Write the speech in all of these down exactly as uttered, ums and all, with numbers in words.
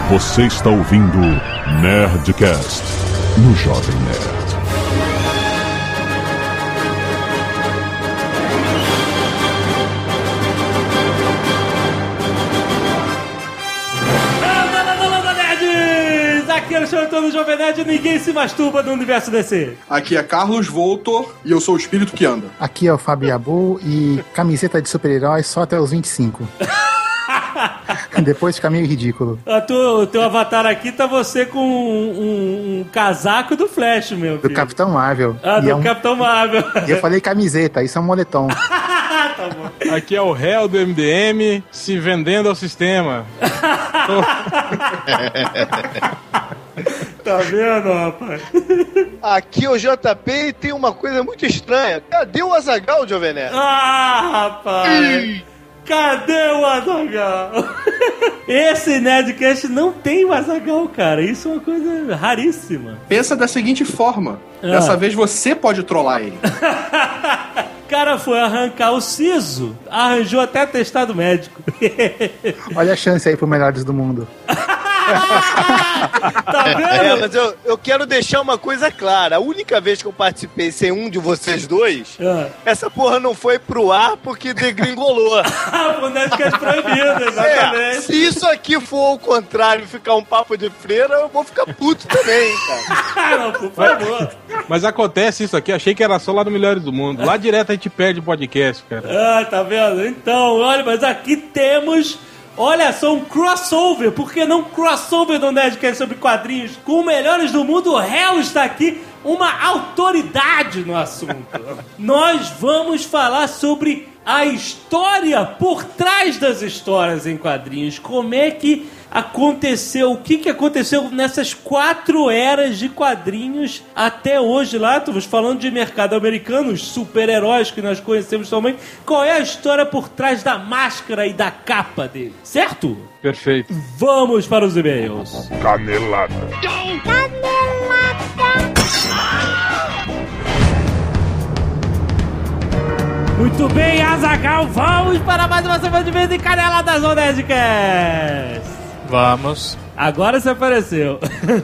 Você está ouvindo Nerdcast no Jovem Nerd. Aqui é o Alexandre do Jovem Nerd e ninguém se masturba no universo D C. Aqui é Carlos Voltor e eu sou o espírito que anda. Aqui é o Fabiabu e camiseta de super-herói só até os vinte e cinco. Depois fica meio ridículo. A tua, o teu avatar aqui tá você com um, um, um casaco do Flash, meu filho. Do Capitão Marvel. Ah, do é um... Capitão Marvel. E eu falei camiseta, isso é um moletom. Tá bom. Aqui é o réu do M D M se vendendo ao sistema. Tá vendo, rapaz? Aqui é o J P e tem uma coisa muito estranha. Cadê o Azaghal, Jovem Nerd? Ah, rapaz! Cadê o Azaghal? Esse Nerdcast não tem o Azaghal, cara. Isso é uma coisa raríssima. Pensa da seguinte forma. Ah. Dessa vez você pode trollar ele. O cara foi arrancar o siso, arranjou até atestado médico. Olha a chance aí pro Melhores do Mundo. Tá vendo? É, mas eu, eu quero deixar uma coisa clara. A única vez que eu participei sem um de vocês dois, Ah. essa porra não foi pro ar porque degringolou. Ah, o Nerdcast proibido, exatamente. É, se isso aqui for ao contrário, ficar um papo de freira, eu vou ficar puto também, cara. Ah, não, por favor. Mas acontece isso aqui, achei que era só lá do Melhores do Mundo. Lá direto a gente perde o podcast, cara. Ah, tá vendo? Então, olha, mas aqui temos... Olha só, um crossover. Por que não crossover do Nerdcast sobre quadrinhos? Com o Melhores do Mundo, o réu está aqui, uma autoridade no assunto. Nós vamos falar sobre a história por trás das histórias em quadrinhos. Como é que aconteceu, o que, que aconteceu nessas quatro eras de quadrinhos até hoje lá. Estamos falando de mercado americano, os super-heróis que nós conhecemos somente. Qual é a história por trás da máscara e da capa dele, certo? Perfeito. Vamos para os e-mails. Canelada. Muito bem, Azaghal, vamos para mais uma semana de vez em Canela da Zona Nerdcast. Vamos. Agora você apareceu.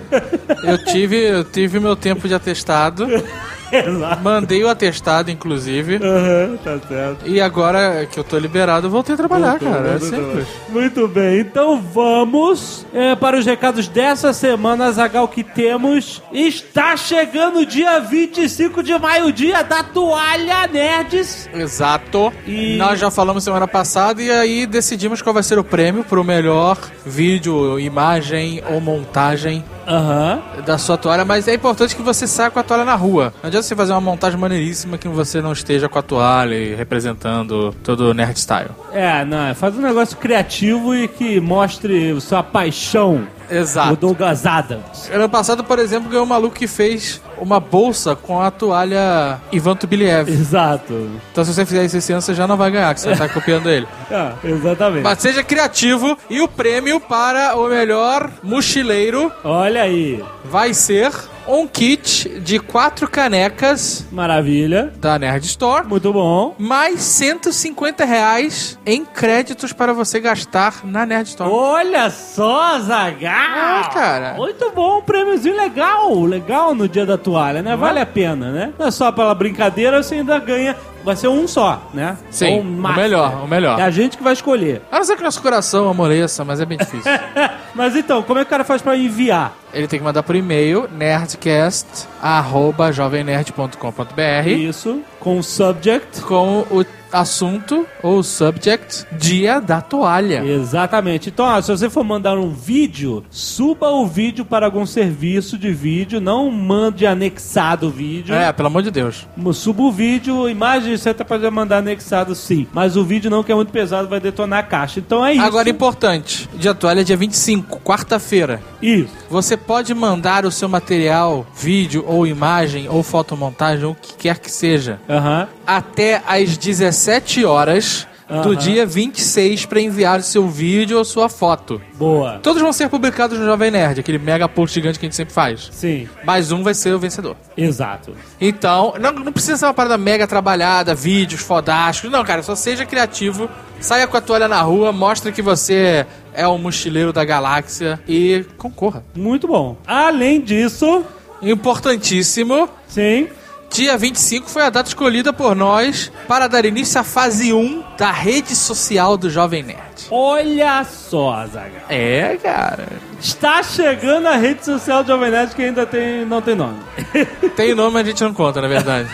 Eu tive, eu tive meu tempo de atestado. Exato. Mandei o atestado, inclusive. Uhum, tá certo. E agora que eu tô liberado, eu voltei a trabalhar, Voltou, cara. É voltou, simples. Muito bem, então vamos é, para os recados dessa semana, Azaghal, que temos. Está chegando dia vinte e cinco de maio, dia da toalha Nerds. Exato. E- Nós já falamos semana passada e aí decidimos qual vai ser o prêmio pro melhor vídeo, imagem ou montagem Aham. da sua toalha, mas é importante que você saia com a toalha na rua. Não adianta você fazer uma montagem maneiríssima que você não esteja com a toalha e representando todo o nerd style. É, não, faz um negócio criativo e que mostre sua paixão. O Exato. Douglas Adams. Ano passado, por exemplo, ganhou um maluco que fez uma bolsa com a toalha Ivan Tubiliev. Exato. Então se você fizer isso esse ano, você já não vai ganhar, que você vai estar copiando ele. Ah, exatamente. Mas seja criativo e o prêmio para o melhor mochileiro Olha aí. vai ser um kit de quatro canecas Maravilha. da Nerd Store, Muito bom. mais cento e cinquenta reais em créditos para você gastar na Nerd Store. Olha só, Azaghal. Ah, cara. Muito bom, um prêmiozinho legal. Legal no dia da toalha, né? Vale a pena, né? Não é só pela brincadeira, você ainda ganha... Vai ser um só, né? Sim, Ou o master. melhor, o melhor. É a gente que vai escolher. A não ser que nosso coração amoleça, mas é bem difícil. Mas então, como é que o cara faz pra enviar? Ele tem que mandar por e-mail nerdcast arroba jovem nerd ponto com ponto b r Isso, com o subject. com o assunto ou subject dia da toalha. Exatamente. Então, ó, se você for mandar um vídeo, suba o vídeo para algum serviço de vídeo, não mande anexado o vídeo. É, pelo amor de Deus. Suba o vídeo, imagem você até pode mandar anexado sim, mas o vídeo não, que é muito pesado, vai detonar a caixa. Então é isso. Agora, importante, dia da toalha é dia vinte e cinco, quarta-feira. Isso. Você pode mandar o seu material, vídeo ou imagem ou fotomontagem, ou o que quer que seja, Aham. até às dezessete horas do Aham. dia vinte e seis pra enviar o seu vídeo ou sua foto. Boa. Todos vão ser publicados no Jovem Nerd, aquele mega post gigante que a gente sempre faz. Sim, Mais um vai ser o vencedor. exato. Então, não, não precisa ser uma parada mega trabalhada, vídeos fodásticos. Não, cara, só seja criativo, saia com a toalha na rua, mostre que você é o mochileiro da galáxia e concorra. Muito bom. Além disso, Importantíssimo, sim, dia vinte e cinco foi a data escolhida por nós para dar início à fase um da rede social do Jovem Nerd. olha só, Azaghal. É, cara. Está chegando a rede social do Jovem Nerd que ainda tem, não tem nome. Tem nome, mas a gente não conta, na verdade.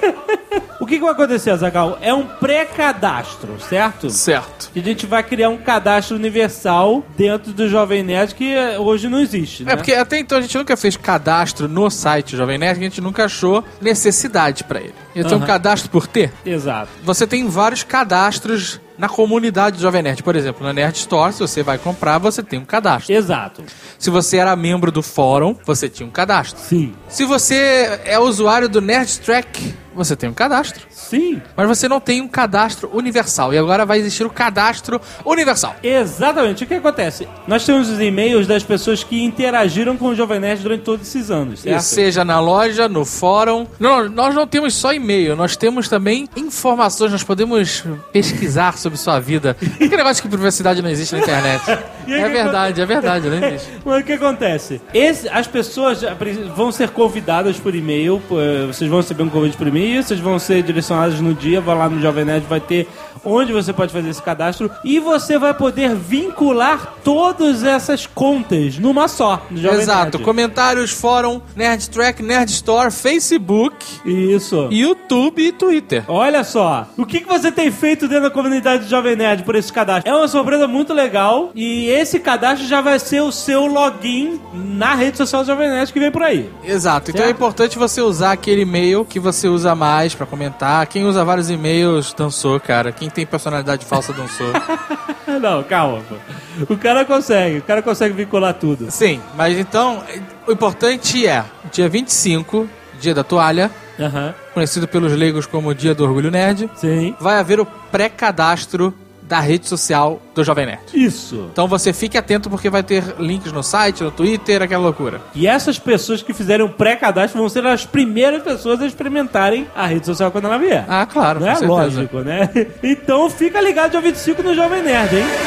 O que, que vai acontecer, Azaghal? É um pré-cadastro, certo? Certo. Que a gente vai criar um cadastro universal dentro do Jovem Nerd que eh, hoje não existe, né? É porque até então a gente nunca fez cadastro no site Jovem Nerd, que a gente nunca achou necessidade pra ele. Então, Aham. cadastro por ter. Exato. Você tem vários cadastros na comunidade do Jovem Nerd. Por exemplo, na Nerd Store, se você vai comprar, você tem um cadastro. Exato. Se você era membro do fórum, você tinha um cadastro. Sim. Se você é usuário do Nerd Track, você tem um cadastro. Sim. Mas você não tem um cadastro universal. E agora vai existir o cadastro universal. Exatamente. O que acontece? Nós temos os e-mails das pessoas que interagiram com o Jovem Nerd durante todos esses anos, certo? Seja na loja, no fórum. Não, nós não temos só e-mail, nós temos também informações. Nós podemos pesquisar sobre sua vida. Que negócio que privacidade não existe na internet. E aí, É que verdade, é verdade, não existe. Mas o que acontece? Esse, as pessoas vão ser convidadas por e-mail, pô, vocês vão receber um convite por e-mail, vocês vão ser direcionados no dia, vai lá no Jovem Nerd, vai ter onde você pode fazer esse cadastro e você vai poder vincular todas essas contas numa só, no Jovem Exato, Nerd. comentários, fórum, Nerd Track, Nerd Store, Facebook, Isso. YouTube e Twitter. Olha só, o que, que você tem feito dentro da comunidade do Jovem Nerd por esse cadastro? É uma surpresa muito legal e esse cadastro já vai ser o seu login na rede social do Jovem Nerd que vem por aí. Exato, então Certo. é importante você usar aquele e-mail que você usa mais pra comentar. Quem usa vários e-mails dançou, cara. Quem tem personalidade falsa dançou. Não, calma, pô. O cara consegue, o cara consegue vincular tudo. Sim, mas então, o importante é, dia vinte e cinco, dia da toalha, Aham, conhecido pelos leigos como dia do Orgulho Nerd, sim. vai haver o pré-cadastro da rede social do Jovem Nerd. Isso. Então você fique atento porque vai ter links no site, no Twitter, aquela loucura. E essas pessoas que fizerem o pré-cadastro vão ser as primeiras pessoas a experimentarem a rede social quando ela vier. Ah, claro, Não com é certeza. lógico, né? Então fica ligado dia vinte e cinco no Jovem Nerd, hein?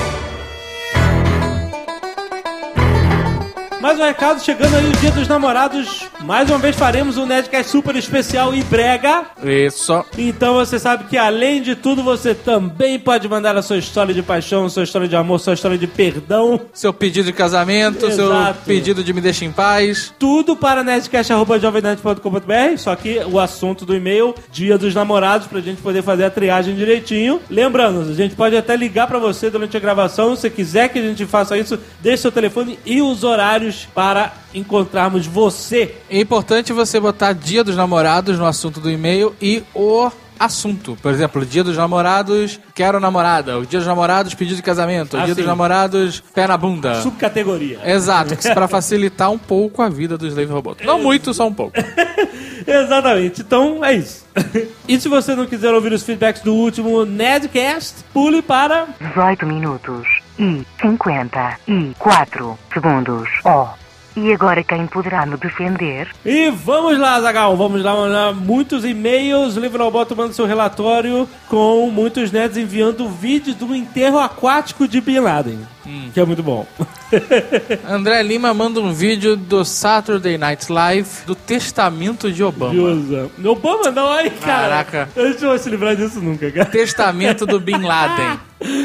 Mais um recado, chegando aí o Dia dos Namorados. Mais uma vez faremos um Nerdcast super especial e brega. Isso. Então você sabe que além de tudo, você também pode mandar a sua história de paixão, sua história de amor, sua história de perdão. Seu pedido de casamento, seu Exato. pedido de me deixa em paz. Tudo para nerdcast arroba jovem nerd ponto com ponto b r. Só que o assunto do e-mail, Dia dos Namorados, pra gente poder fazer a triagem direitinho. Lembrando, a gente pode até ligar pra você durante a gravação. Se você quiser que a gente faça isso, deixe seu telefone e os horários para encontrarmos você. É importante você botar dia dos namorados no assunto do e-mail e o assunto. Por exemplo, dia dos namorados, quero namorada. O dia dos namorados, pedido de casamento. O Ah, dia sim. dos namorados, pé na bunda. Subcategoria. Exato, para facilitar um pouco a vida do Slave Robot. Não muito, só um pouco. Exatamente. Então, é isso. E se você não quiser ouvir os feedbacks do último Nerdcast, pule para... dezoito minutos e cinquenta e quatro segundos. Oh, e agora quem poderá me defender? E vamos lá, Azaghal, vamos lá, mandar muitos e-mails, Livre Robot tomando seu relatório, com muitos nerds enviando vídeo do enterro aquático de Bin Laden, hum. que é muito bom. André Lima manda um vídeo do Saturday Night Live do testamento de Obama. Deus, Obama não, ai, cara. Caraca. A gente não vai se livrar disso nunca, cara. Testamento do Bin Laden.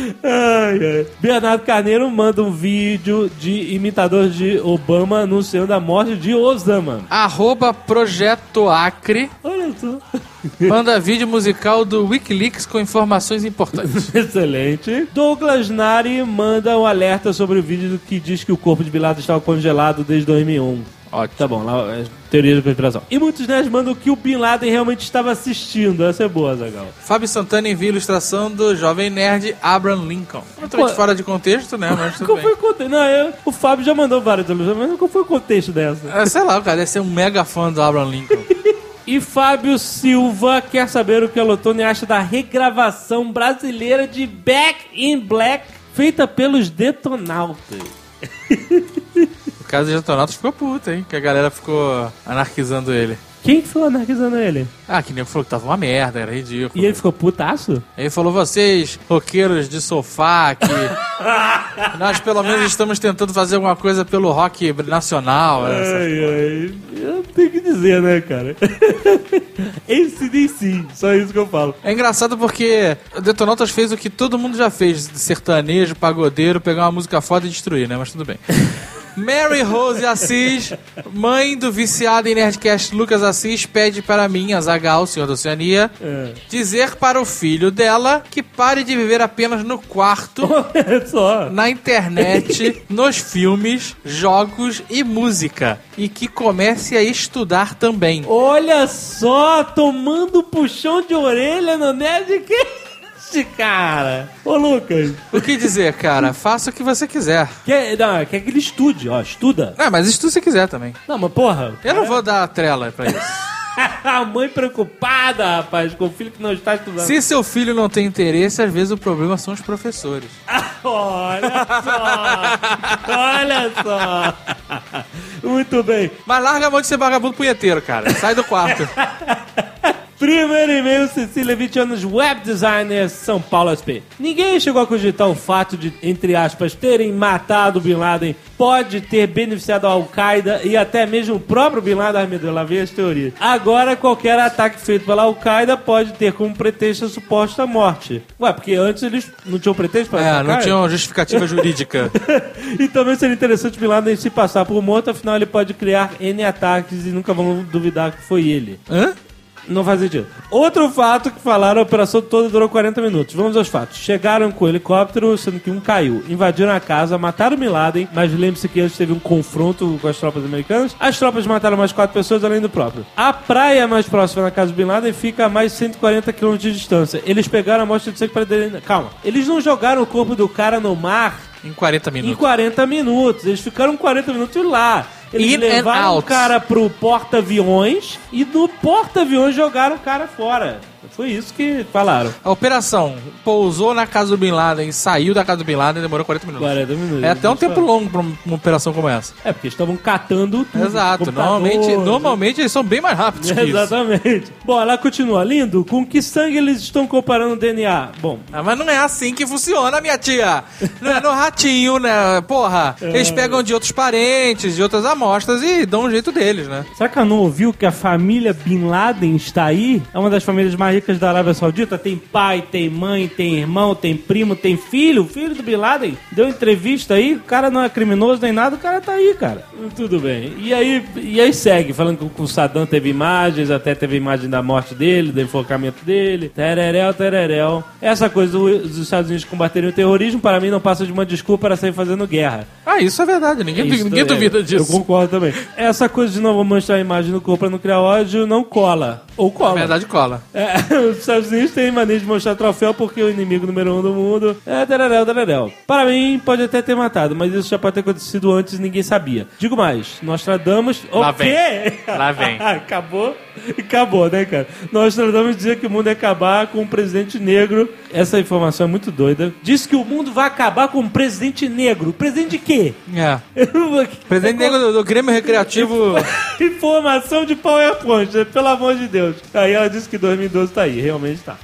Ai, ai. Bernardo Carneiro manda um vídeo de imitador de Obama anunciando a morte de Osama. Arroba Projeto Acre Olha só. manda vídeo musical do Wikileaks com informações importantes. Excelente. Douglas Nari manda um alerta sobre o vídeo que diz que o corpo de Bin Laden estava congelado desde dois mil e um. Ótimo. Tá bom, lá é teoria de conspiração. E muitos nerds mandam que o Bin Laden realmente estava assistindo. Essa é boa, Azaghal. Fábio Santana envia ilustração do jovem nerd Abraham Lincoln. Totalmente Pô, fora de contexto, né? Mas tudo Qual bem. foi o contexto? Não, eu, o Fábio já mandou várias ilustrações, mas qual foi o contexto dessa? É, sei lá, o cara deve ser um mega fã do Abraham Lincoln. E Fábio Silva quer saber o que a Lotone acha da regravação brasileira de Back in Black, feita pelos Detonautas. O caso dos Detonautas ficou puto, hein? Que a galera ficou anarquizando ele. Quem foi anarquizando ele? Ah, que nem falou que tava uma merda, era ridículo. E ele ficou putaço? Ele falou, vocês, roqueiros de sofá, que nós pelo menos estamos tentando fazer alguma coisa pelo rock nacional. Ai, ai, eu tenho que dizer, né, cara? Esse nem sim, só isso que eu falo. É engraçado porque o Detonautas fez o que todo mundo já fez, de sertanejo, pagodeiro, pegar uma música foda e destruir, né? Mas tudo bem. Mary Rose Assis, mãe do viciado em Nerdcast Lucas Assis, pede para mim, Azaghal, senhor da Oceania, é. dizer para o filho dela que pare de viver apenas no quarto, só. na internet, nos filmes, jogos e música, e que comece a estudar também. Olha só, tomando puxão de orelha no Nerdcast. Cara, ô Lucas, o que dizer, cara? Faça o que você quiser. Quer, não, quer que ele estude, ó, estuda. Não, mas estuda se quiser também. Não, mas porra. Eu não vou dar trela pra isso. A mãe preocupada, rapaz, com o filho que não está estudando. Se seu filho não tem interesse, às vezes o problema são os professores. Olha só, olha só. Muito bem. Mas larga a mão de ser vagabundo punheteiro, cara. Sai do quarto. Primeiro e-mail, Cecília, vinte anos, web designer, São Paulo S P. Ninguém chegou a cogitar o fato de, entre aspas, terem matado Bin Laden pode ter beneficiado a Al-Qaeda e até mesmo o próprio Bin Laden. Ai, meu Deus, lá vem as teorias. Agora, qualquer ataque feito pela Al-Qaeda pode ter como pretexto a suposta morte. Ué, porque antes eles não tinham pretexto para É, atacar? não tinham justificativa jurídica. E também seria interessante Bin Laden se passar por morto, afinal ele pode criar N ataques e nunca vão duvidar que foi ele. Hã? Não faz sentido. Outro fato que falaram, a operação toda durou quarenta minutos. Vamos aos fatos. Chegaram com o helicóptero, sendo que um caiu. Invadiram a casa, mataram Bin Laden, mas lembre-se que antes teve um confronto com as tropas americanas. As tropas mataram mais quatro pessoas, além do próprio. A praia mais próxima da casa do Bin Laden fica a mais de cento e quarenta quilômetros de distância. Eles pegaram a amostra de sangue para dele. Calma. Eles não jogaram o corpo do cara no mar em quarenta minutos. Em quarenta minutos. Eles ficaram quarenta minutos lá. Eles In levaram o cara pro porta-aviões e no porta-aviões jogaram o cara fora. Foi isso que falaram. A operação pousou na casa do Bin Laden e saiu da casa do Bin Laden e demorou quarenta minutos. quarenta minutos. É até um tempo longo pra uma operação como essa. É, porque eles estavam catando tudo. Exato. Normalmente, normalmente eles são bem mais rápidos que Exatamente. isso. Exatamente. Bom, ela continua. Lindo, com que sangue eles estão comparando o D N A? Bom... Ah, mas não é assim que funciona, minha tia. Não é no ratinho, né? Porra, é. Eles pegam de outros parentes, de outras amostras e dão um jeito deles, né? Será que ela não ouviu que a família Bin Laden está aí? É uma das famílias mais ricas da Arábia Saudita. Tem pai, tem mãe, tem irmão, tem primo, tem filho. O filho do Bin Laden deu entrevista aí. O cara não é criminoso nem nada, o cara tá aí, cara. Tudo bem. E aí, e aí segue, falando que o Saddam teve imagens, até teve imagem da morte dele, do enforcamento dele. Tererel, tererel. Essa coisa dos Estados Unidos combaterem o terrorismo, para mim, não passa de uma desculpa para sair fazendo guerra. Ah, isso é verdade. Ninguém, isso ninguém é, duvida disso. Eu concordo também. Essa coisa de não vou mostrar a imagem do corpo para não criar ódio, não cola. Ou cola. Na verdade, cola. É, os Estados Unidos têm mania de mostrar troféu porque o inimigo número um do mundo é tererel, tererel. Para mim, pode até ter matado, mas isso já pode ter acontecido antes e ninguém sabia. Digo mais, Nostradamus... Lá o quê? Vem. Lá vem. Acabou? Acabou, né, cara? Nostradamus dizia que o mundo ia acabar com um presidente negro. Essa informação é muito doida. Diz que o mundo vai acabar com um presidente negro. Presidente de quê? É. Presidente negro do, do Grêmio Recreativo... Informação de PowerPoint, pelo amor de Deus. Aí ela disse que dois mil e doze tá aí, realmente tá.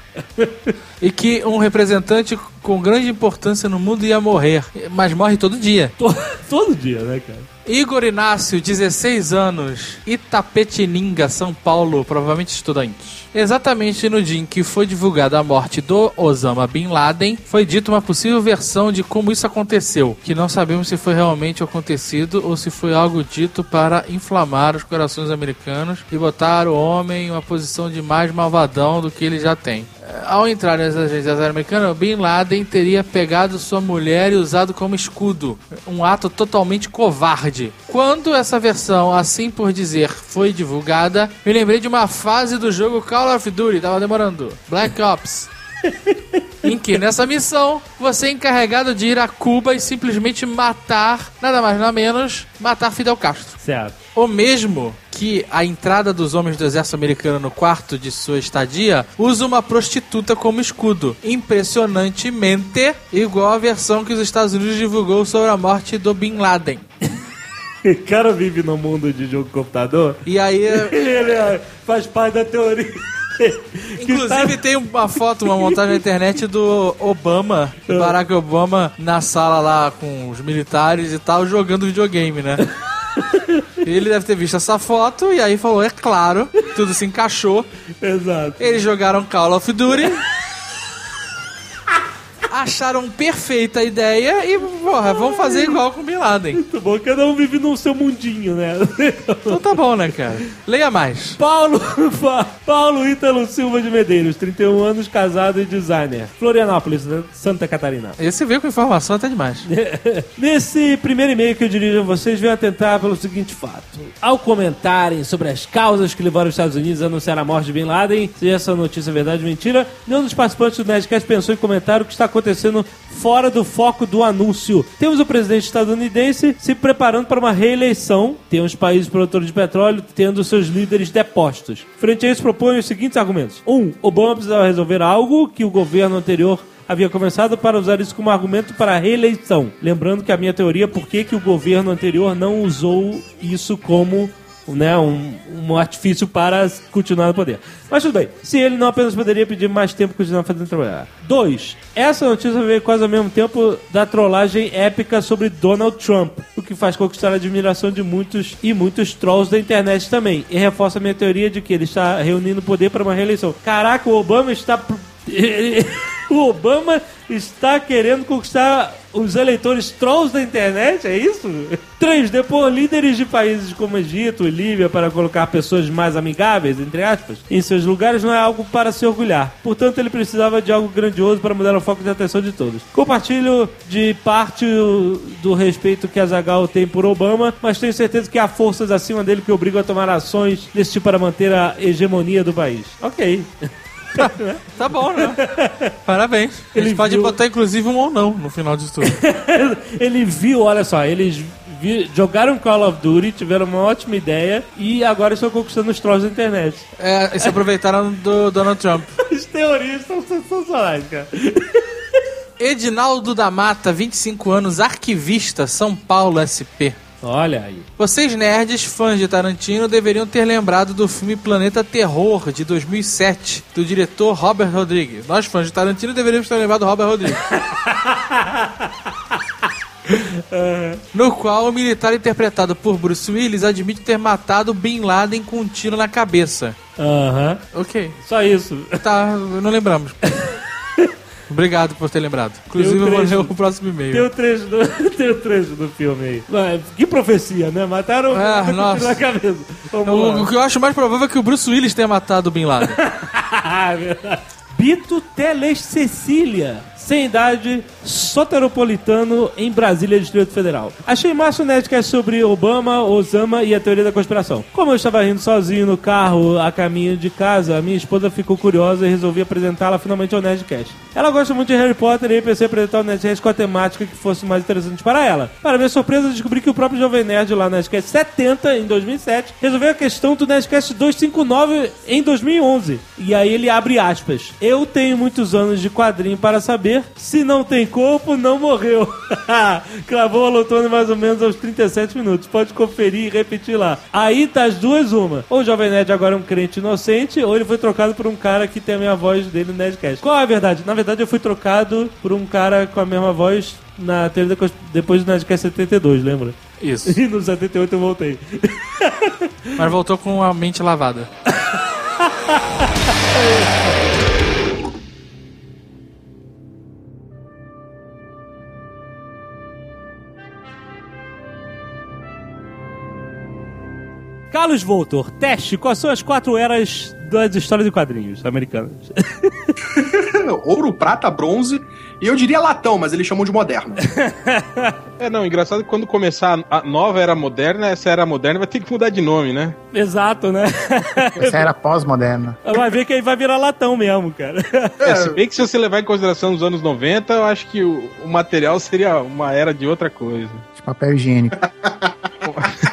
E que um representante com grande importância no mundo ia morrer, mas morre todo dia. Todo, todo dia, né, cara? Igor Inácio, dezesseis anos, Itapetininga, São Paulo, provavelmente estudante. Exatamente no dia em que foi divulgada a morte do Osama Bin Laden, foi dita uma possível versão de como isso aconteceu, que não sabemos se foi realmente acontecido ou se foi algo dito para inflamar os corações americanos e botar o homem em uma posição de mais malvadão do que ele já tem. Ao entrar nas agências americanas, Bin Laden teria pegado sua mulher e usado como escudo, um ato totalmente covarde. Quando essa versão, assim por dizer, foi divulgada, me lembrei de uma fase do jogo Call of Duty, tava demorando, Black Ops, em que nessa missão você é encarregado de ir a Cuba e simplesmente matar, nada mais nada menos, matar Fidel Castro. Certo. O mesmo que a entrada dos homens do exército americano no quarto de sua estadia usa uma prostituta como escudo. Impressionantemente igual a versão que os Estados Unidos divulgou sobre a morte do Bin Laden. O cara vive no mundo de jogo de computador. E aí... Ele faz parte da teoria. Inclusive tem uma foto, uma montagem na internet do Obama, Barack Obama, na sala lá com os militares e tal, jogando videogame, né? Ele deve ter visto essa foto e aí falou, é claro, tudo se encaixou. Exato. Eles jogaram Call of Duty, acharam perfeita a ideia e, porra, vamos fazer igual com o Bin Laden. Muito bom, cada um vive no seu mundinho, né? Então tá bom, né, cara? Leia mais. Paulo, Paulo Ítalo Silva de Medeiros, trinta e um anos, casado e designer. Florianópolis, Santa Catarina. Esse veio com informação até demais. Nesse primeiro e-mail que eu dirijo a vocês, venho atentar pelo seguinte fato. Ao comentarem sobre as causas que levaram os Estados Unidos a anunciar a morte de Bin Laden, se essa notícia é verdade ou mentira, nenhum dos participantes do Nerdcast pensou em comentar o que está acontecendo acontecendo fora do foco do anúncio. Temos o presidente estadunidense se preparando para uma reeleição. Temos países produtores de petróleo tendo seus líderes depostos. Frente a isso, propõe os seguintes argumentos. Um, Obama precisava resolver algo que o governo anterior havia começado para usar isso como argumento para a reeleição. Lembrando que a minha teoria, por que que o governo anterior não usou isso como... Né, um, um artifício para continuar no poder. Mas tudo bem, se ele não apenas poderia pedir mais tempo para continuar fazendo trabalhar. Dois, essa notícia veio quase ao mesmo tempo da trollagem épica sobre Donald Trump, o que faz conquistar a admiração de muitos e muitos trolls da internet também, e reforça a minha teoria de que ele está reunindo poder para uma reeleição. Caraca, o Obama está... O Obama está querendo conquistar os eleitores trolls da internet, é isso? Três, depor líderes de países como Egito e Líbia para colocar pessoas mais amigáveis, entre aspas, em seus lugares não é algo para se orgulhar. Portanto, ele precisava de algo grandioso para mudar o foco de atenção de todos. Compartilho de parte do respeito que Azaghal tem por Obama, mas tenho certeza que há forças acima dele que obrigam a tomar ações desse tipo para manter a hegemonia do país. Ok. Tá bom, né? Parabéns. Eles Ele podem viu... botar inclusive um ou não no final disso tudo. Ele viu, olha só, eles vi... jogaram Call of Duty, tiveram uma ótima ideia e agora estão conquistando os trolls da internet. É, eles se aproveitaram do Donald Trump. As teorias estão sensacionais, cara. Edinaldo da Mata, vinte e cinco anos, arquivista, São Paulo, S P. Olha aí. Vocês nerds, fãs de Tarantino, deveriam ter lembrado do filme Planeta Terror, de dois mil e sete, do diretor Robert Rodrigues. Nós, fãs de Tarantino, deveríamos ter lembrado do Robert Rodrigues. No qual o militar interpretado por Bruce Willis admite ter matado Bin Laden com um tiro na cabeça. Aham. Uh-huh. Ok. Só isso. Tá, não lembramos. Obrigado por ter lembrado. Inclusive, eu vou ler o próximo e-mail. Tem o trecho do, tem o trecho do filme aí. Mas, que profecia, né? Mataram ah, o nossa. na cabeça. O, o que eu acho mais provável é que o Bruce Willis tenha matado o Bin Laden. Verdade. Bito Teles Cecília, sem idade, soteropolitano em Brasília, Distrito Federal. Achei massa o Nerdcast sobre Obama, Osama e a teoria da conspiração. Como eu estava rindo sozinho no carro a caminho de casa, a minha esposa ficou curiosa e resolvi apresentá-la finalmente ao Nerdcast. Ela gosta muito de Harry Potter e eu pensei em apresentar o Nerdcast com a temática que fosse mais interessante para ela. Para minha surpresa, descobri que o próprio Jovem Nerd lá no Nerdcast setenta, em dois mil e sete, resolveu a questão do Nerdcast duzentos e cinquenta e nove em dois mil e onze. E aí ele abre aspas. Eu tenho muitos anos de quadrinho para saber, se não tem corpo, não morreu. Cravou a lotona mais ou menos aos trinta e sete minutos. Pode conferir e repetir lá. Aí tá as duas uma. Ou o Jovem Nerd agora é um crente inocente, ou ele foi trocado por um cara que tem a mesma voz dele no Nerdcast. Qual é a verdade? Na verdade, eu fui trocado por um cara com a mesma voz na teoria da... depois do Nerdcast setenta e dois, lembra? Isso. E no setenta e oito eu voltei. Mas voltou com a mente lavada. Carlos Voltor, teste, quais são as quatro eras das histórias de quadrinhos americanas? Ouro, prata, bronze e eu diria latão, mas eles chamam de moderna. É, não, engraçado que quando começar a nova era moderna, essa era moderna vai ter que mudar de nome, né? Exato, né? Essa era pós-moderna. Vai ver que aí vai virar latão mesmo, cara. É, se bem que se você levar em consideração os anos noventa, eu acho que o, o material seria uma era de outra coisa. De papel higiênico.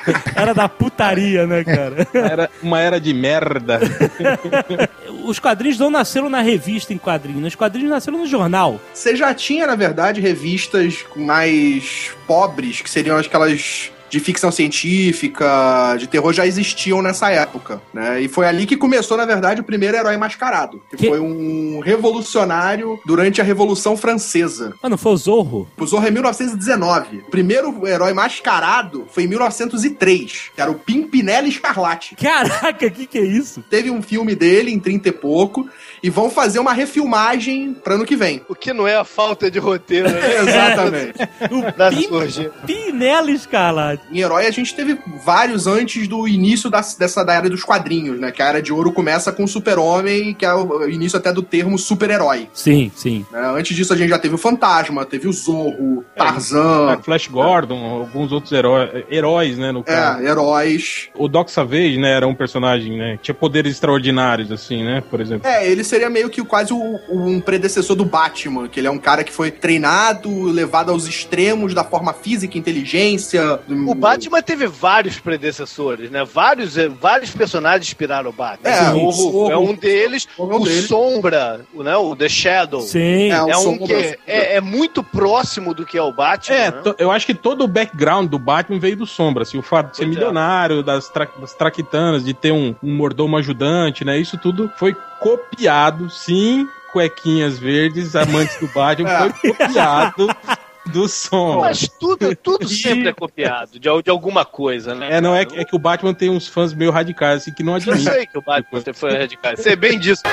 Era da putaria, né, cara? Era uma era de merda. Os quadrinhos não nasceram na revista em quadrinhos, os quadrinhos nasceram no jornal. Você já tinha, na verdade, revistas mais pobres, que seriam aquelas de ficção científica, de terror, já existiam nessa época, né? E foi ali que começou, na verdade, o primeiro herói mascarado, que, que? foi um revolucionário durante a Revolução Francesa. Ah, não foi o Zorro? O Zorro é mil novecentos e dezenove. O primeiro herói mascarado foi em mil novecentos e três, que era o Pimpinela Escarlate. Caraca, que que é isso? Teve um filme dele em trinta e pouco, e vão fazer uma refilmagem para ano que vem. O que não é a falta de roteiro, né? Exatamente. O Pimpinela Escarlate. Em Herói, a gente teve vários antes do início da, dessa da era dos quadrinhos, né? Que a Era de Ouro começa com o Super-Homem, que é o início até do termo super-herói. Sim, sim. Né? Antes disso, a gente já teve o Fantasma, teve o Zorro, Tarzan... É, Flash Gordon, é. alguns outros heróis, heróis, né, no caso. É, heróis. O Doc Savage, né, era um personagem, né? Tinha poderes extraordinários, assim, né? Por exemplo. É, ele seria meio que quase o, um predecessor do Batman, que ele é um cara que foi treinado, levado aos extremos da forma física, inteligência... O Batman teve vários predecessores, né? Vários, vários personagens inspiraram o Batman. É, o o Zorro é um deles. o, o dele. Sombra, né? O The Shadow. Sim. É, é um que é, é muito próximo do que é o Batman. É, né? to, eu acho que todo o background do Batman veio do Sombra. Assim, o fato de ser Pois milionário, é. das, tra, das traquitanas, de ter um, um mordomo ajudante, né? Isso tudo foi copiado, sim. Cuequinhas verdes, amantes do Batman, É. foi copiado do Sombra. Mas tudo, tudo sempre é copiado de, de alguma coisa, né? É, não, é, é que o Batman tem uns fãs meio radicais, assim, que não Eu admitem. sei que o Batman foi radical. Sei bem disso.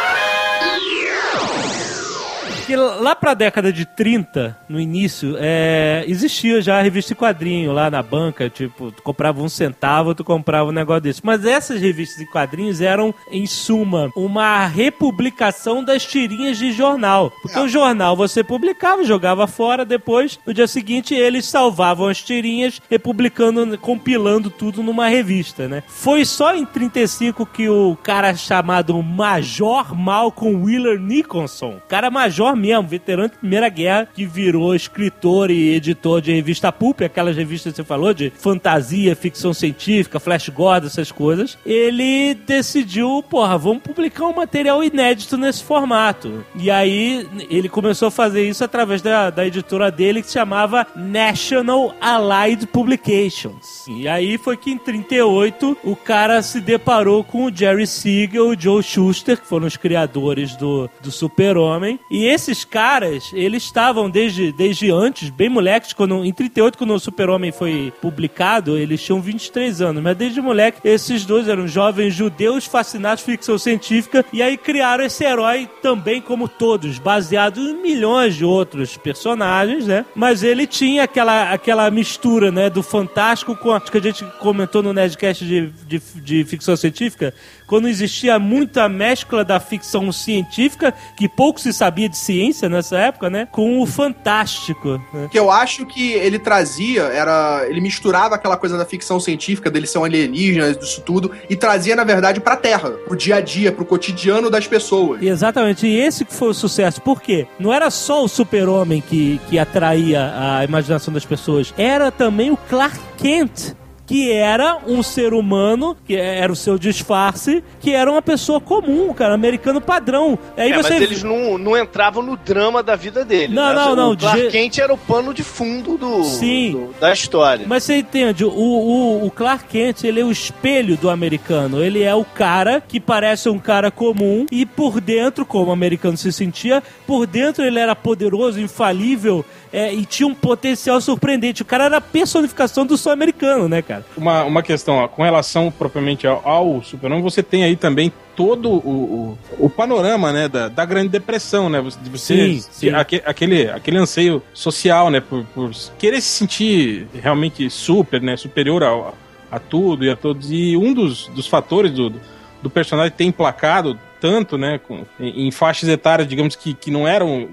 Que lá pra década de trinta, no início, é, existia já a revista em quadrinho lá na banca, tipo, tu comprava um centavo, tu comprava um negócio desse. Mas essas revistas em quadrinhos eram, em suma, uma republicação das tirinhas de jornal. Porque o jornal você publicava, jogava fora, depois, no dia seguinte, eles salvavam as tirinhas, republicando, compilando tudo numa revista, né? Foi só em trinta e cinco que o cara chamado Major Malcolm Wheeler Nicholson, cara major mesmo, veterano de Primeira Guerra, que virou escritor e editor de revista Pulp, aquelas revistas que você falou, de fantasia, ficção científica, Flash Gordon, essas coisas, ele decidiu, porra, vamos publicar um material inédito nesse formato. E aí, ele começou a fazer isso através da, da editora dele, que se chamava National Allied Publications. E aí foi que em trinta e oito, o cara se deparou com o Jerry Siegel e o Joe Shuster, que foram os criadores do, do Super-Homem, e esse esses caras, eles estavam desde, desde antes, bem moleques, quando, em trinta e oito, quando o Super-Homem foi publicado, eles tinham vinte e três anos, mas desde moleque, esses dois eram jovens judeus fascinados por ficção científica, e aí criaram esse herói também, como todos, baseado em milhões de outros personagens, né? Mas ele tinha aquela, aquela mistura, né, do fantástico com a que a gente comentou no Nerdcast de, de, de ficção científica, quando existia muita mescla da ficção científica, que pouco se sabia de ciência nessa época, né? Com o fantástico. Né? Que eu acho que ele trazia, era, ele misturava aquela coisa da ficção científica, dele ser um alienígena, disso tudo, e trazia, na verdade, pra Terra, pro dia a dia, pro cotidiano das pessoas. Exatamente, e esse que foi o sucesso. Por quê? Não era só o Super-Homem que, que atraía a imaginação das pessoas, era também o Clark Kent, que era um ser humano, que era o seu disfarce, que era uma pessoa comum, cara, americano padrão. Aí é, você... mas eles não, não entravam no drama da vida dele. Não, né? não, não. O Clark de... Kent era o pano de fundo do, Sim. do, da história. Mas você entende, o, o, o Clark Kent, ele é o espelho do americano. Ele é o cara que parece um cara comum e por dentro, como o americano se sentia, por dentro ele era poderoso, infalível, é, e tinha um potencial surpreendente. O cara era a personificação do sonho americano, né, cara? Uma, uma questão, ó, com relação propriamente ao, ao Super-Homem, você tem aí também todo o, o, o panorama, né, da, da Grande Depressão, né, de você, sim, sim. Aquele, aquele, aquele anseio social, né, por, por querer se sentir realmente super, né, superior a, a tudo e a todos, e um dos, dos fatores do, do personagem ter emplacado tanto, né, com, em, em faixas etárias, digamos, que, que não eram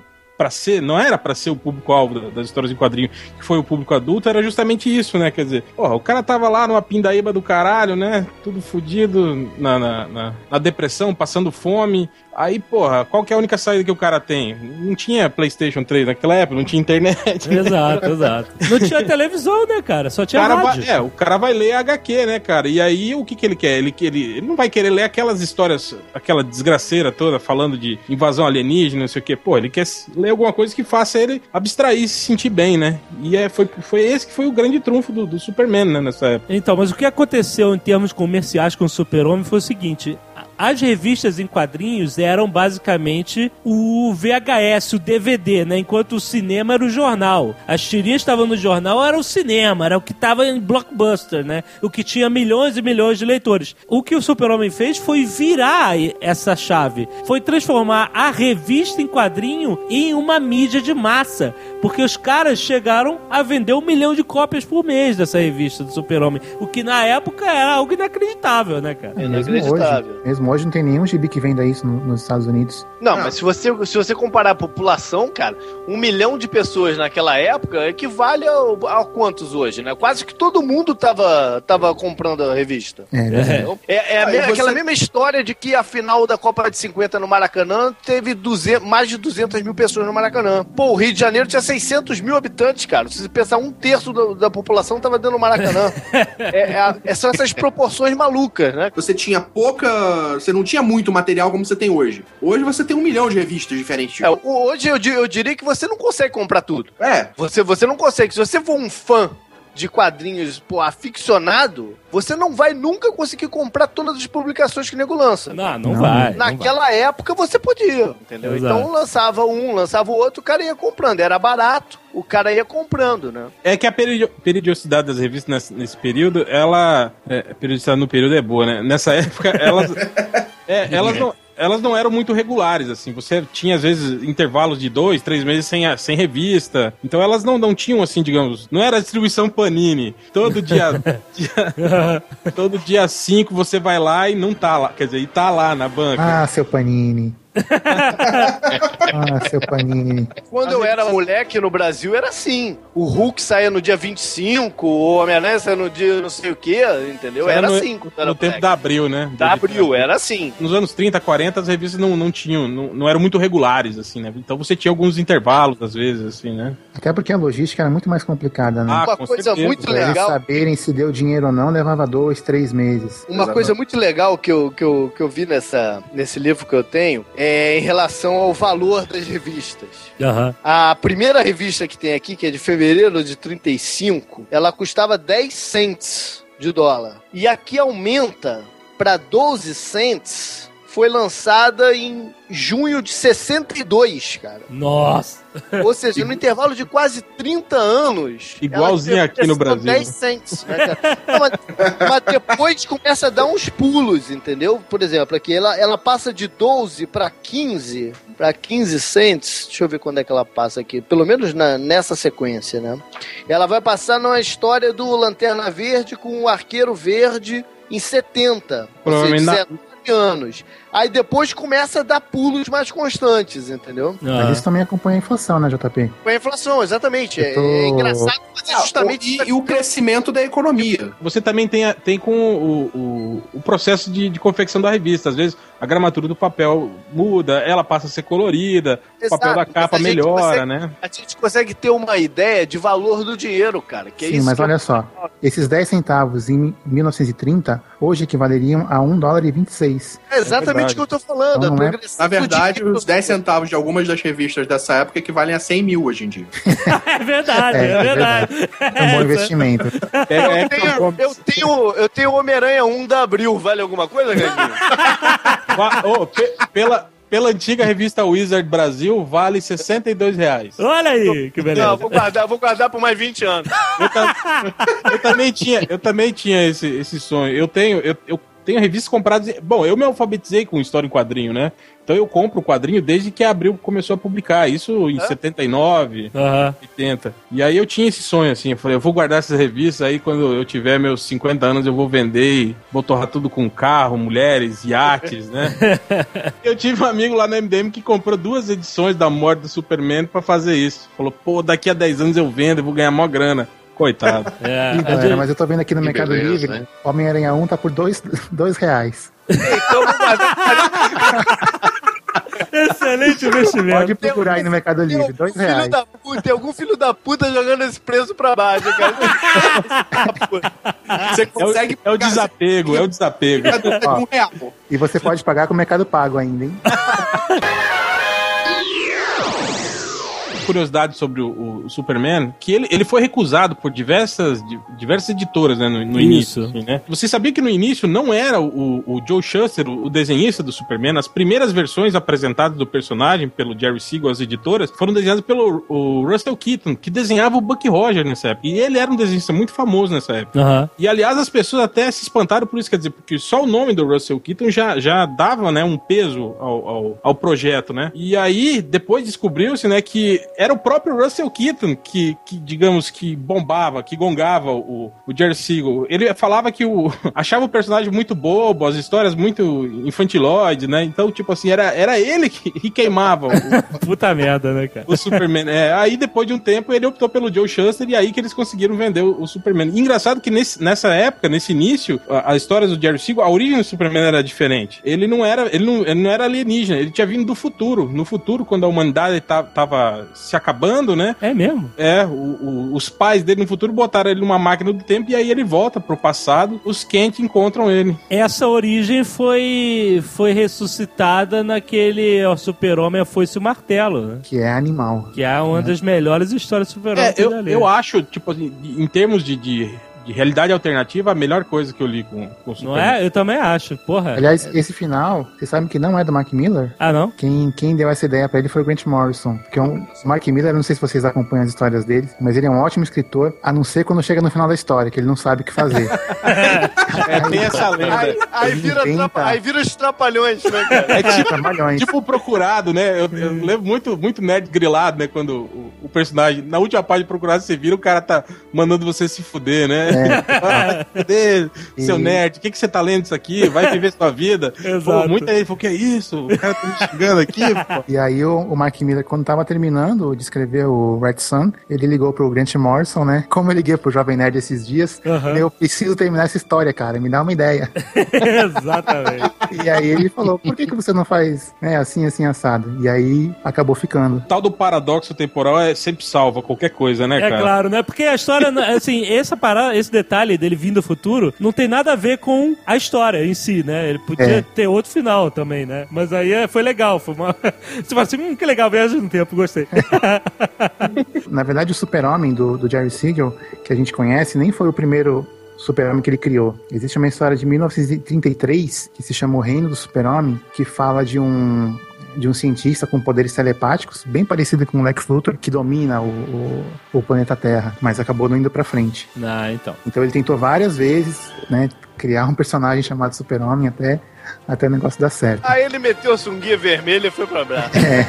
pra ser, não era pra ser o público-alvo das histórias em quadrinho, que foi o público adulto, era justamente isso, né? Quer dizer, porra, o cara tava lá numa pindaíba do caralho, né? Tudo fudido, na, na, na, na depressão, passando fome. Aí, porra, qual que é a única saída que o cara tem? Não tinha PlayStation três naquela época, não tinha internet. Exato, exato. Não tinha televisão, né, cara? Só tinha cara rádio. Vai, é, o cara vai ler H Q, né, cara? E aí, o que que ele quer? Ele, ele, ele não vai querer ler aquelas histórias, aquela desgraceira toda, falando de invasão alienígena, não sei o quê. Pô, ele quer ler alguma coisa que faça ele abstrair e se sentir bem, né? E é, foi, foi esse que foi o grande trunfo do, do Superman, né, nessa época. Então, mas o que aconteceu em termos comerciais com o Super-Homem foi o seguinte... As revistas em quadrinhos eram basicamente o V H S, o D V D, né? Enquanto o cinema era o jornal. As tirinhas que estavam no jornal era o cinema, era o que estava em blockbuster, né? O que tinha milhões e milhões de leitores. O que o Super-Homem fez foi virar essa chave. Foi transformar a revista em quadrinho em uma mídia de massa. Porque os caras chegaram a vender um milhão de cópias por mês dessa revista do Super-Homem. O que na época era algo inacreditável, né, cara? É, mesmo hoje, mesmo hoje não tem nenhum gibi que venda isso no, nos Estados Unidos. Não, não, mas se você, se você comparar a população, cara, um milhão de pessoas naquela época equivale a, a quantos hoje, né? Quase que todo mundo tava, tava comprando a revista. É, é. é, é a mesma, você... aquela mesma história de que a final da Copa de cinquenta no Maracanã teve duzentos, mais de duzentas mil pessoas no Maracanã. Pô, o Rio de Janeiro tinha seiscentos mil habitantes, cara. Se você pensar, um terço da, da população tava dentro do Maracanã. é, é, são essas proporções malucas, né? Você tinha pouca... Você não tinha muito material como você tem hoje. Hoje você tem um milhão de revistas diferentes. Tipo. É, hoje eu, eu diria que você não consegue comprar tudo. É. Você, você não consegue. Se você for um fã de quadrinhos, pô, aficionado, você não vai nunca conseguir comprar todas as publicações que o nego lança. Não, não, não vai. Naquela não vai. época você podia, entendeu? Exato. Então lançava um, lançava o outro, o cara ia comprando. Era barato, o cara ia comprando, né? É que a periodicidade das revistas nesse, nesse período, ela... É, a periodicidade no período é boa, né? Nessa época, elas... é, elas não... Elas não eram muito regulares, assim. Você tinha, às vezes, intervalos de dois, três meses sem, a, sem revista. Então elas não, não tinham, assim, digamos... Não era a distribuição Panini. Todo dia... dia todo dia cinco você vai lá e não tá lá. Quer dizer, e tá lá na banca. Ah, seu Panini. Ah, seu Panini. Quando eu era moleque no Brasil era assim. O Hulk saía no dia vinte e cinco, o Homem-Aranha saía no dia não sei o que, entendeu? Era, era no, assim. No era tempo da Abril, né? Da Abril, era assim. Nos anos trinta, quarenta, as revistas não, não tinham, não, não eram muito regulares, assim, né? Então você tinha alguns intervalos, às vezes, assim, né? Até porque a logística era muito mais complicada, né? Ah, uma coisa certeza. muito pra legal. Eles saberem se deu dinheiro ou não, levava dois, três meses. Uma Exatamente. coisa muito legal que eu, que eu, que eu vi nessa, nesse livro que eu tenho é em relação ao valor das revistas. Uhum. A primeira revista que tem aqui, que é de fevereiro de trinta e cinco, ela custava dez cents de dólar. E aqui aumenta para doze cents. Foi lançada em junho de sessenta e dois, cara. Nossa! Ou seja, no intervalo de quase trinta anos... Igualzinho aqui no Brasil. dez cents, né, cara? Não, mas, mas depois começa a dar uns pulos, entendeu? Por exemplo, aqui ela, ela passa de doze para quinze, para quinze cents. Deixa eu ver quando é que ela passa aqui. Pelo menos na, nessa sequência, né? Ela vai passar numa história do Lanterna Verde com o Arqueiro Verde em setenta. Provavelmente ou seja, anos. Aí depois começa a dar pulos mais constantes, entendeu? Mas isso também acompanha a inflação, né, J P? Com a inflação, exatamente. Tô... É, é engraçado, mas é justamente... Ah, e, e o crescimento da economia. Você também tem, a, tem com o, o, o processo de, de confecção da revista. Às vezes a gramatura do papel muda, ela passa a ser colorida, Exato, o papel da capa melhora, consegue, né? A gente consegue ter uma ideia de valor do dinheiro, cara. Que é Sim, isso mas que olha eu... só. Esses dez centavos em mil novecentos e trinta, hoje equivaleriam a um dólar e vinte e seis. É exatamente o é que eu tô falando. Então, é... Na verdade, os dez centavos de algumas das revistas dessa época equivalem a cem mil hoje em dia. É verdade, é, é verdade. verdade. É um bom investimento. É, eu, tenho, eu, tenho, eu tenho Homem-Aranha um da Abril. Vale alguma coisa, Gandinho? oh, pe pela... Pela antiga revista Wizard Brasil, vale sessenta e dois reais. Olha aí, que beleza. Não, vou guardar, vou guardar por mais vinte anos. Eu, ta eu também tinha, eu também tinha esse, esse sonho. Eu tenho, eu, eu tenho revistas compradas... Bom, eu me alfabetizei com história em quadrinho, né? Então eu compro o quadrinho desde que a Abril começou a publicar. Isso em é? setenta e nove, uhum. oitenta. E aí eu tinha esse sonho, assim. Eu falei, eu vou guardar essas revistas, aí quando eu tiver meus cinquenta anos eu vou vender e vou torrar tudo com carro, mulheres, iates, né? Eu tive um amigo lá na M D M que comprou duas edições da morte do Superman pra fazer isso. Falou, pô, daqui a dez anos eu vendo, eu vou ganhar mó grana. Coitado. É, Ih, galera, mas eu tô vendo aqui no que Mercado beleza, Livre, né? Homem-Aranha um tá por dois, dois reais. Então, excelente investimento. Pode procurar aí no Mercado Livre, dois reais. Da puta, tem algum filho da puta jogando esse preço pra baixo, cara. Você consegue é o, é o desapego, é o desapego. Ó, um real. E você pode pagar com o Mercado Pago ainda, hein? Curiosidade sobre o, o Superman, que ele, ele foi recusado por diversas, diversas editoras, né, no, no início. Assim, né? Você sabia que no início não era o, o Joe Shuster, o, o desenhista do Superman? As primeiras versões apresentadas do personagem pelo Jerry Siegel às editoras foram desenhadas pelo o Russell Keaton, que desenhava o Buck Rogers nessa época. E ele era um desenhista muito famoso nessa época. Uhum. E aliás, as pessoas até se espantaram por isso, quer dizer, porque só o nome do Russell Keaton já, já dava, né, um peso ao, ao, ao projeto, né? E aí, depois descobriu-se, né, que era o próprio Russell Keaton que, que, digamos, que bombava, que gongava o, o Jerry Siegel. Ele falava que o, achava o personagem muito bobo, as histórias muito infantilóides, né? Então, tipo assim, era, era ele que, que queimava o, puta merda, né, cara? O Superman. É, aí, depois de um tempo, ele optou pelo Joe Shuster e aí que eles conseguiram vender o, o Superman. E engraçado que nesse, nessa época, nesse início, a, a história do Jerry Siegel, a origem do Superman era diferente. Ele não era, ele não, ele não era alienígena, ele tinha vindo do futuro. No futuro, quando a humanidade tava, tava se acabando, né? É mesmo? É, o, o, os pais dele no futuro botaram ele numa máquina do tempo e aí ele volta pro passado, os Kent encontram ele. Essa origem foi, foi ressuscitada naquele ó, Super-Homem, Foice e o Martelo, né? Que é animal. Que é uma é. das melhores histórias de Super-Homem. É, eu, eu acho, tipo assim, em termos de... de... de realidade alternativa, a melhor coisa que eu li com, com o Superman. Não é? Eu também acho, porra. Aliás, esse final, vocês sabem que não é do Mark Miller? Ah, não? Quem, quem deu essa ideia pra ele foi o Grant Morrison. Que é um, o Mark Miller, não sei se vocês acompanham as histórias dele, mas ele é um ótimo escritor, a não ser quando chega no final da história, que ele não sabe o que fazer. É, tem essa lenda. Aí, aí, vira, trapa, aí vira os trapalhões, né, cara? É tipo, tipo o Procurado, né? Eu, eu lembro muito, muito nerd grilado, né? Quando o, o personagem, na última página de Procurado, você vira, o cara tá mandando você se fuder, né? É. Cadê, seu e... nerd? O que, que você tá lendo isso aqui? Vai viver sua vida. Pô, muita gente falou, que é isso? O cara tá me xingando aqui, pô. E aí o, o Mark Miller, quando tava terminando de escrever o Red Sun, ele ligou pro Grant Morrison, né? Como eu liguei pro Jovem Nerd esses dias, uhum. eu preciso terminar essa história, cara, me dá uma ideia. Exatamente. E aí ele falou, por que, que você não faz né, assim, assim, assado? E aí acabou ficando. O tal do paradoxo temporal é sempre salva qualquer coisa, né, é cara? É claro, né? Porque a história, assim, essa parada, esse detalhe dele vindo do futuro, não tem nada a ver com a história em si, né? Ele podia é. ter outro final também, né? Mas aí é, foi legal, foi uma... Você fala assim, hum, que legal, viagem no tempo, gostei. Na verdade, o Super-Homem do, do Jerry Siegel, que a gente conhece, nem foi o primeiro Super-Homem que ele criou. Existe uma história de mil novecentos e trinta e três, que se chama O Reino do Super-Homem, que fala de um... de um cientista com poderes telepáticos, bem parecido com o Lex Luthor, que domina o, o, o planeta Terra, mas acabou não indo pra frente. Ah, então. Então ele tentou várias vezes, né, criar um personagem chamado Super-Homem até, até o negócio dar certo. Aí ele meteu a sunguinha vermelha e foi pra braço. É.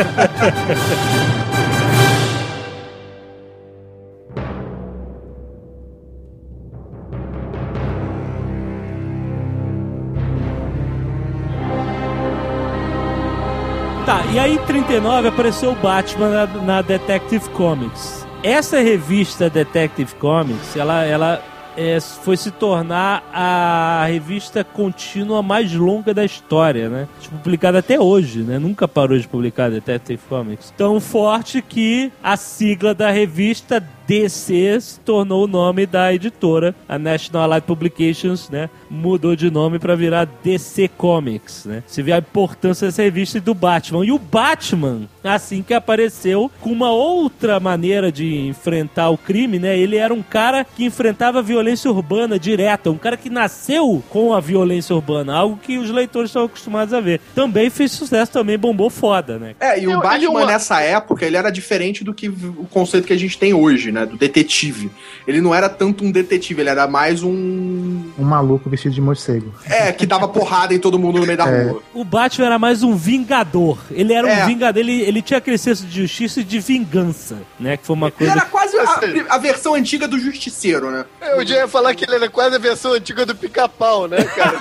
Tá, e aí em trinta e nove apareceu o Batman na, na Detective Comics. Essa revista Detective Comics, ela, ela é, foi se tornar a revista contínua mais longa da história, né? Publicada até hoje, né? Nunca parou de publicar Detective Comics. Tão forte que a sigla da revista D C se tornou o nome da editora, a National Allied Publications, né? Mudou de nome para virar D C Comics, né? Você vê a importância dessa revista e do Batman. E o Batman, assim que apareceu, com uma outra maneira de enfrentar o crime, né? Ele era um cara que enfrentava a violência urbana direta, um cara que nasceu com a violência urbana, algo que os leitores estão acostumados a ver. Também fez sucesso, também bombou foda, né? É, e o Eu- Batman ele uma- nessa época, ele era diferente do que o conceito que a gente tem hoje, né? né? Do detetive. Ele não era tanto um detetive, ele era mais um... Um maluco vestido de morcego. É, que dava porrada em todo mundo no meio da É. rua. O Batman era mais um vingador. Ele era É. um vingador, ele, ele tinha aquele senso de justiça e de vingança, né? Que foi uma Ele coisa... era quase a, a versão antiga do Justiceiro, né? Eu já ia falar que ele era quase a versão antiga do Pica-Pau, né, cara?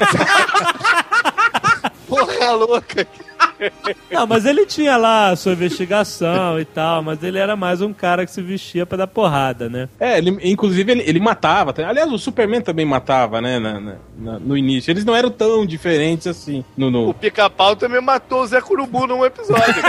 Porra louca. Não, mas ele tinha lá a sua investigação e tal, mas ele era mais um cara que se vestia pra dar porrada, né? É, ele, inclusive ele, ele matava. tá? Aliás, o Superman também matava, né? na- na- na- no início. Eles não eram tão diferentes assim. No, no... O Pica-Pau também matou o Zé Curubu num episódio.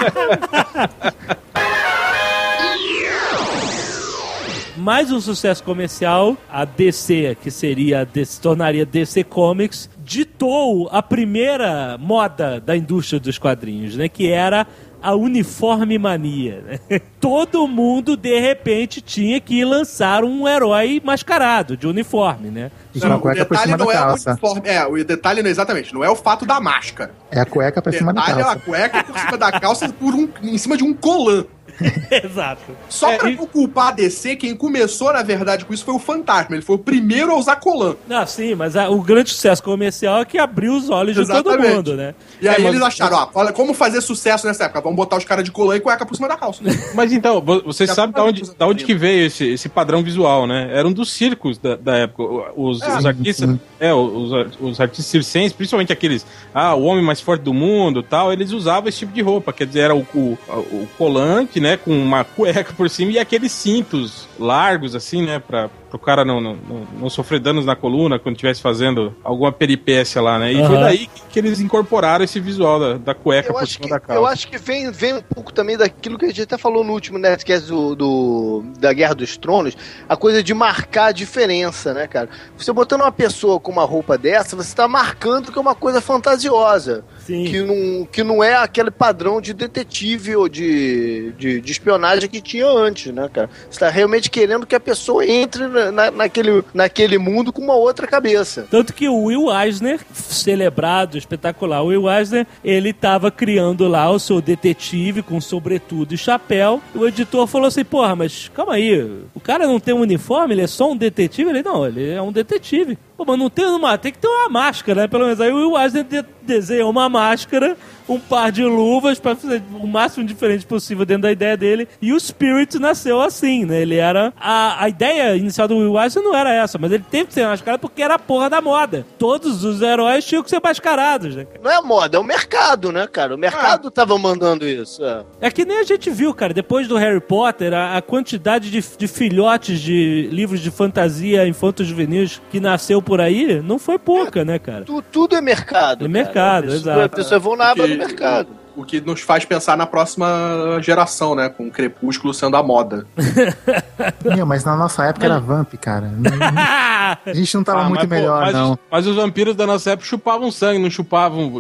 Mais um sucesso comercial, a D C, que seria, se tornaria D C Comics, ditou a primeira moda da indústria dos quadrinhos, né? Que era a uniforme mania, né? Todo mundo, de repente, tinha que lançar um herói mascarado, de uniforme, né? E com a o cueca por detalhe cima da não é o calça. uniforme. É, o detalhe não, exatamente, não é o fato da máscara. É a cueca O pra cima da detalhe é a calça. cueca por cima da calça por um, em cima de um colã. Exato. Só É, pra e- não culpar a D C, quem começou, na verdade, com isso foi o Fantasma. Ele foi o primeiro a usar colã. Não, sim, mas a- o grande sucesso comercial é que abriu os olhos de todo Exatamente. mundo, né? E aí É, mas- eles acharam, ó, olha, como fazer sucesso nessa época? Vamos botar os caras de colã e cueca por cima da calça. Mas então, vo- você Já sabe foi da onde, uma da onde que veio esse, esse padrão visual, né? Era um dos circos da, da época. O- Os, É, os sim, artistas, sim. é, os, os artistas circenses, principalmente aqueles, ah, o homem mais forte do mundo tal, eles usavam esse tipo de roupa. Quer dizer, era o, o, o colante, né, com uma cueca por cima e aqueles cintos largos, assim, né, pra, pro cara não, não, não, não sofrer danos na coluna quando estivesse fazendo alguma peripécia lá, né? E Aham. foi daí que, que eles incorporaram esse visual da, da cueca Eu por acho, cima que, da calça. eu acho que vem, vem um pouco também daquilo que a gente até falou no último Nerdcast do, do, da Guerra dos Tronos, a coisa de marcar a diferença, né, cara? Você botando uma pessoa com uma roupa dessa, você tá marcando que é uma coisa fantasiosa. Sim. Que não, que não é aquele padrão de detetive ou de, de, de espionagem que tinha antes, né, cara? Você tá realmente querendo que a pessoa entre na, na- naquele, naquele mundo com uma outra cabeça. Tanto que o Will Eisner, celebrado, espetacular, o Will Eisner, ele tava criando lá o seu detetive com sobretudo e chapéu. O editor falou assim, porra, mas calma aí, o cara não tem um uniforme, ele é só um detetive? Ele, não, ele é um detetive. Pô, mas não tem uma, tem que ter uma máscara, né? Pelo menos aí o Will Eisner de, desenhou uma máscara, um par de luvas pra fazer o máximo diferente possível dentro da ideia dele. E o Spirit nasceu assim, né? Ele era... A, a ideia inicial do Will Eisner não era essa, mas ele teve que ser mascarado porque era a porra da moda. Todos os heróis tinham que ser mascarados, né? Não é moda, é o mercado, né, cara? O mercado tava mandando isso. É. É que nem a gente viu, cara, depois do Harry Potter, a, a quantidade de, de filhotes de livros de fantasia infanto-juvenis que nasceu por aí não foi pouca, né, cara? Tu- tudo é mercado. É cara. mercado, A pessoa- exato. A pessoa é vulnerável Porque- no mercado. O que nos faz pensar na próxima geração, né? Com o Crepúsculo sendo a moda. Meu, mas na nossa época era Vamp, cara. Não- não- A gente não tava Ah, muito mas, pô, melhor, mas não. Os, mas os vampiros da nossa época chupavam sangue, não chupavam.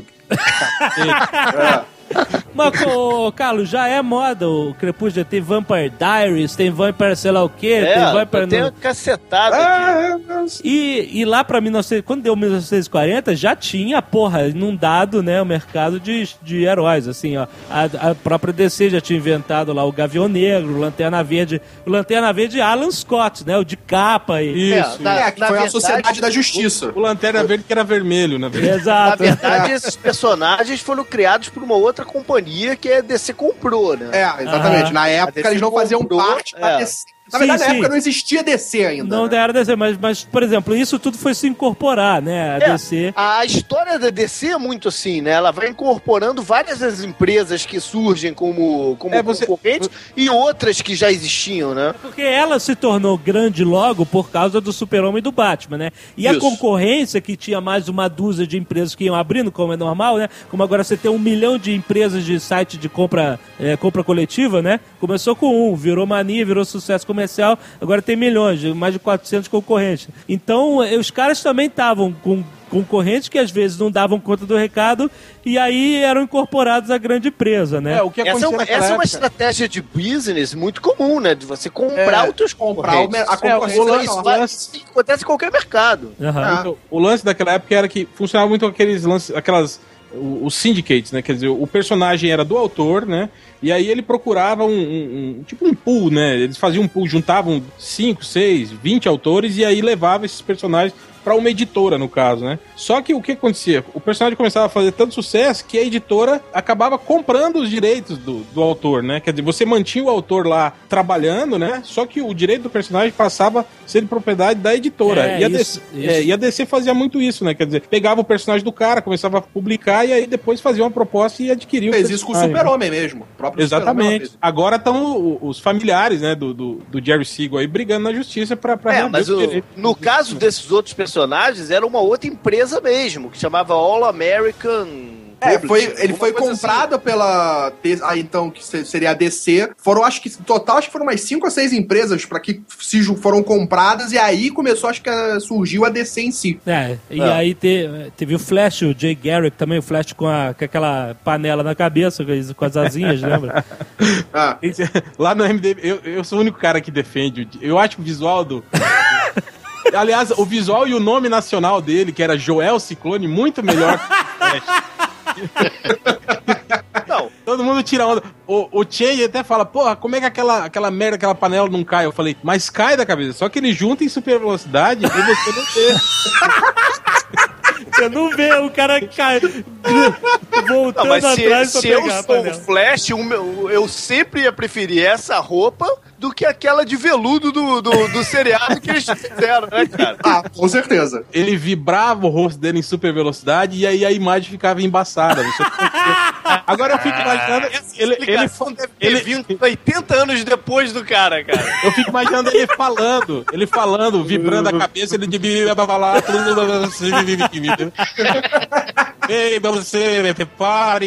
É. Mas, ô, Carlos, já é moda o Crepúsculo. Tem Vampire Diaries, tem Vampire sei lá o quê, tem É, Vampire... tem no- uma cacetada aqui. É, E, e lá pra mil e novecentos, quando deu mil novecentos e quarenta, já tinha, porra, inundado, né, o mercado de, de heróis, assim, ó. A, a própria D C já tinha inventado lá o Gavião Negro, o Lanterna Verde, o Lanterna Verde Alan Scott, né, o de capa e... Isso. na- é, que na foi a verdade, Sociedade da Justiça. O Lanterna Verde que era vermelho, na verdade. Na Exato. verdade, esses personagens foram criados por uma outra companhia que a D C comprou, né? É, exatamente. Aham. Na A época D C eles não faziam comprou, parte da é. D C. Na Sim, verdade, na sim. época não existia D C ainda. Não né? era D C, mas, mas, por exemplo, isso tudo foi se incorporar, né, a É, D C. A história da D C é muito assim, né? Ela vai incorporando várias das empresas que surgem como, como É, você- concorrentes e outras que já existiam, né? Porque ela se tornou grande logo por causa do Super-Homem e do Batman, né? E a Isso. concorrência, que tinha mais uma dúzia de empresas que iam abrindo, como é normal, né? Como agora você tem um milhão de empresas de site de compra, é, compra coletiva, né? Começou com um, virou mania, virou sucesso comercial, agora tem milhões, mais de quatrocentos concorrentes. Então, eh, os caras também estavam com concorrentes que às vezes não davam conta do recado e aí eram incorporados à grande empresa, né? É, o que Essa é, aconteceu uma, naquela essa é uma época- estratégia de business muito comum, né? De você comprar É, os teus comprar o concorrentes. mer- a concorrência o é lance- legal. Isso, vai- isso acontece em qualquer mercado. Aham. Então, o lance daquela época era que funcionava muito com aqueles lances, aquelas os syndicates, né? Quer dizer, o personagem era do autor, né? E aí ele procurava um, um, um tipo um pool, né? Eles faziam um pool, juntavam cinco, seis, vinte autores e aí levava esses personagens para uma editora, no caso, né? Só que o que acontecia? O personagem começava a fazer tanto sucesso que a editora acabava comprando os direitos do, do autor, né? Quer dizer, você mantinha o autor lá trabalhando, né? Só que o direito do personagem passava a ser de propriedade da editora. É, e, a isso, D C, isso. É, e a D C fazia muito isso, né? Quer dizer, pegava o personagem do cara, começava a publicar e aí depois fazia uma proposta e adquiria o Fez isso com o personagem. Super-Homem mesmo. O próprio Super-Homem Exatamente. fez. Agora estão os familiares, né, do, do, do Jerry Siegel aí brigando na justiça pra, pra É, reaver mas os o- direitos. no caso desses outros personagens, era uma outra empresa mesmo, que chamava All American. É, Publishing, foi, ele alguma foi coisa comprado pela. D- Ah, então, que se- seria a D C. Foram, acho que, total, acho que foram umas cinco ou seis empresas para que se ju- foram compradas, e aí começou, acho que a- surgiu a D C em si. É, e É. aí te- teve o Flash, o Jay Garrick também, o Flash com, a, com aquela panela na cabeça, com as- com as asinhas, lembra? Ah, Lá no M D B, eu, eu sou o único cara que defende. o- Eu acho que o visual do. Aliás, o visual e o nome nacional dele, que era Joel Ciclone, muito melhor que o Flash. Não, Todo mundo tira onda. O, o Che até fala, porra, como é que aquela, aquela merda, aquela panela não cai? Eu falei, mas cai da cabeça. Só que ele junta em super velocidade e você não vê. Você não vê o cara cai, voltando não, mas se, atrás pra se eu pegar a sou o panela. Flash, o meu- eu sempre ia preferir essa roupa do que aquela de veludo do, do, do seriado que eles fizeram, né, cara? ah, com certeza. Ele vibrava o rosto dele em super velocidade e aí a imagem ficava embaçada. Você... Agora eu fico imaginando. Ele, ele, Explicação deve ter ele, vindo oitenta anos depois do cara, cara. eu fico imaginando ele falando, ele falando, vibrando a cabeça, ele devia falar. Ei, você, pare,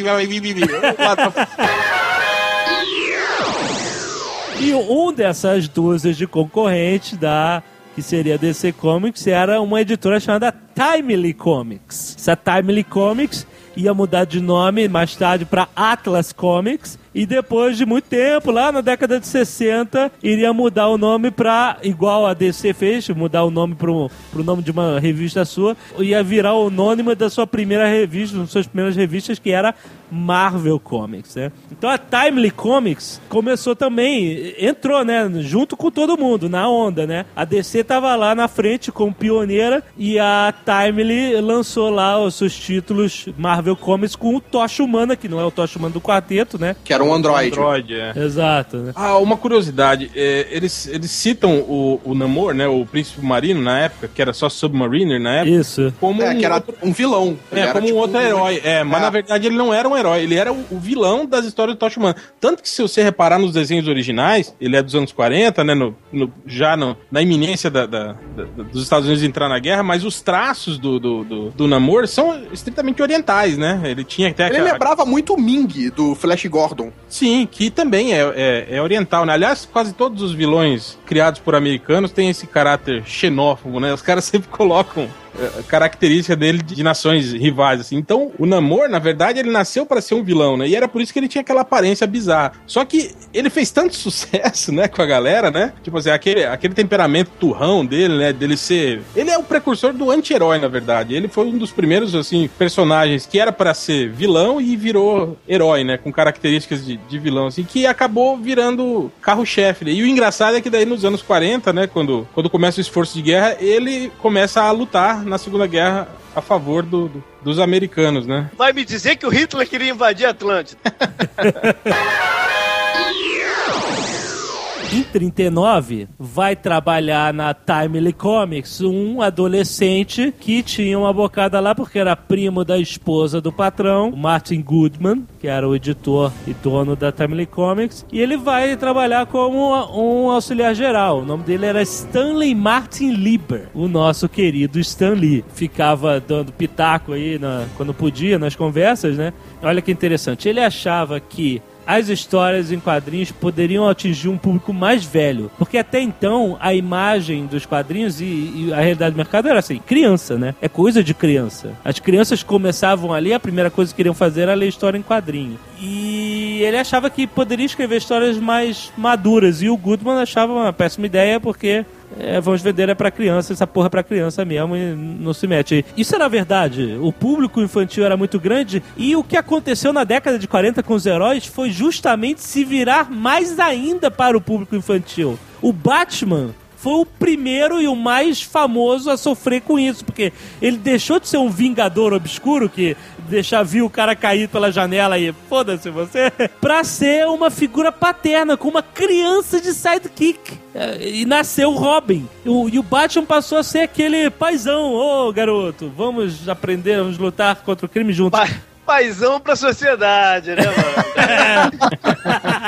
E um dessas dúzias de concorrentes da que seria a D C Comics era uma editora chamada Timely Comics. Essa Timely Comics ia mudar de nome mais tarde para Atlas Comics e depois de muito tempo, lá na década de sessenta, iria mudar o nome para, igual a D C fez, mudar o nome para o nome de uma revista sua, ia virar o anônimo da sua primeira revista, uma das suas primeiras revistas, que era Marvel Comics, né? Então a Timely Comics começou também, entrou, né, junto com todo mundo, na onda, né? A D C tava lá na frente como pioneira e a Timely lançou lá os seus títulos Marvel Comics com o Tocha Humana, que não é o Tocha Humana do quarteto, né? Que era um Android. Android, é. Exato, né? Ah, uma curiosidade, é, eles, eles citam o, o Namor, né, o príncipe marino na época, que era só Submariner na época, Isso. como É, um que era outro, um vilão. Ele é, era, como tipo, um outro herói. É, mas É. na verdade ele não era um herói, ele era o, o vilão das histórias do Tocha Humana. Tanto que se você reparar nos desenhos originais, ele é dos anos quarenta, né, no, no- já no- na iminência da- da- da- dos Estados Unidos entrar na guerra, mas os traços do, do, do, do Namor são estritamente orientais, né? Ele tinha até Ele aquela- lembrava muito o Ming, do Flash Gordon. Sim, que também é, é, é oriental, né? Aliás, quase todos os vilões criados por americanos têm esse caráter xenófobo, né? Os caras sempre colocam é, característica dele de, de nações rivais, assim. Então, o Namor, na verdade, ele nasceu para ser um vilão, né? E era por isso que ele tinha aquela aparência bizarra. Só que ele fez tanto sucesso, né, com a galera, né? Tipo assim, aquele, aquele temperamento turrão dele, né? Dele ser... Ele é o precursor do anti-herói, na verdade. Ele foi um dos primeiros, assim, personagens que era para ser vilão e virou herói, né? Com características de, de vilão, assim, que acabou virando carro-chefe. Né? E o engraçado é que daí nos anos quarenta, né? Quando, quando começa o esforço de guerra, ele começa a lutar na Segunda Guerra a favor do, do- dos americanos, né? Vai me dizer que o Hitler queria invadir a Atlântida. Em trinta e nove, vai trabalhar na Timely Comics um adolescente que tinha uma bocada lá porque era primo da esposa do patrão, o Martin Goodman, que era o editor e dono da Timely Comics, e ele vai trabalhar como um auxiliar geral. O nome dele era Stanley Martin Lieber, o nosso querido Stan Lee. Ficava dando pitaco aí na- quando podia, nas conversas, né? Olha que interessante, ele achava que as histórias em quadrinhos poderiam atingir um público mais velho. Porque até então, a imagem dos quadrinhos e, e a realidade do mercado era assim, criança, né? É coisa de criança. As crianças começavam ali, a primeira coisa que queriam fazer era ler história em quadrinho. E ele achava que poderia escrever histórias mais maduras. E o Goodman achava uma péssima ideia, porque é, vamos vender é pra criança, essa porra é pra criança mesmo e não se mete aí. Isso era verdade. O público infantil era muito grande e o que aconteceu na década de quarenta com os heróis foi justamente se virar mais ainda para o público infantil. O Batman foi o primeiro e o mais famoso a sofrer com isso, porque ele deixou de ser um vingador obscuro que deixar vir o cara cair pela janela e foda-se você, pra ser uma figura paterna, com uma criança de sidekick. E nasceu o Robin. O, e o Batman passou a ser aquele paizão. Ô, garoto, vamos aprender, vamos lutar contra o crime juntos. Pa paizão pra sociedade, né, mano?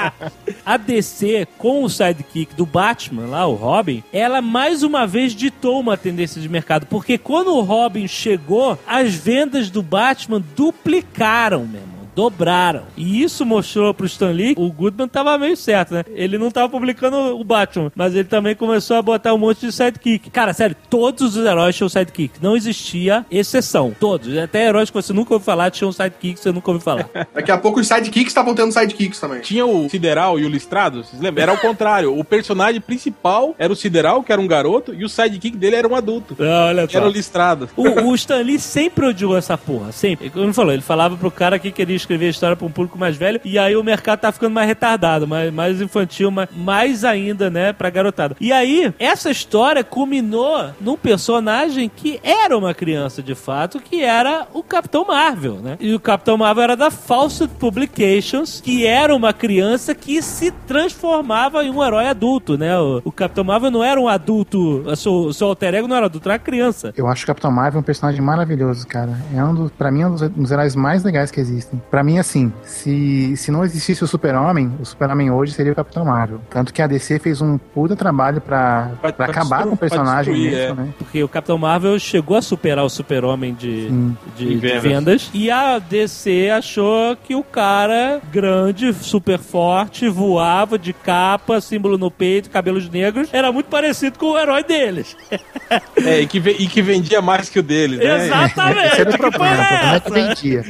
A D C, com o sidekick do Batman, lá, o Robin, ela mais uma vez ditou uma tendência de mercado, porque quando o Robin chegou, as vendas do Batman duplicaram, meu irmão. Dobraram. E isso mostrou pro Stan Lee, o Goodman tava meio certo, né? Ele não tava publicando o Batman, mas ele também começou a botar um monte de sidekick. Cara, sério, todos os heróis tinham sidekick. Não existia exceção. Todos. Até heróis que você nunca ouviu falar tinham sidekick que você nunca ouviu falar. Daqui a pouco os sidekicks estavam tendo sidekicks também. Tinha o Sideral e o Listrado, vocês lembram? Era o contrário. O personagem principal era o Sideral, que era um garoto, e o sidekick dele era um adulto. Ah, olha só. Era o Listrado. O, o Stan Lee sempre odiou essa porra. Sempre. Como ele falou, ele falava pro cara que queria escrever a história pra um público mais velho, e aí o mercado tá ficando mais retardado, mais, mais infantil, mais, mais ainda, né, pra garotada. E aí, essa história culminou num personagem que era uma criança de fato, que era o Capitão Marvel, né? E o Capitão Marvel era da Fawcett Publications, que era uma criança que se transformava em um herói adulto, né? O, o Capitão Marvel não era um adulto, o seu, o seu alter ego não era adulto, era uma criança. Eu acho o Capitão Marvel um personagem maravilhoso, cara. É um dos, pra mim, é um dos, um dos heróis mais legais que existem. Pra mim, assim, se, se não existisse o Super-Homem, o Super-Homem hoje seria o Capitão Marvel. Tanto que a D C fez um puta trabalho pra, pra, pra acabar com o personagem destruir, mesmo, é. né? Porque o Capitão Marvel chegou a superar o Super-Homem de, de, de vendas. vendas. E a D C achou que o cara, grande, super forte, voava de capa, símbolo no peito, cabelos negros, era muito parecido com o herói deles. É, e que, e que vendia mais que o deles, né? Exatamente! Esse era o Que problema, porra é o problema é que essa? vendia.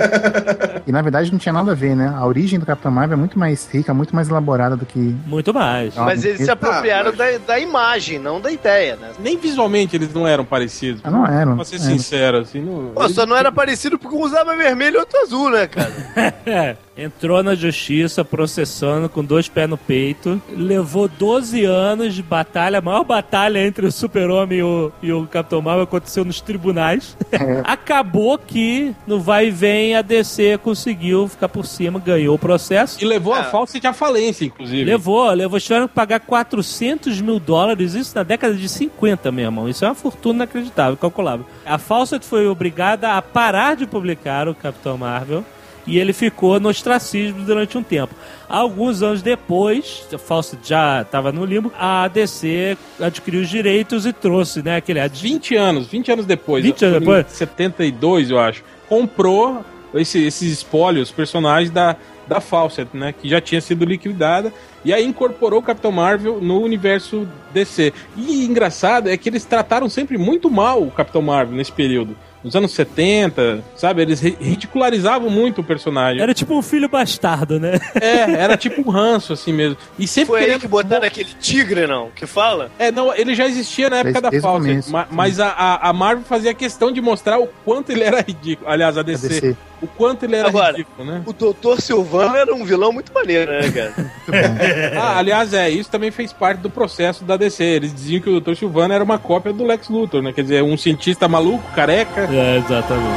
E na verdade não tinha nada a ver, né? A origem do Capitão Marvel é muito mais rica, muito mais elaborada do que... Muito mais. Ah, Mas eles se apropriaram Ah, mas- da, da imagem, não da ideia, né? Nem visualmente eles não eram parecidos. Ah, não eram. Pra ser É. sincero, assim, não... Pô, só não era parecido porque um usava vermelho e outro azul, né, cara? É, entrou na justiça processando com dois pés no peito, levou doze anos de batalha, a maior batalha entre o Super-Homem e o, e o Capitão Marvel aconteceu nos tribunais. Acabou que no vai e vem a D C conseguiu ficar por cima, ganhou o processo. E levou É. a Fawcett à falência, inclusive. Levou, levou, tiveram que pagar quatrocentos mil dólares, isso na década de cinquenta, meu irmão. Isso é uma fortuna inacreditável, calculável. A Fawcett foi obrigada a parar de publicar o Capitão Marvel e ele ficou no ostracismo durante um tempo. Alguns anos depois, a Fawcett já estava no limbo, a D C adquiriu os direitos e trouxe, né, aquele... ad- vinte anos, vinte anos depois. vinte anos foi em depois? setenta e dois, eu acho. Comprou esse, esses espólios, personagens da, da Fawcett, né? Que já tinha sido liquidada. E aí incorporou o Capitão Marvel no universo D C. E engraçado é que eles trataram sempre muito mal o Capitão Marvel nesse período. Nos anos setenta, sabe? Eles ri- ridicularizavam muito o personagem. Era tipo um filho bastardo, né? É, era tipo um ranço, assim mesmo. E sempre Foi aí querendo... que botaram aquele tigre, não? Que fala? É, não, ele já existia na época Desde- da desde o Fawcett, começo, ma- sim. mas a, a, a Marvel fazia questão de mostrar o quanto ele era ridículo. Aliás, a D C. A D C. O quanto ele era Agora, ridículo, né? O doutor Silvano era um vilão muito maneiro, né, cara? Ah, aliás, é, isso também fez parte do processo da D C. Eles diziam que o doutor Silvano era uma cópia do Lex Luthor, né? Quer dizer, um cientista maluco, careca. É, exatamente.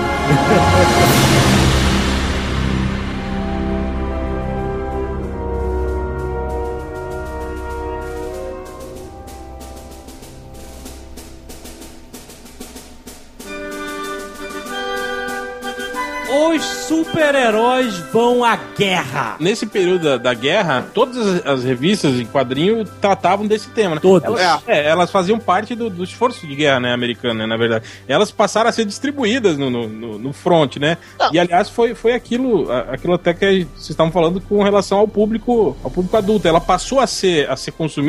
Os super-heróis vão à guerra. Nesse período da, da guerra, todas as, as revistas em quadrinho tratavam desse tema, né? Todas. Elas, é, elas faziam parte do, do esforço de guerra, né, americano, né, na verdade. Elas passaram a ser distribuídas no, no, no, no front, né? Não. E, aliás, foi, foi aquilo, a- aquilo até que vocês estavam falando com relação ao público, ao público adulto. Ela passou a ser, a ser consumida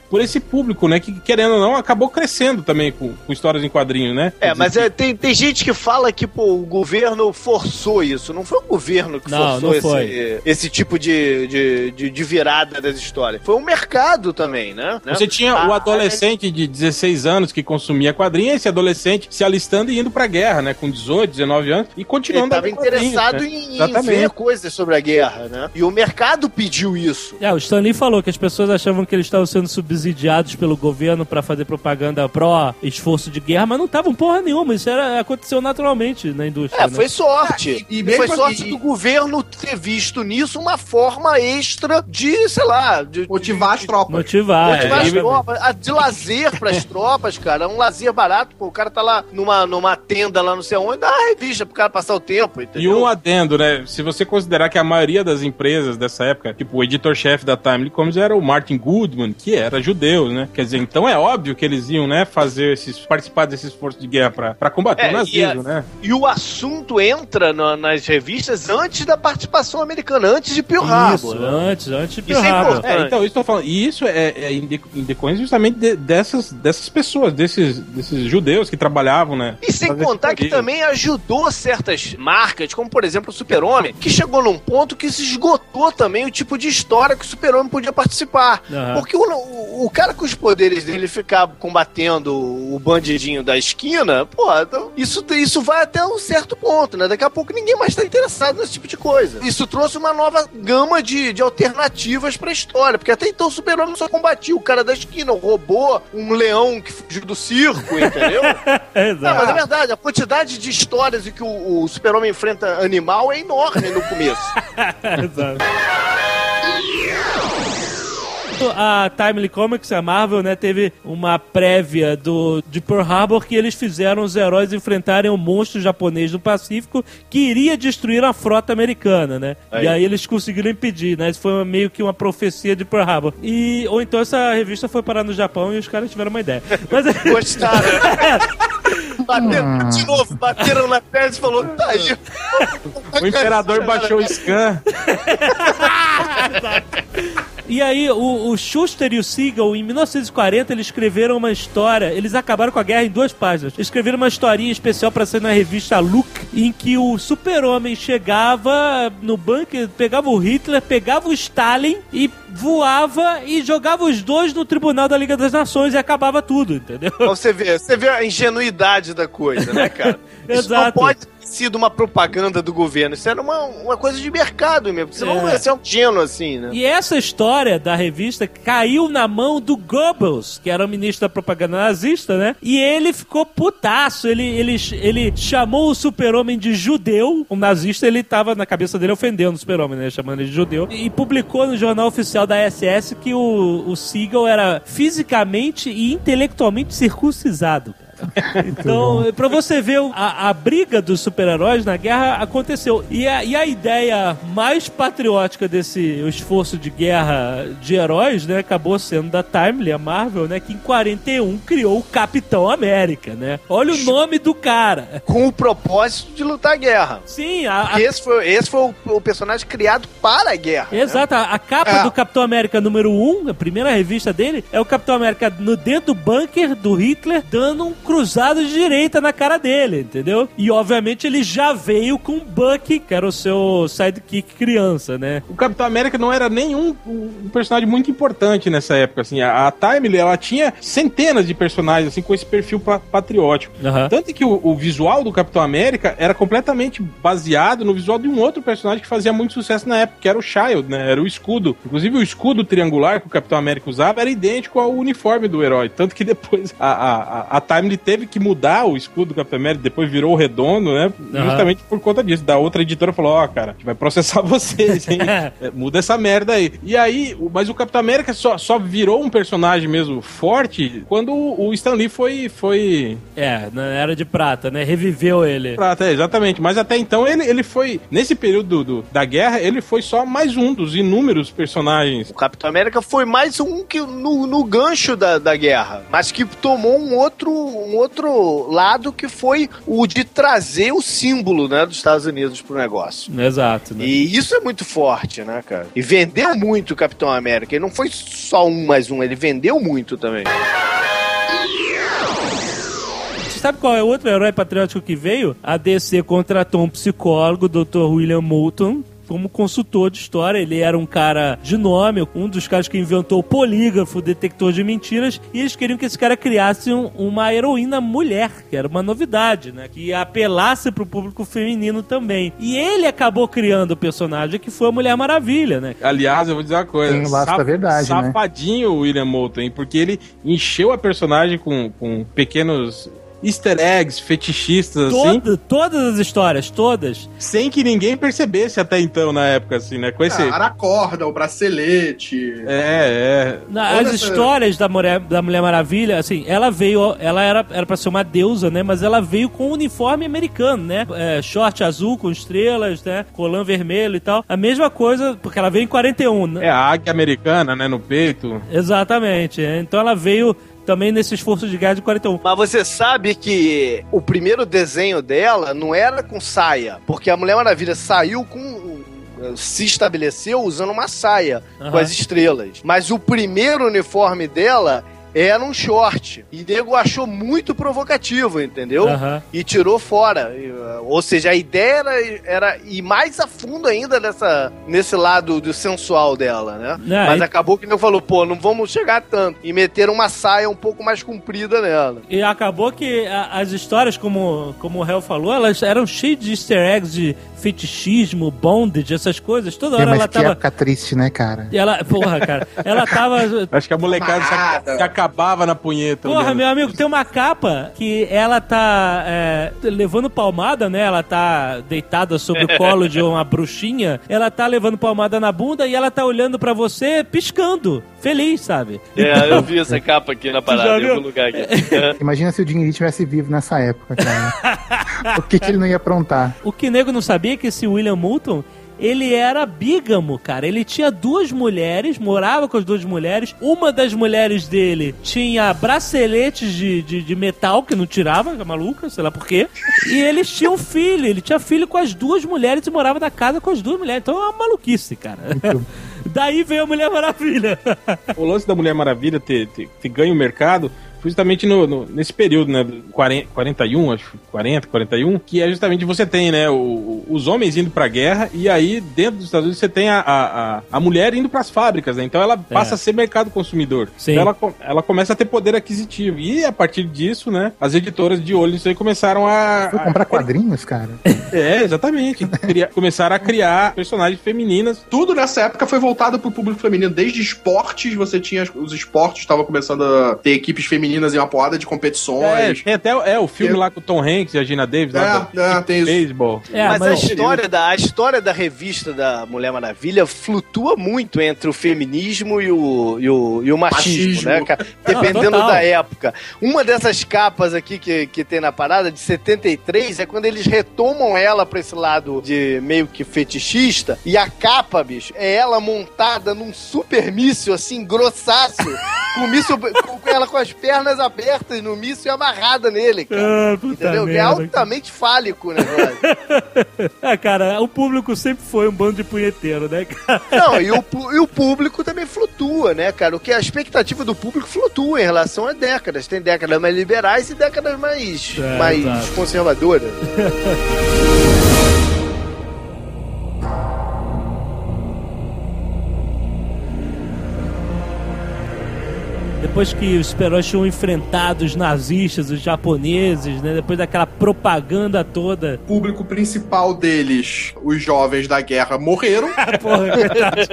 por esse público, né? Que, querendo ou não, acabou crescendo também com, com histórias em quadrinhos, né? É, mas é, tem, tem gente que fala que, pô, o governo forçou isso. Não foi o governo que Não, forçou não foi. esse, esse tipo de, de, de, de virada das histórias. Foi o mercado também, né? Você tinha Ah, o adolescente de dezesseis anos que consumia quadrinhos, esse adolescente se alistando e indo pra guerra, né? Com dezoito, dezenove anos e continuando Ele estava interessado né? em, em Exatamente. ver coisas sobre a guerra, né? E o mercado pediu isso. É, o Stan Lee falou que as pessoas achavam que eles estavam sendo subsidiados pelo governo pra fazer propaganda pró esforço de guerra, mas não estavam porra nenhuma. Isso era, aconteceu naturalmente na indústria. É, né? foi sorte. E- e foi mesmo sorte assim- do governo ter visto nisso uma forma extra de, sei lá, de Motivar as tropas. Motivar. motivar as é, tropas, a- de lazer pras tropas, cara. Um lazer barato, pô. O cara tá lá numa, numa tenda lá não sei onde, dá uma revista pro cara passar o tempo, E entendeu? um adendo, né? Se você considerar que a maioria das empresas dessa época, tipo, o editor-chefe da Timely Comics era o Martin Goodman, que era judeu, né? Quer dizer, então é óbvio que eles iam, né, fazer esses, participar desse esforço de guerra pra, pra combater É, o e, a- nazismo, né? e o assunto entra na- nas revistas antes da participação americana, antes de Pearl Isso, Harbor. né? antes, antes de Isso Pearl é Harbor. importante. É, então, isso que eu tô falando. E isso é, é em de- em decorrência justamente de- dessas, dessas pessoas, desses, desses judeus que trabalhavam, né? E sem fazer contar esse que período. também ajudou certas marcas, como por exemplo o Super-Homem, que chegou num ponto que se esgotou também o tipo de história que o Super-Homem podia participar. Aham. Porque o, o, o cara com os poderes dele ficar combatendo o bandidinho da esquina, pô, então, isso, isso vai até um certo ponto, né? Daqui a pouco ninguém mais tá interessado nesse tipo de coisa. Isso trouxe uma nova gama de, de alternativas pra história, porque até então o Super-Homem só combatia o cara da esquina, o robô, um leão que fugiu do circo, entendeu? Não, Exato. mas é verdade, a quantidade de histórias em que o, o Super-Homem enfrenta animal é enorme no começo. Exato. A Timely Comics, a Marvel, né, teve uma prévia do, de Pearl Harbor que eles fizeram os heróis enfrentarem um monstro japonês do Pacífico que iria destruir a frota americana, né? Aí. E aí eles conseguiram impedir, né? Isso foi meio que uma profecia de Pearl Harbor. E, ou então essa revista foi parar no Japão e os caras tiveram uma ideia. Mas Gostaram. Bateram, de novo, bateram na testa e falou, tá aí. O imperador baixou o scan. E aí, o, o Shuster e o Siegel, em mil novecentos e quarenta, eles escreveram uma história. Eles acabaram com a guerra em duas páginas. Eles escreveram uma historinha especial pra ser na revista Look, em que o Super-Homem chegava no bunker, pegava o Hitler, pegava o Stalin e voava e jogava os dois no Tribunal da Liga das Nações e acabava tudo, entendeu? Pra você ver, você vê a ingenuidade da coisa, né, cara? Isso não Exato. pode ter sido uma propaganda do governo, isso era uma, uma coisa de mercado mesmo, você não É. ia ser um ingênuo assim, né? E essa história da revista caiu na mão do Goebbels, que era o ministro da propaganda nazista, né? E ele ficou putaço. Ele, ele, ele chamou o Super-Homem de judeu. O nazista, ele tava na cabeça dele ofendendo o Super-Homem, né? Chamando ele de judeu. E publicou no jornal oficial da S S que o, o Siegel era fisicamente e intelectualmente circuncisado, cara. Então, pra você ver, a, a briga dos super-heróis na guerra aconteceu. E a, e a ideia mais patriótica desse esforço de guerra de heróis, né, acabou sendo da Timely, a Marvel, né, que em quarenta e um criou o Capitão América, né? Olha o nome do cara. Com o propósito de lutar a guerra. Sim, a, a Porque esse foi, esse foi o, o personagem criado para a guerra. né? Exato, a, a capa É. do Capitão América número um, a primeira revista dele, é o Capitão América no dentro do bunker do Hitler, dando um cruzado de direita na cara dele, entendeu? E obviamente ele já veio com o Bucky, que era o seu sidekick criança, né? O Capitão América não era nenhum um personagem muito importante nessa época, assim. A, a Timely, ela tinha centenas de personagens, assim, com esse perfil pa- patriótico. Aham. Tanto que o, o visual do Capitão América era completamente baseado no visual de um outro personagem que fazia muito sucesso na época, que era o Shield, né? Era o escudo. Inclusive, o escudo triangular que o Capitão América usava era idêntico ao uniforme do herói. Tanto que depois a, a, a Timely teve que mudar o escudo do Capitão América, depois virou redondo, né? Justamente por conta disso. Da outra editora falou, ó, oh, cara, a gente vai processar vocês, hein? É, muda essa merda aí. E aí, o- mas o Capitão América só, só virou um personagem mesmo forte quando o Stan Lee foi... foi... É, na Era de Prata, né? Reviveu ele. Prata, é, exatamente. Mas até então ele, ele foi... Nesse período do- da guerra, ele foi só mais um dos inúmeros personagens. O Capitão América foi mais um que no, no gancho da, da guerra, mas que tomou um outro, um outro lado que foi o de trazer o símbolo, né, dos Estados Unidos pro negócio. Exato, né? E isso é muito forte, né, cara? E vendeu muito o Capitão América. E não foi só um mais um, ele vendeu muito também. Você sabe qual é o outro herói patriótico que veio? A D C contratou um psicólogo, doutor William Moulton, como consultor de história. Ele era um cara de nome, um dos caras que inventou o polígrafo, o detector de mentiras, e eles queriam que esse cara criasse um, uma heroína mulher, que era uma novidade, né? Que apelasse pro público feminino também. E ele acabou criando o personagem que foi a Mulher Maravilha, né? Aliás, eu vou dizer uma coisa. Tem um laço da verdade, né? Safadinho o William Moulton, hein? Porque ele encheu a personagem com, com pequenos easter eggs, fetichistas, assim. Toda, todas as histórias, todas. Sem que ninguém percebesse até então, na época, assim, né? Com esse... Ah, a corda, o bracelete. É, é. Na, as essa... histórias da Mulher, da Mulher Maravilha, assim, ela veio, ela era, era pra ser uma deusa, né? Mas ela veio com um uniforme americano, né? É, short azul com estrelas, né? Colã vermelho e tal. A mesma coisa, porque ela veio em quarenta e um, né? É, a águia americana, né? No peito. Exatamente. Então ela veio também nesse esforço de guerra de quarenta e um. Mas você sabe que o primeiro desenho dela não era com saia, porque a Mulher Maravilha saiu com... se estabeleceu usando uma saia, uhum, com as estrelas. Mas o primeiro uniforme dela era um short. E nego achou muito provocativo, entendeu? Uhum. E tirou fora. Ou seja, a ideia era, era ir mais a fundo ainda nessa, nesse lado do sensual dela, né? Não, Mas e... acabou que nego falou, pô, não vamos chegar tanto. E meteram uma saia um pouco mais comprida nela. E acabou que a, as histórias, como, como o Hel falou, elas eram cheias de easter eggs, de fetichismo, bondage, essas coisas. Toda hora é, mas ela que tava... época triste, né, cara? E ela, porra, cara, ela tava... Acho que a molecada se, se acabava na punheta. Porra, olhando. meu amigo, tem uma capa que ela tá é, levando palmada, né? Ela tá deitada sobre o colo de uma bruxinha. Ela tá levando palmada na bunda e ela tá olhando pra você piscando. Feliz, sabe? É, então... eu vi essa capa aqui na parada, em algum lugar aqui. Imagina se o Jim Lee tivesse vivo nessa época, cara. O que, que ele não ia aprontar? O que nego não sabia é que esse William Moulton, ele era bígamo, cara. Ele tinha duas mulheres, morava com as duas mulheres. Uma das mulheres dele tinha braceletes de, de, de metal que não tirava, que é maluca, sei lá por quê. E eles tinham um filho. Ele tinha filho com as duas mulheres e morava na casa com as duas mulheres. Então é uma maluquice, cara. Daí veio a Mulher Maravilha. O lance da Mulher Maravilha ter, ter, ter ganho o mercado justamente no, no, nesse período, né, quarenta, quarenta e um, acho, quarenta, quarenta e um, que é justamente você tem, né, o, os homens indo pra guerra e aí dentro dos Estados Unidos você tem a, a, a mulher indo pras fábricas, né, então ela passa é. a ser mercado consumidor. Sim. Então ela, ela começa a ter poder aquisitivo e a partir disso, né, as editoras de olho nisso aí começaram a... Foi comprar a... quadrinhos, cara? É, exatamente. Criar, começaram a criar personagens femininas. Tudo nessa época foi voltado pro público feminino, desde esportes, você tinha os esportes, estavam começando a ter equipes femininas em uma porrada de competições. É, tem até é, o filme é. lá com o Tom Hanks e a Gina Davis. É, lá do, é, tem isso. Beisebol. É, mas, mas a, história da, a história da revista da Mulher Maravilha flutua muito entre o feminismo e o, e o, e o machismo, machismo, né, cara? Dependendo Não, da época. Uma dessas capas aqui que, que tem na parada, de setenta e três, é quando eles retomam ela pra esse lado de meio que fetichista, e a capa, bicho, é ela montada num super míssil, assim, grossaço, com o míssil, com ela com as pernas abertas no míssil e amarrada nele, cara. Ah, entendeu? merda, é altamente cara. fálico o negócio. Ah, cara, o público sempre foi um bando de punheteiro, né, cara? Não, e o, e o público também flutua, né, cara? O que a expectativa do público flutua em relação a décadas. Tem décadas mais liberais e décadas mais, é, mais exato. conservadoras. Depois que os super-heróis tinham enfrentado os nazistas, os japoneses, né? Depois daquela propaganda toda. O público principal deles, os jovens da guerra, morreram. Porra, é verdade.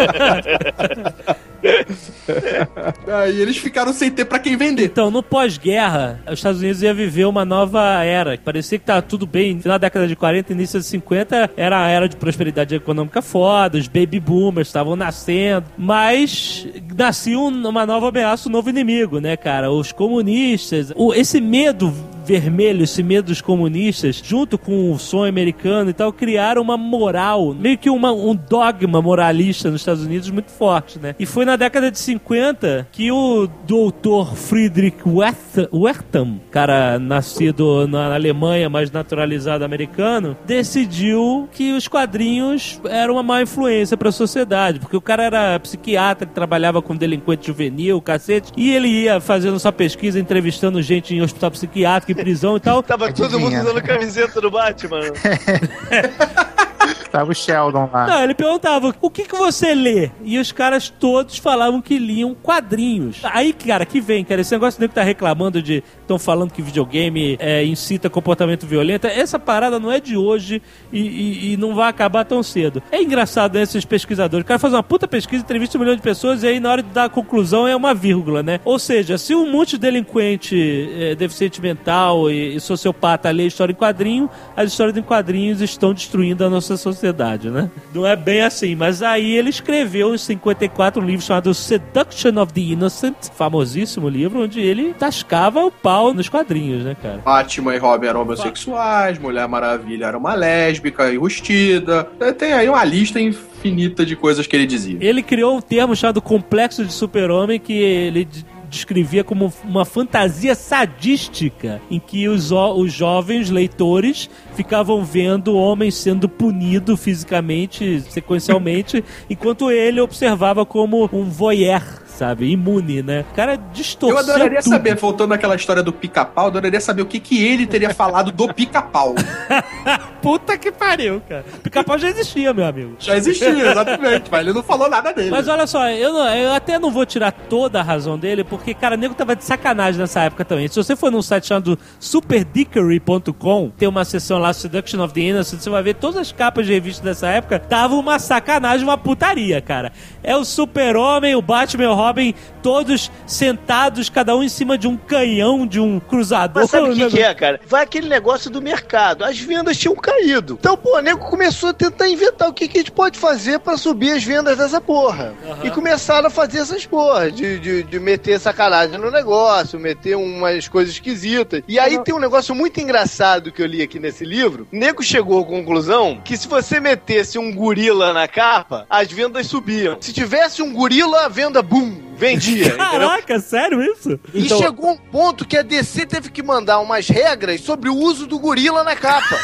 Aí eles ficaram sem ter pra quem vender. Então, no pós-guerra, os Estados Unidos ia viver uma nova era. Parecia que tava tudo bem. No final da década de quarenta, início de cinquenta, era a era de prosperidade econômica foda, os baby boomers estavam nascendo, mas nascia uma nova ameaça, um novo inimigo, né, cara? Os comunistas. O, esse medo vermelho, esse medo dos comunistas, junto com o sonho americano e tal, criaram uma moral, meio que uma, um dogma moralista nos Estados Unidos muito forte, né? E foi na década de cinquenta que o doutor Friedrich Wertham, cara nascido na Alemanha, mas naturalizado americano, decidiu que os quadrinhos eram uma má influência para a sociedade, porque o cara era psiquiatra que trabalhava com delinquente juvenil, cacete, e ele ia fazendo sua pesquisa, entrevistando gente em hospital psiquiátrico, em prisão e tal. Tava todo mundo usando camiseta do Batman. Tava o Sheldon lá. Não, ele perguntava, o que que você lê? E os caras todos falavam que liam quadrinhos. Aí, cara, que vem, cara, esse negócio de que tá reclamando de... Estão falando que videogame é, incita comportamento violento. Essa parada não é de hoje e, e, e não vai acabar tão cedo. É engraçado, né, esses pesquisadores. O cara faz uma puta pesquisa, entrevista um milhão de pessoas e aí na hora de dar a conclusão é uma vírgula, né? Ou seja, se um monte de delinquente, é, deficiente mental e, e sociopata lê história em quadrinho, as histórias em quadrinhos estão destruindo a nossa sociedade, né? Não é bem assim, mas aí ele escreveu em cinquenta e quatro um livro chamado Seduction of the Innocent, famosíssimo livro, onde ele tascava o pau nos quadrinhos, né, cara? Batman e Robin eram homossexuais, Mulher Maravilha era uma lésbica enrustida. Tem aí uma lista infinita de coisas que ele dizia. Ele criou um termo chamado Complexo de Super-Homem, que ele descrevia como uma fantasia sadística em que os, os jovens leitores ficavam vendo homens sendo punido fisicamente, sequencialmente, enquanto ele observava como um voyeur, sabe? Imune, né? O cara distorceu. Eu adoraria tudo. saber, voltando àquela história do pica-pau, eu adoraria saber o que, que ele teria falado do pica-pau. Puta que pariu, cara. Pica-pau já existia, meu amigo. Já existia, exatamente, mas ele não falou nada dele. Mas olha só, eu, não, eu até não vou tirar toda a razão dele, porque, cara, o nego tava de sacanagem nessa época também. Se você for num site chamado super dickery ponto com, tem uma seção lá, Seduction of the Innocent, você vai ver todas as capas de revista dessa época, tava uma sacanagem, uma putaria, cara. É o Super-Homem, o Batman e o Robin, todos sentados, cada um em cima de um canhão, de um cruzador. Mas sabe o que, que é, cara? Vai aquele negócio do mercado. As vendas tinham caído. Então, pô, o nego começou a tentar inventar o que, que a gente pode fazer pra subir as vendas dessa porra. Uhum. E começaram a fazer essas porras, de, de, de meter sacanagem no negócio, meter umas coisas esquisitas. E aí uhum. tem um negócio muito engraçado que eu li aqui nesse livro. O nego chegou à conclusão que se você metesse um gorila na capa, as vendas subiam. Se tivesse um gorila, a venda, boom, vendia. Caraca, entendeu? Sério isso? E então... chegou um ponto que a D C teve que mandar umas regras sobre o uso do gorila na capa.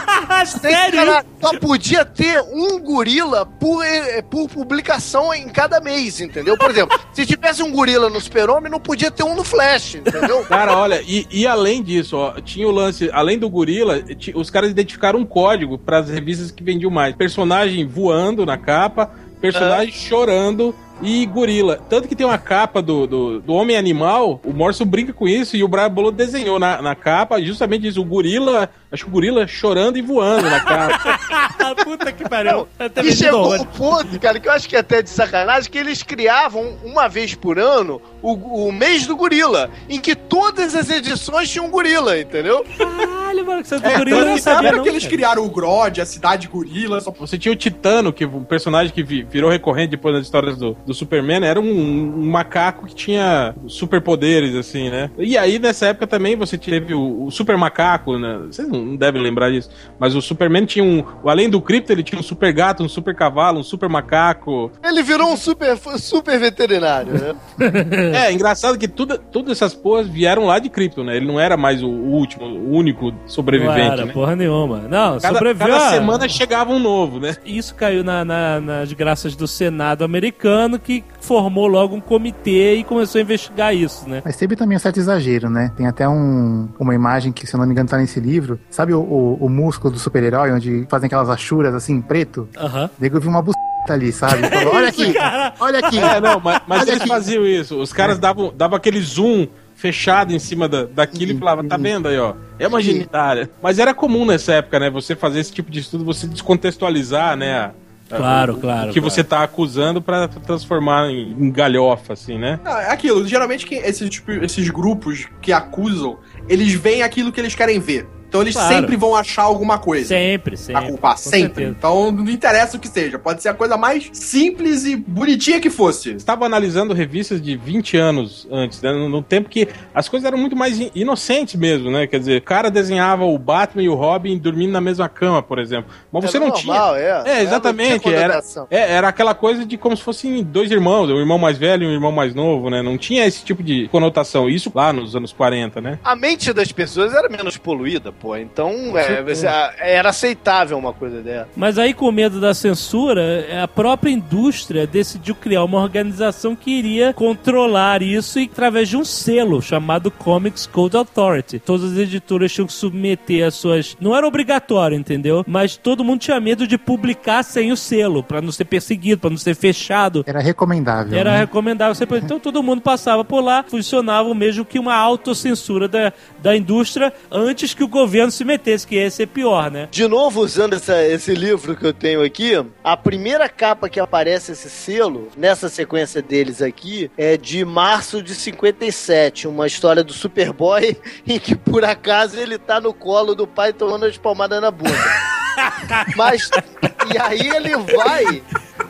Sério? Cara, só podia ter um gorila por, por publicação em cada mês, entendeu? Por exemplo, se tivesse um gorila no Super-Homem, não podia ter um no Flash, entendeu? Cara, olha, e, e além disso, ó, tinha o lance, além do gorila, t- os caras identificaram um código para as revistas que vendiam mais. Personagem voando na capa, personagem ah. chorando e gorila. Tanto que tem uma capa do, do, do Homem Animal, o Morrison brinca com isso e o Brian Bolot desenhou na, na capa justamente isso, o gorila, acho que o gorila chorando e voando na capa. Puta que pariu. E chegou o ponto, cara, que eu acho que é até de sacanagem, que eles criavam uma vez por ano o, o mês do gorila, em que todas as edições tinham um gorila, entendeu? Caralho, mano, que você é, é, gorila não sabia não, que eles criaram o Grodd, a cidade gorila. Só... Você tinha o Titano, que um personagem que virou recorrente depois das histórias do, do Superman, era um, um macaco que tinha superpoderes, assim, né? E aí, nessa época também, você teve o, o super macaco, né? Vocês não devem lembrar disso, mas o Superman tinha um... Além do Krypto, ele tinha um super gato, um super cavalo, um super macaco. Ele virou um super, super veterinário, né? É, engraçado que tudo, todas essas porras vieram lá de Krypton, né? Ele não era mais o, o último, o único sobrevivente, não era, né? Porra nenhuma. Não, cada, sobreviveu. Cada semana chegava um novo, né? Isso caiu na, na, nas graças do Senado americano, que formou logo um comitê e começou a investigar isso, né? Mas teve também um certo exagero, né? Tem até um, uma imagem que, se eu não me engano, tá nesse livro. Sabe o, o, o músculo do super-herói, onde fazem aquelas achuras assim, preto? Aham. Uh-huh. Nego viu uma buceta ali, sabe? Falou, olha aqui, olha aqui. É, não, mas, mas eles aqui. faziam isso. Os caras davam, davam aquele zoom fechado em cima da, daquilo e falavam, tá vendo aí, ó? É uma genitália. Mas era comum nessa época, né? Você fazer esse tipo de estudo, você descontextualizar, né? A, Claro, o, claro. O que claro. você tá acusando pra transformar em, em galhofa, assim, né? Ah, é aquilo. Geralmente, que esses, tipo, esses grupos que acusam, eles veem aquilo que eles querem ver. Então eles Claro. sempre vão achar alguma coisa. Sempre, A sempre. culpar, com sempre. certeza. Então não interessa o que seja. Pode ser a coisa mais simples e bonitinha que fosse. Estava analisando revistas de vinte anos antes, né? No, no tempo que as coisas eram muito mais in- inocentes mesmo, né? Quer dizer, o cara desenhava o Batman e o Robin dormindo na mesma cama, por exemplo. Mas você Era não normal, tinha. é. É, exatamente. Não tinha Era, conotação. é, era aquela coisa de como se fossem dois irmãos, um irmão mais velho e um irmão mais novo, né? Não tinha esse tipo de conotação. Isso lá nos anos quarenta, né? A mente das pessoas era menos poluída, pô. Então é, você- era aceitável uma coisa dessa. Mas aí, com medo da censura, a própria indústria decidiu criar uma organização que iria controlar isso e através de um selo chamado Comics Code Authority. Todas as editoras tinham que submeter as suas... Não era obrigatório, entendeu? Mas todo mundo tinha medo de publicar sem o selo, pra não ser perseguido, pra não ser fechado. Era recomendável. Era né? recomendável. Sempre... Então todo mundo passava por lá, funcionava mesmo que uma autocensura da, da indústria antes que o governo se metesse, que ia ser pior, né? De novo, usando essa- esse livro que eu tenho aqui, a primeira capa que aparece esse selo, nessa sequência deles aqui, é de março de cinquenta e sete, uma história do Superboy em que, por acaso, ele tá no colo do pai tomando as palmadas na bunda. Mas, e aí ele vai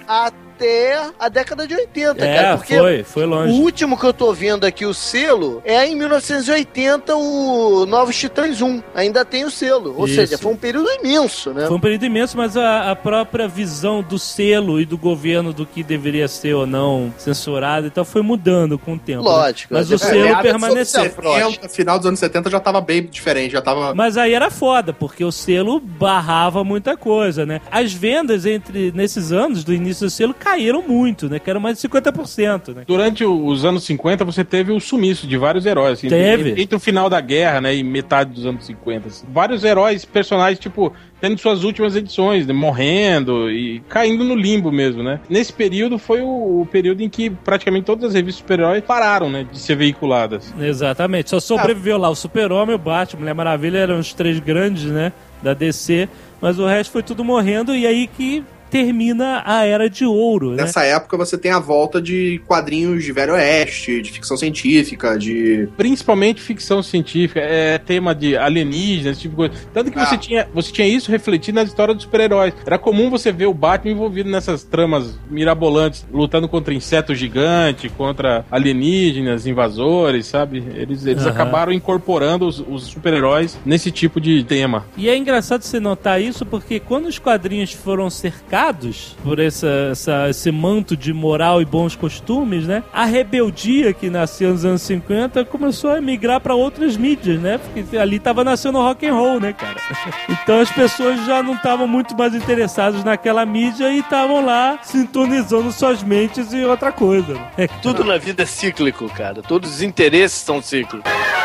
até a década de oitenta, É, cara, porque foi, foi o longe. último que eu tô vendo aqui, o selo, é em mil novecentos e oitenta, o Novos Titãs um. Ainda tem o selo. Ou Isso. seja, foi um período imenso, né? Foi um período imenso, mas a, a própria visão do selo e do governo do que deveria ser ou não censurado, então foi mudando com o tempo. né? Lógico. Mas é, o selo meados dos permaneceu. anos setenta, final dos anos setenta já tava bem diferente, já tava... Mas aí era foda, porque o selo barrava muita coisa, né? As vendas entre nesses anos, do início do selo, caíram muito, né? Que era mais de cinquenta por cento, né? Durante o- os anos cinquenta, você teve o sumiço de vários heróis. assim, Teve. Entre, entre o final da guerra, né, e metade dos anos cinquenta. assim. Vários heróis, personagens, tipo, tendo suas últimas edições, né, morrendo e caindo no limbo mesmo, né? Nesse período foi o, o período em que praticamente todas as revistas super-heróis pararam, né, de ser veiculadas. Exatamente. Só sobreviveu lá o Super-Homem, o Batman, Mulher Maravilha, eram os três grandes, né? Da D C. Mas o resto foi tudo morrendo e aí que termina a Era de Ouro, né? Nessa época você tem a volta de quadrinhos de Velho Oeste, de ficção científica, de... Principalmente ficção científica, é tema de alienígenas, esse tipo de coisa. Tanto que Ah. você, tinha, você tinha isso refletido na história dos super-heróis. Era comum você ver o Batman envolvido nessas tramas mirabolantes, lutando contra inseto gigante, contra alienígenas, invasores, sabe? Eles, eles Aham. acabaram incorporando os, os super-heróis nesse tipo de tema. E é engraçado você notar isso porque quando os quadrinhos foram cercados por essa, essa- esse manto de moral e bons costumes, né? A rebeldia que nasceu nos anos cinquenta começou a migrar para outras mídias, né? Porque ali tava nascendo rock and roll, né, cara? Então as pessoas já não estavam muito mais interessadas naquela mídia e estavam lá sintonizando suas mentes em outra coisa. né? Tudo na vida é cíclico, cara. Todos os interesses são cíclicos.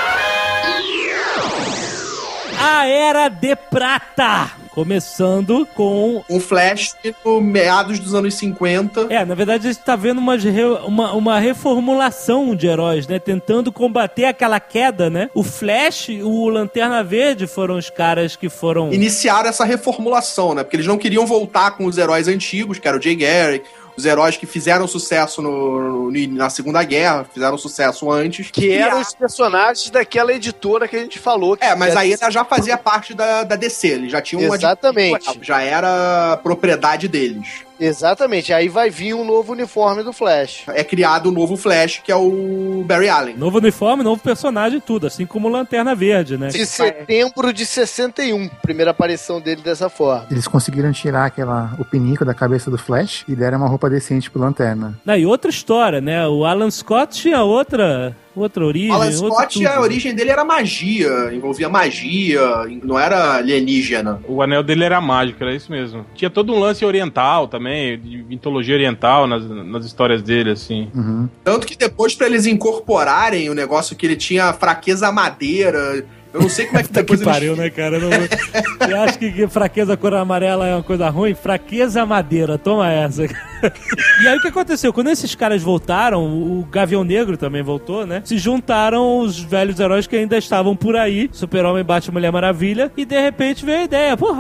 A Era de Prata! Começando com... Um Flash no meados dos anos cinquenta. É, na verdade a gente tá vendo umas re- uma, uma reformulação de heróis, né? Tentando combater aquela queda, né? O Flash, o Lanterna Verde foram os caras que foram... Iniciaram essa reformulação, né? Porque eles não queriam voltar com os heróis antigos, que era o Jay Garrick, os heróis que fizeram sucesso no, no- na Segunda Guerra, fizeram sucesso antes. Que eram os personagens daquela editora que a gente falou. Que É, mas era- aí ela já fazia parte da, da D C, eles já tinham uma... Exatamente. Já era propriedade deles. Exatamente. Aí vai vir um novo uniforme do Flash. É criado o novo Flash, que é o Barry Allen. Novo uniforme, novo personagem, tudo. Assim como o Lanterna Verde, né? De setembro de sessenta e um. Primeira aparição dele dessa forma. Eles conseguiram tirar aquela, o pinico da cabeça do Flash e deram uma roupa decente pro Lanterna. Não, e outra história, né? O Alan Scott tinha outra... Outra origem, Alan outro Scott, tudo, a né? origem dele era magia, envolvia magia, não era alienígena. O anel dele era mágico, era isso mesmo. Tinha todo um lance oriental também, de mitologia oriental nas, nas histórias dele, assim. Uhum. Tanto que depois, pra eles incorporarem o negócio que ele tinha fraqueza à madeira, eu não sei como é que Puta depois que eles... pariu, né, cara? Eu não... Você acha que que fraqueza cor amarela é uma coisa ruim? Fraqueza madeira, toma essa. E aí o que aconteceu? Quando esses caras voltaram, o Gavião Negro também voltou, né? Se juntaram os velhos heróis que ainda estavam por aí, Super-Homem, Batman, Mulher Maravilha, e de repente veio a ideia, porra,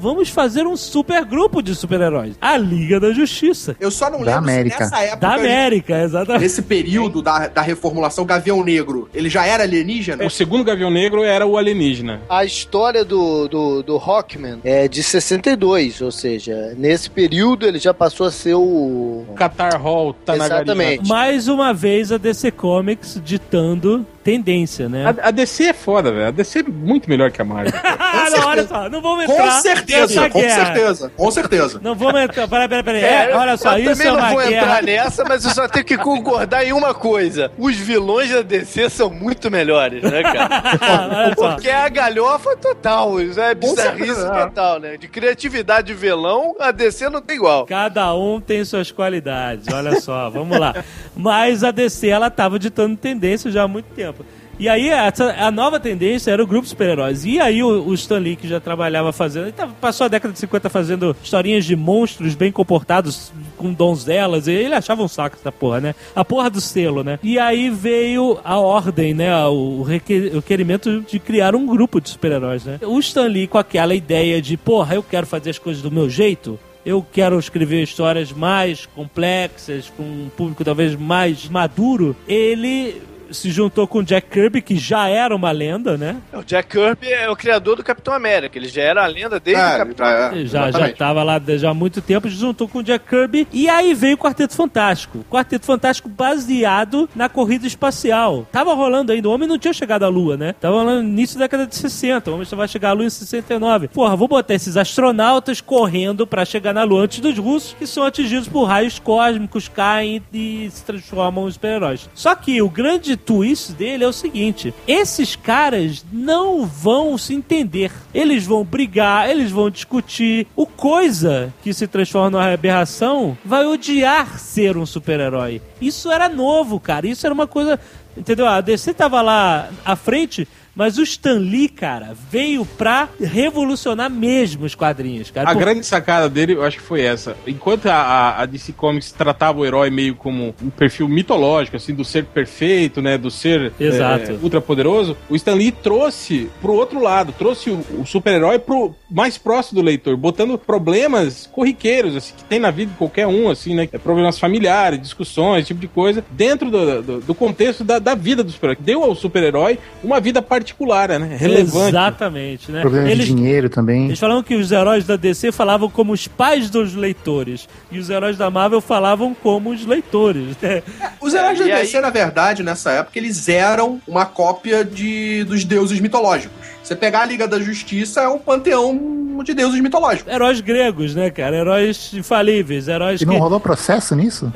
vamos fazer um super grupo de super-heróis. A Liga da Justiça. Eu só não Da lembro América. se nessa época... Da América, exatamente. Nesse período da, da reformulação, Gavião Negro, ele já era alienígena? O segundo Gavião Negro era o alienígena. A história do, do, do Hawkman é de sessenta e dois, ou seja, nesse período ele já passou a ser o... Qatar Hall, Tanagari. Exatamente. Mais uma vez a D C Comics ditando tendência, né? A, a D C é foda, velho. A D C é muito melhor que a Marvel. Ah, não, olha só, não vamos entrar Com certeza, nessa com guerra. certeza, com certeza. Não vamos entrar, peraí, peraí, peraí. É, olha só, eu isso também é uma não vou guerra. entrar nessa, mas eu só tenho que concordar em uma coisa. Os vilões da D C são muito melhores, né, cara? Olha só. Porque é a galhofa total, isso é bizarrice certeza. total, né? De criatividade de vilão, a D C não tem igual. Cada um tem suas qualidades, olha só, vamos lá. Mas a D C, ela tava ditando tendência já há muito tempo. E aí, essa, a nova tendência era o grupo super-heróis. E aí, o, o Stan Lee, que já trabalhava fazendo... Ele tava, passou a década de cinquenta fazendo historinhas de monstros bem comportados, com donzelas. E ele achava um saco essa porra, né? A porra do selo, né? E aí veio a ordem, né? O, requer, o requerimento de criar um grupo de super-heróis, né? O Stan Lee, com aquela ideia de... Porra, eu quero fazer as coisas do meu jeito... Eu quero escrever histórias mais complexas, com um público talvez mais maduro. Ele se juntou com o Jack Kirby, que já era uma lenda, né? O Jack Kirby é o criador do Capitão América. Ele já era a lenda desde É, o Capitão já é. América. Já, já Exatamente. tava lá já há muito tempo, se juntou com o Jack Kirby. E aí veio o Quarteto Fantástico. Quarteto Fantástico baseado na corrida espacial. Tava rolando ainda, o homem não tinha chegado à Lua, né? Tava rolando no início da década de sessenta. O homem só vai chegar à Lua em sessenta e nove. Porra, vou botar esses astronautas correndo pra chegar na Lua antes dos russos, que são atingidos por raios cósmicos, caem e se transformam em super-heróis. Só que o grande twist dele é o seguinte: esses caras não vão se entender. Eles vão brigar, eles vão discutir. O Coisa, que se transforma numa aberração, vai odiar ser um super-herói. Isso era novo, cara. Isso era uma coisa... Entendeu? A D C tava lá à frente... Mas o Stan Lee, cara, veio pra revolucionar mesmo os quadrinhos, cara. A Por... grande sacada dele, eu acho que foi essa. Enquanto a, a, a D C Comics tratava o herói meio como um perfil mitológico, assim, do ser perfeito, né, do ser Exato. É, ultra poderoso, o Stan Lee trouxe pro outro lado, trouxe o, o super-herói pro mais próximo do leitor, botando problemas corriqueiros, assim, que tem na vida de qualquer um, assim, né, problemas familiares, discussões, esse tipo de coisa, dentro do, do, do contexto da, da vida do super-herói. Deu ao super-herói uma vida particular, né? Relevante. Exatamente, né? Problema Eles, de dinheiro também. eles falavam que os heróis da D C falavam como os pais dos leitores e os heróis da Marvel falavam como os leitores, né? Os heróis É, da e D C, aí- na verdade, nessa época, eles eram uma cópia de, dos deuses mitológicos. Você pegar a Liga da Justiça, é um panteão de deuses mitológicos. Heróis gregos, né, cara? Heróis infalíveis, heróis E não que... rolou processo nisso?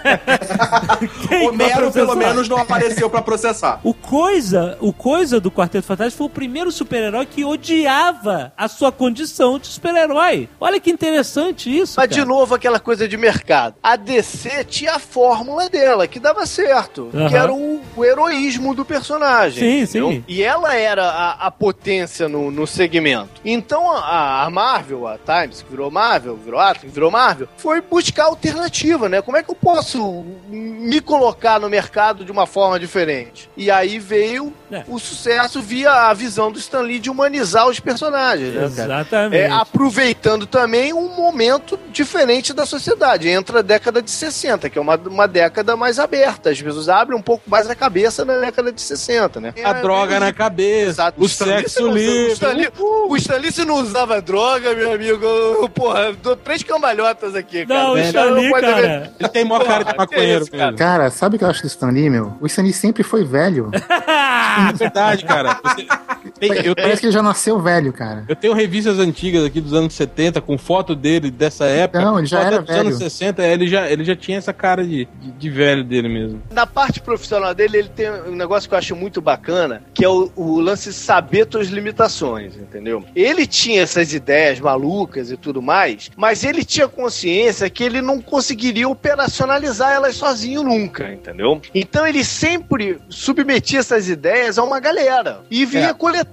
Quem Homero, vai processar? pelo menos, não apareceu pra processar. O Coisa, o Coisa do Quarteto Fantástico foi o primeiro super-herói que odiava a sua condição de super-herói. Olha que interessante isso, Mas, cara. de novo, aquela coisa de mercado. A D C tinha a fórmula dela, que dava certo. Aham. Que era o, o heroísmo do personagem. Sim, entendeu? sim. E ela era a, a potência no, no segmento. Então, a, a Marvel, a Times, que virou Marvel, virou Atom, virou Marvel, foi buscar alternativa, né? Como é que eu posso me colocar no mercado de uma forma diferente? E aí veio É. o sucesso via a visão do Stan Lee de humanizar os personagens, né, cara? Exatamente. É, aproveitando também um momento diferente da sociedade. Entra a década de sessenta, que é uma, uma década mais aberta. As pessoas abrem um pouco mais a cabeça na década de sessenta, né? A droga na cabeça, Exato. o Stan Lee, se sexo não usa- livre. O Stan, Lee, o Stan Lee, se não usava droga, meu amigo, eu, porra, eu dou três cambalhotas aqui, cara. Não, o É, Stan não Lee, pode haver- cara... Ele tem mó cara de Porra, maconheiro, que isso, cara? mesmo. Cara, sabe o que eu acho do Stan Lee, meu? O Stan Lee sempre foi velho. É verdade, cara. Você- tem- eu, tenho, Parece que ele já nasceu velho, cara. eu tenho revistas antigas aqui dos anos setenta com foto dele dessa época. Não, ele já Foto era dos velho. anos sessenta, é, ele já, ele já tinha essa cara de, de, de velho dele mesmo. Na parte profissional dele, ele tem um negócio que eu acho muito bacana, que é o, o lance de saber suas limitações, entendeu? Ele tinha essas ideias malucas e tudo mais, mas ele tinha consciência que ele não conseguiria operacionalizar elas sozinho nunca, entendeu? Então ele sempre submetia essas ideias a uma galera e vinha É. coletando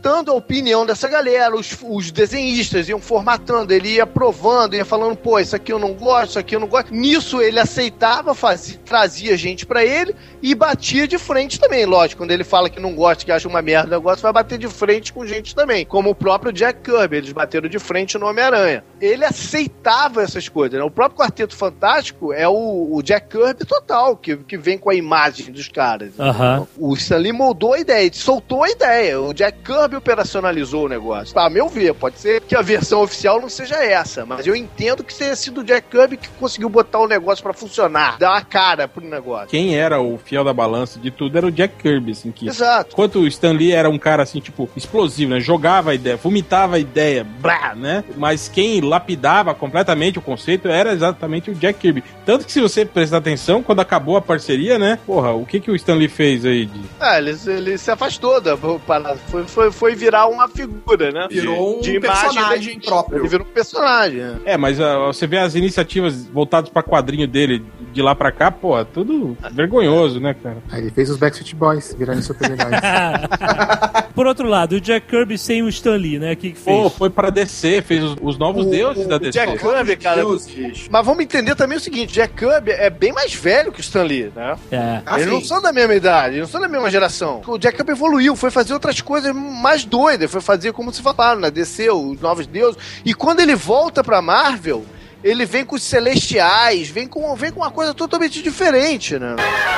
coletando a opinião dessa galera, os, os desenhistas iam formatando, ele ia provando, ia falando, pô, isso aqui eu não gosto, isso aqui eu não gosto. Nisso ele aceitava, fazia, trazia gente pra ele e batia de frente também, lógico, quando ele fala que não gosta, que acha uma merda o negócio, vai bater de frente com gente também, como o próprio Jack Kirby, eles bateram de frente no Homem-Aranha. Ele aceitava essas coisas, né? O próprio Quarteto Fantástico é o, o Jack Kirby total, que, que vem com a imagem dos caras. Uhum. O Stan Lee moldou a ideia, soltou a ideia, o Jack Kirby operacionalizou o negócio. A meu ver, pode ser que a versão oficial não seja essa, mas eu entendo que tenha sido o Jack Kirby que conseguiu botar o negócio pra funcionar, dar uma cara pro negócio. Quem era o fiel da balança de tudo era o Jack Kirby, assim, que... Exato. Enquanto o Stan Lee era um cara, assim, tipo, explosivo, né? Jogava a ideia, vomitava a ideia, blá, né? Mas quem lapidava completamente o conceito era exatamente o Jack Kirby. Tanto que se você prestar atenção, quando acabou a parceria, né? Porra, o que que o Stan Lee fez aí? De... Ah, ele, ele se afastou da parada. Foi, foi, foi virar uma figura, né? Virou um de personagem de, próprio. Ele virou um personagem. Né? É, mas uh, você vê as iniciativas voltadas pra quadrinho dele de lá pra cá, pô, tudo vergonhoso, né, cara? Aí ele fez os Backstreet Boys virarem super-heróis. Por outro lado, o Jack Kirby sem o Stan Lee, né? O que que fez? Pô, foi pra D C, fez os, os novos O, deuses o, da o D C. Jack Kirby, cara. Mas vamos entender também o seguinte: Jack Kirby é bem mais velho que o Stan Lee, né? É. Ah, eles sim. não são da mesma idade, eles não são da mesma geração. O Jack Kirby evoluiu, foi fazer outras coisas mais doidas, foi fazer, como se falaram, na D C, os novos deuses. E quando ele volta pra Marvel, ele vem com os Celestiais, vem com, vem com uma coisa totalmente diferente, né?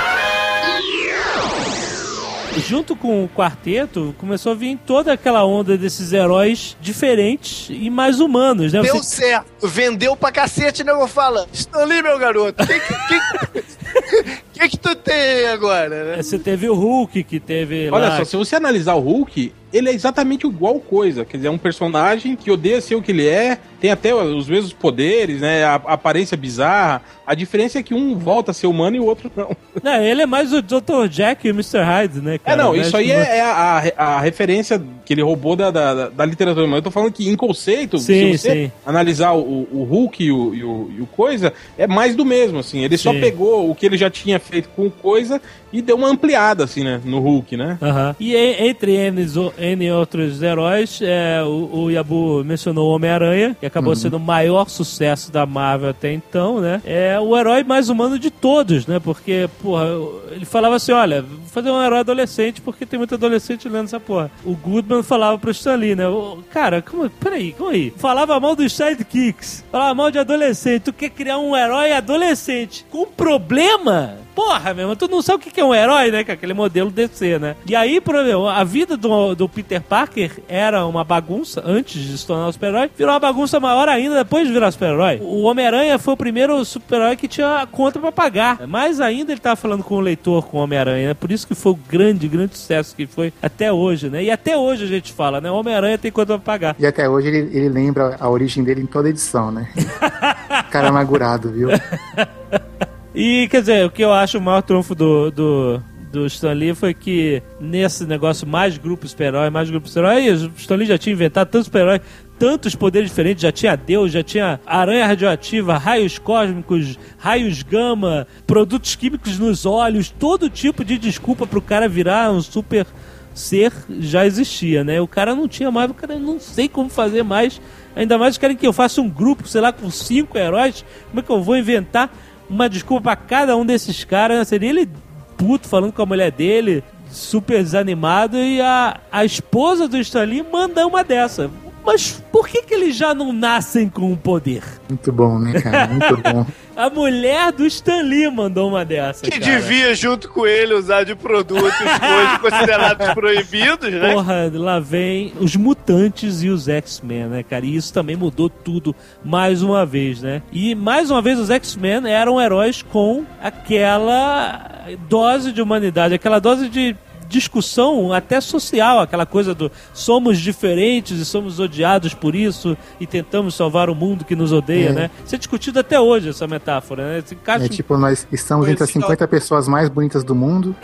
Junto com o quarteto, começou a vir toda aquela onda desses heróis diferentes e mais humanos, né? Deu Você... certo, vendeu pra cacete, né? Eu falo, Stan Lee, meu garoto, o que que, que que tu tem agora, né? Você teve o Hulk, que teve Olha lá... só, se você analisar o Hulk, ele é exatamente igual coisa. Quer dizer, é um personagem que odeia ser o que ele é, tem até os mesmos poderes, né? A, a aparência bizarra. A diferença é que um volta a ser humano e o outro não. Não, ele é mais o doutor Jack e o mister Hyde, né, cara? É, não, né? isso aí é, é a, a, a referência que ele roubou da, da, da literatura. Mas eu tô falando que, em conceito, Sim, se você sim. analisar o, o Hulk e o, e, o, e o Coisa, é mais do mesmo, assim. Ele só Sim. pegou o que ele já tinha feito com o Coisa e deu uma ampliada, assim, né, no Hulk, né? Uhum. E e- entre N, N outros heróis, é, o, o Yabu mencionou o Homem-Aranha, que acabou Uhum. sendo o maior sucesso da Marvel até então, né? É o herói mais humano de todos, né? Porque, porra, ele falava assim, olha, vou fazer um herói adolescente porque tem muito adolescente lendo essa porra. O Goodman falava pro Stan Lee, né? O, cara, como, peraí, como aí? Falava mal dos sidekicks, falava mal de adolescente, tu quer criar um herói adolescente com problema? Porra, meu irmão, tu não sabe o que é um herói, né? Que é aquele modelo D C, né? E aí, por exemplo, a vida do, do Peter Parker era uma bagunça antes de se tornar um super-herói, virou uma bagunça maior ainda depois de virar super-herói. O Homem-Aranha foi o primeiro super-herói que tinha conta pra pagar. Mais ainda ele tava falando com o leitor, com o Homem-Aranha, né? Por isso que foi o grande, grande sucesso que foi até hoje, né? E até hoje a gente fala, né? O Homem-Aranha tem conta pra pagar. E até hoje ele, ele lembra a origem dele em toda edição, né? Cara amargurado, viu? E, quer dizer, o que eu acho o maior trunfo do, do, do Stan Lee foi que nesse negócio mais grupo super-herói, mais grupo super-herói, o Stan Lee já tinha inventado tantos super-heróis, tantos poderes diferentes, já tinha Deus, já tinha aranha radioativa, raios cósmicos, raios gama, produtos químicos nos olhos, todo tipo de desculpa pro cara virar um super ser já existia, né? O cara não tinha mais, o cara não sei como fazer mais, ainda mais querem que eu faça um grupo, sei lá, com cinco heróis, como é que eu vou inventar uma desculpa pra cada um desses caras, né? Seria ele puto falando com a mulher dele, super desanimado, e a, a esposa do Stan Lee manda uma dessa. Mas por que que eles já não nascem com o poder? Muito bom, né, cara? Muito bom. A mulher do Stan Lee mandou uma dessa, Que cara. devia, junto com ele, usar de produtos hoje considerados proibidos, né? Porra, lá vem os mutantes e os X-Men, né, cara? E isso também mudou tudo mais uma vez, né? E mais uma vez os X-Men eram heróis com aquela dose de humanidade, aquela dose de discussão até social, aquela coisa do somos diferentes e somos odiados por isso e tentamos salvar o mundo que nos odeia, É. né? Isso é discutido até hoje, essa metáfora, né? Esse caso... É tipo, nós estamos entre as cinquenta pessoas mais bonitas do mundo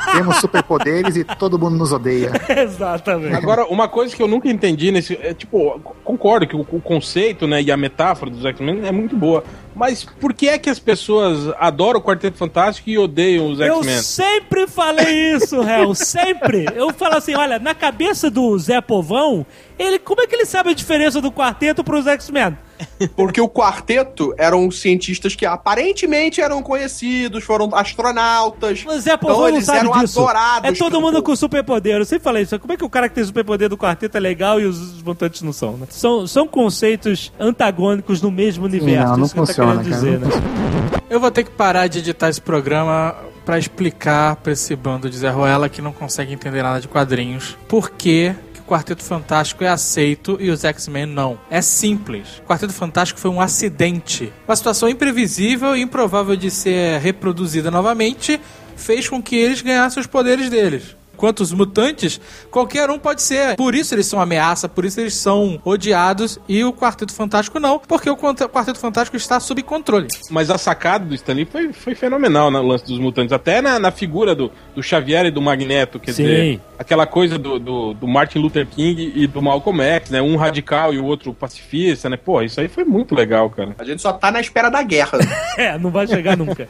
Temos superpoderes e todo mundo nos odeia. Exatamente. Agora, uma coisa que eu nunca entendi nesse... É, tipo, concordo que o, o conceito, né, e a metáfora dos X-Men é muito boa. Mas por que é que as pessoas adoram o Quarteto Fantástico e odeiam os X-Men? Eu sempre falei isso, Hel, sempre. Eu falo assim, olha, na cabeça do Zé Povão, ele, como é que ele sabe a diferença do Quarteto pros X-Men? Porque o Quarteto eram cientistas que aparentemente eram conhecidos, foram astronautas. O Zé Povão então não eles sabe eram disso. adorados. É todo pelo mundo povo. com superpoder. Eu sempre falei isso. Como é que o cara que tem superpoder do Quarteto é legal e os mutantes não são, né? São, são conceitos antagônicos no mesmo universo. Não, não isso que eu tô funciona, querendo cara, dizer, não né? Eu vou ter que parar de editar esse programa pra explicar pra esse bando de Zé Ruela que não consegue entender nada de quadrinhos por que o Quarteto Fantástico é aceito e os X-Men não. É simples. O Quarteto Fantástico foi um acidente. Uma situação imprevisível e improvável de ser reproduzida novamente fez com que eles ganhassem os poderes deles. Quanto os mutantes, qualquer um pode ser. Por isso eles são ameaça, por isso eles são odiados, e o Quarteto Fantástico não, porque o Quarteto Fantástico está sob controle. Mas a sacada do Stan Lee foi, foi fenomenal no lance dos mutantes. Até na, na figura do, do Xavier e do Magneto, quer Sim. dizer, aquela coisa do, do, do Martin Luther King e do Malcolm X, né? Um radical e o outro pacifista, né? Pô, isso aí foi muito legal, cara. A gente só tá na espera da guerra. É, não vai chegar nunca.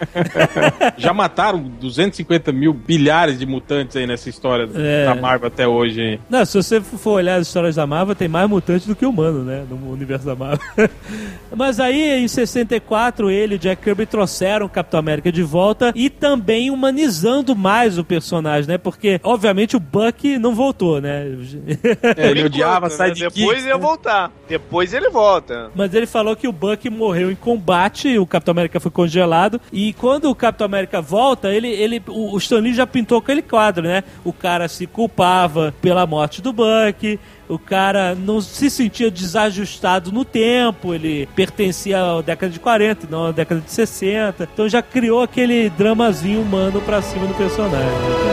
Já mataram duzentos e cinquenta mil bilhares de mutantes aí nessa história É. da Marvel até hoje, hein? Não, se você for olhar as histórias da Marvel, tem mais mutantes do que humano, né? No universo da Marvel. Mas aí, em sessenta e quatro, ele e Jack Kirby trouxeram o Capitão América de volta e também humanizando mais o personagem, né? Porque, obviamente, o Bucky não voltou, né? É, ele odiava Né? sidekick. Depois ia voltar. Depois ele volta. Mas ele falou que o Bucky morreu em combate, o Capitão América foi congelado, e quando o Capitão América volta, ele, ele, o, o Stan Lee já pintou aquele quadro, né? O cara se culpava pela morte do Bucky, o cara não se sentia desajustado no tempo, ele pertencia à década de quarenta, não à década de sessenta, então já criou aquele dramazinho humano pra cima do personagem.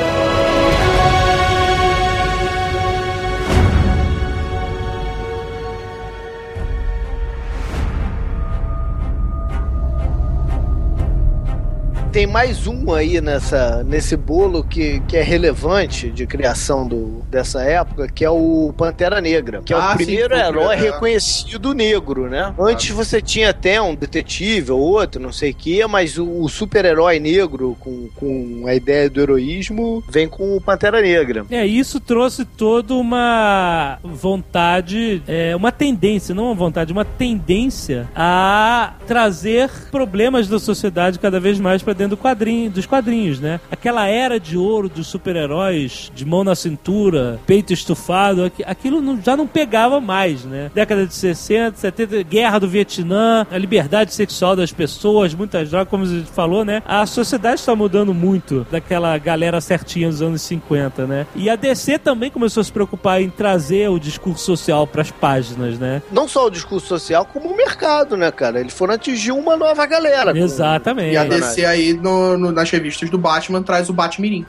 Tem mais um aí nessa, nesse bolo que, que é relevante de criação do, dessa época, que é o Pantera Negra, que é Ah, o sim, primeiro foi o herói primeiro, é. reconhecido negro, né? Antes você tinha até um detetive ou outro, não sei o que, mas o, o super-herói negro com, com a ideia do heroísmo vem com o Pantera Negra. É, isso trouxe toda uma vontade, é, uma tendência, não uma vontade, uma tendência a trazer problemas da sociedade cada vez mais pra dentro do quadrinho, dos quadrinhos, né? Aquela era de ouro dos super-heróis, de mão na cintura, peito estufado, aqu- aquilo não- já não pegava mais, né? Década de sessenta, setenta, guerra do Vietnã, a liberdade sexual das pessoas, muitas drogas, como a gente falou, né? A sociedade está mudando muito daquela galera certinha dos anos cinquenta, né? E a D C também começou a se preocupar em trazer o discurso social pras páginas, né? Não só o discurso social, como o mercado, né, cara? Eles foram atingir uma nova galera. Exatamente. E a D C aí no, no- nas revistas do Batman traz o Batmirim.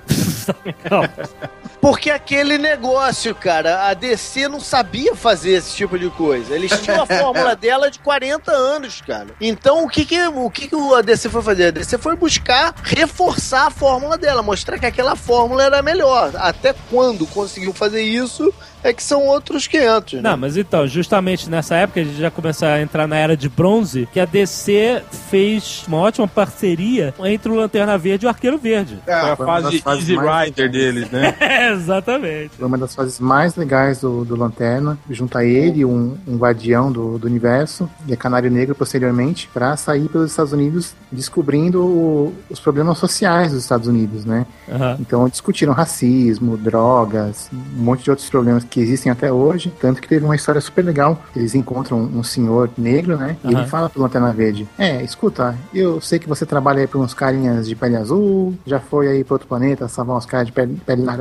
Porque aquele negócio, cara, a D C não sabia fazer esse tipo de coisa. Eles tinham a fórmula dela de quarenta anos, cara. Então, o que que, o que que a D C foi fazer? A D C foi buscar reforçar a fórmula dela, mostrar que aquela fórmula era melhor. Até quando conseguiu fazer isso é que são outros quinhentos, né? Não, mas então, justamente nessa época, a gente já começa a entrar na era de bronze, que a D C fez uma ótima parceria entre o Lanterna Verde e o Arqueiro Verde. Foi a Foi uma fase das fases Easy mais Rider deles, né? É, exatamente. Foi uma das fases mais legais do, do Lanterna, juntar ele, um, um guardião do, do universo, e a Canário Negro posteriormente, para sair pelos Estados Unidos descobrindo o- os problemas sociais dos Estados Unidos, né? Aham. Então discutiram racismo, drogas, um monte de outros problemas que existem até hoje, tanto que teve uma história super legal. Eles encontram um senhor negro, né? E Aham. ele fala pro Lanterna Verde: É, escuta, eu sei que você trabalha aí pra uns carinhas de pele azul, já foi aí pra outro planeta salvar uns caras de pele, pele laranja,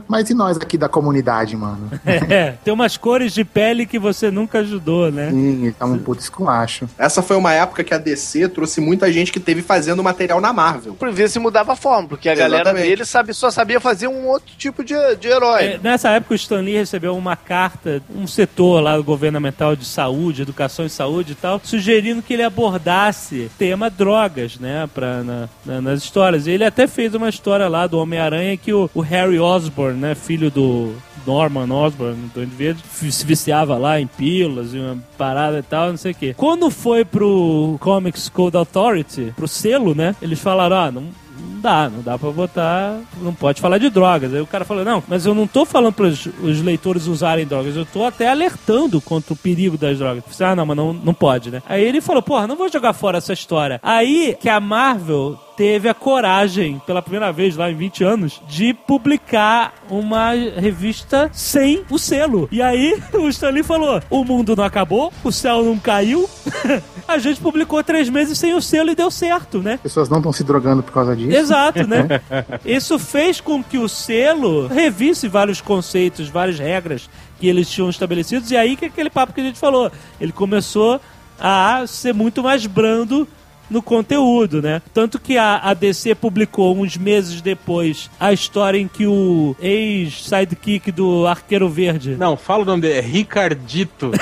ajuda, mas e nós aqui da comunidade, mano? É, tem umas cores de pele que você nunca ajudou, né? Sim, ele tá um puto esculacho. Essa foi uma época que a D C trouxe muita gente que teve fazendo material na Marvel. Pra ver se mudava a forma, porque a Exatamente. galera dele sabe, só sabia fazer um outro tipo de, de herói. É, nessa época o Stan Lee recebeu uma carta, um setor lá governamental de saúde, educação e saúde e tal, sugerindo que ele abordasse tema drogas, né, pra, na, na, nas histórias. E ele até fez uma história lá do Homem-Aranha que o, o Harry Osborn, né, filho do Norman Osborn, do Duende Verde, se viciava lá em pílulas e uma parada e tal, não sei o quê. Quando foi pro Comics Code Authority, pro selo, né, eles falaram, ah, não... Não dá, não dá pra botar, não pode falar de drogas. Aí o cara falou, não, mas eu não tô falando pros os leitores usarem drogas, eu tô até alertando contra o perigo das drogas. Eu falei, ah, não, mas não, não pode, né? Aí ele falou, porra, não vou jogar fora essa história. Aí que a Marvel teve a coragem, pela primeira vez lá em vinte anos, de publicar uma revista sem o selo. E aí o Stan Lee falou, o mundo não acabou, o céu não caiu, a gente publicou três meses sem o selo e deu certo, né? As pessoas não estão se drogando por causa disso. Exato, né? Isso fez com que o selo revisse vários conceitos, várias regras que eles tinham estabelecidos, e aí que é aquele papo que a gente falou, ele começou a ser muito mais brando no conteúdo, né? Tanto que a, a D C publicou uns meses depois a história em que o ex-sidekick do Arqueiro Verde... Não, fala o nome dele, é Ricardito.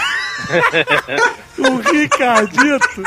O Ricardito,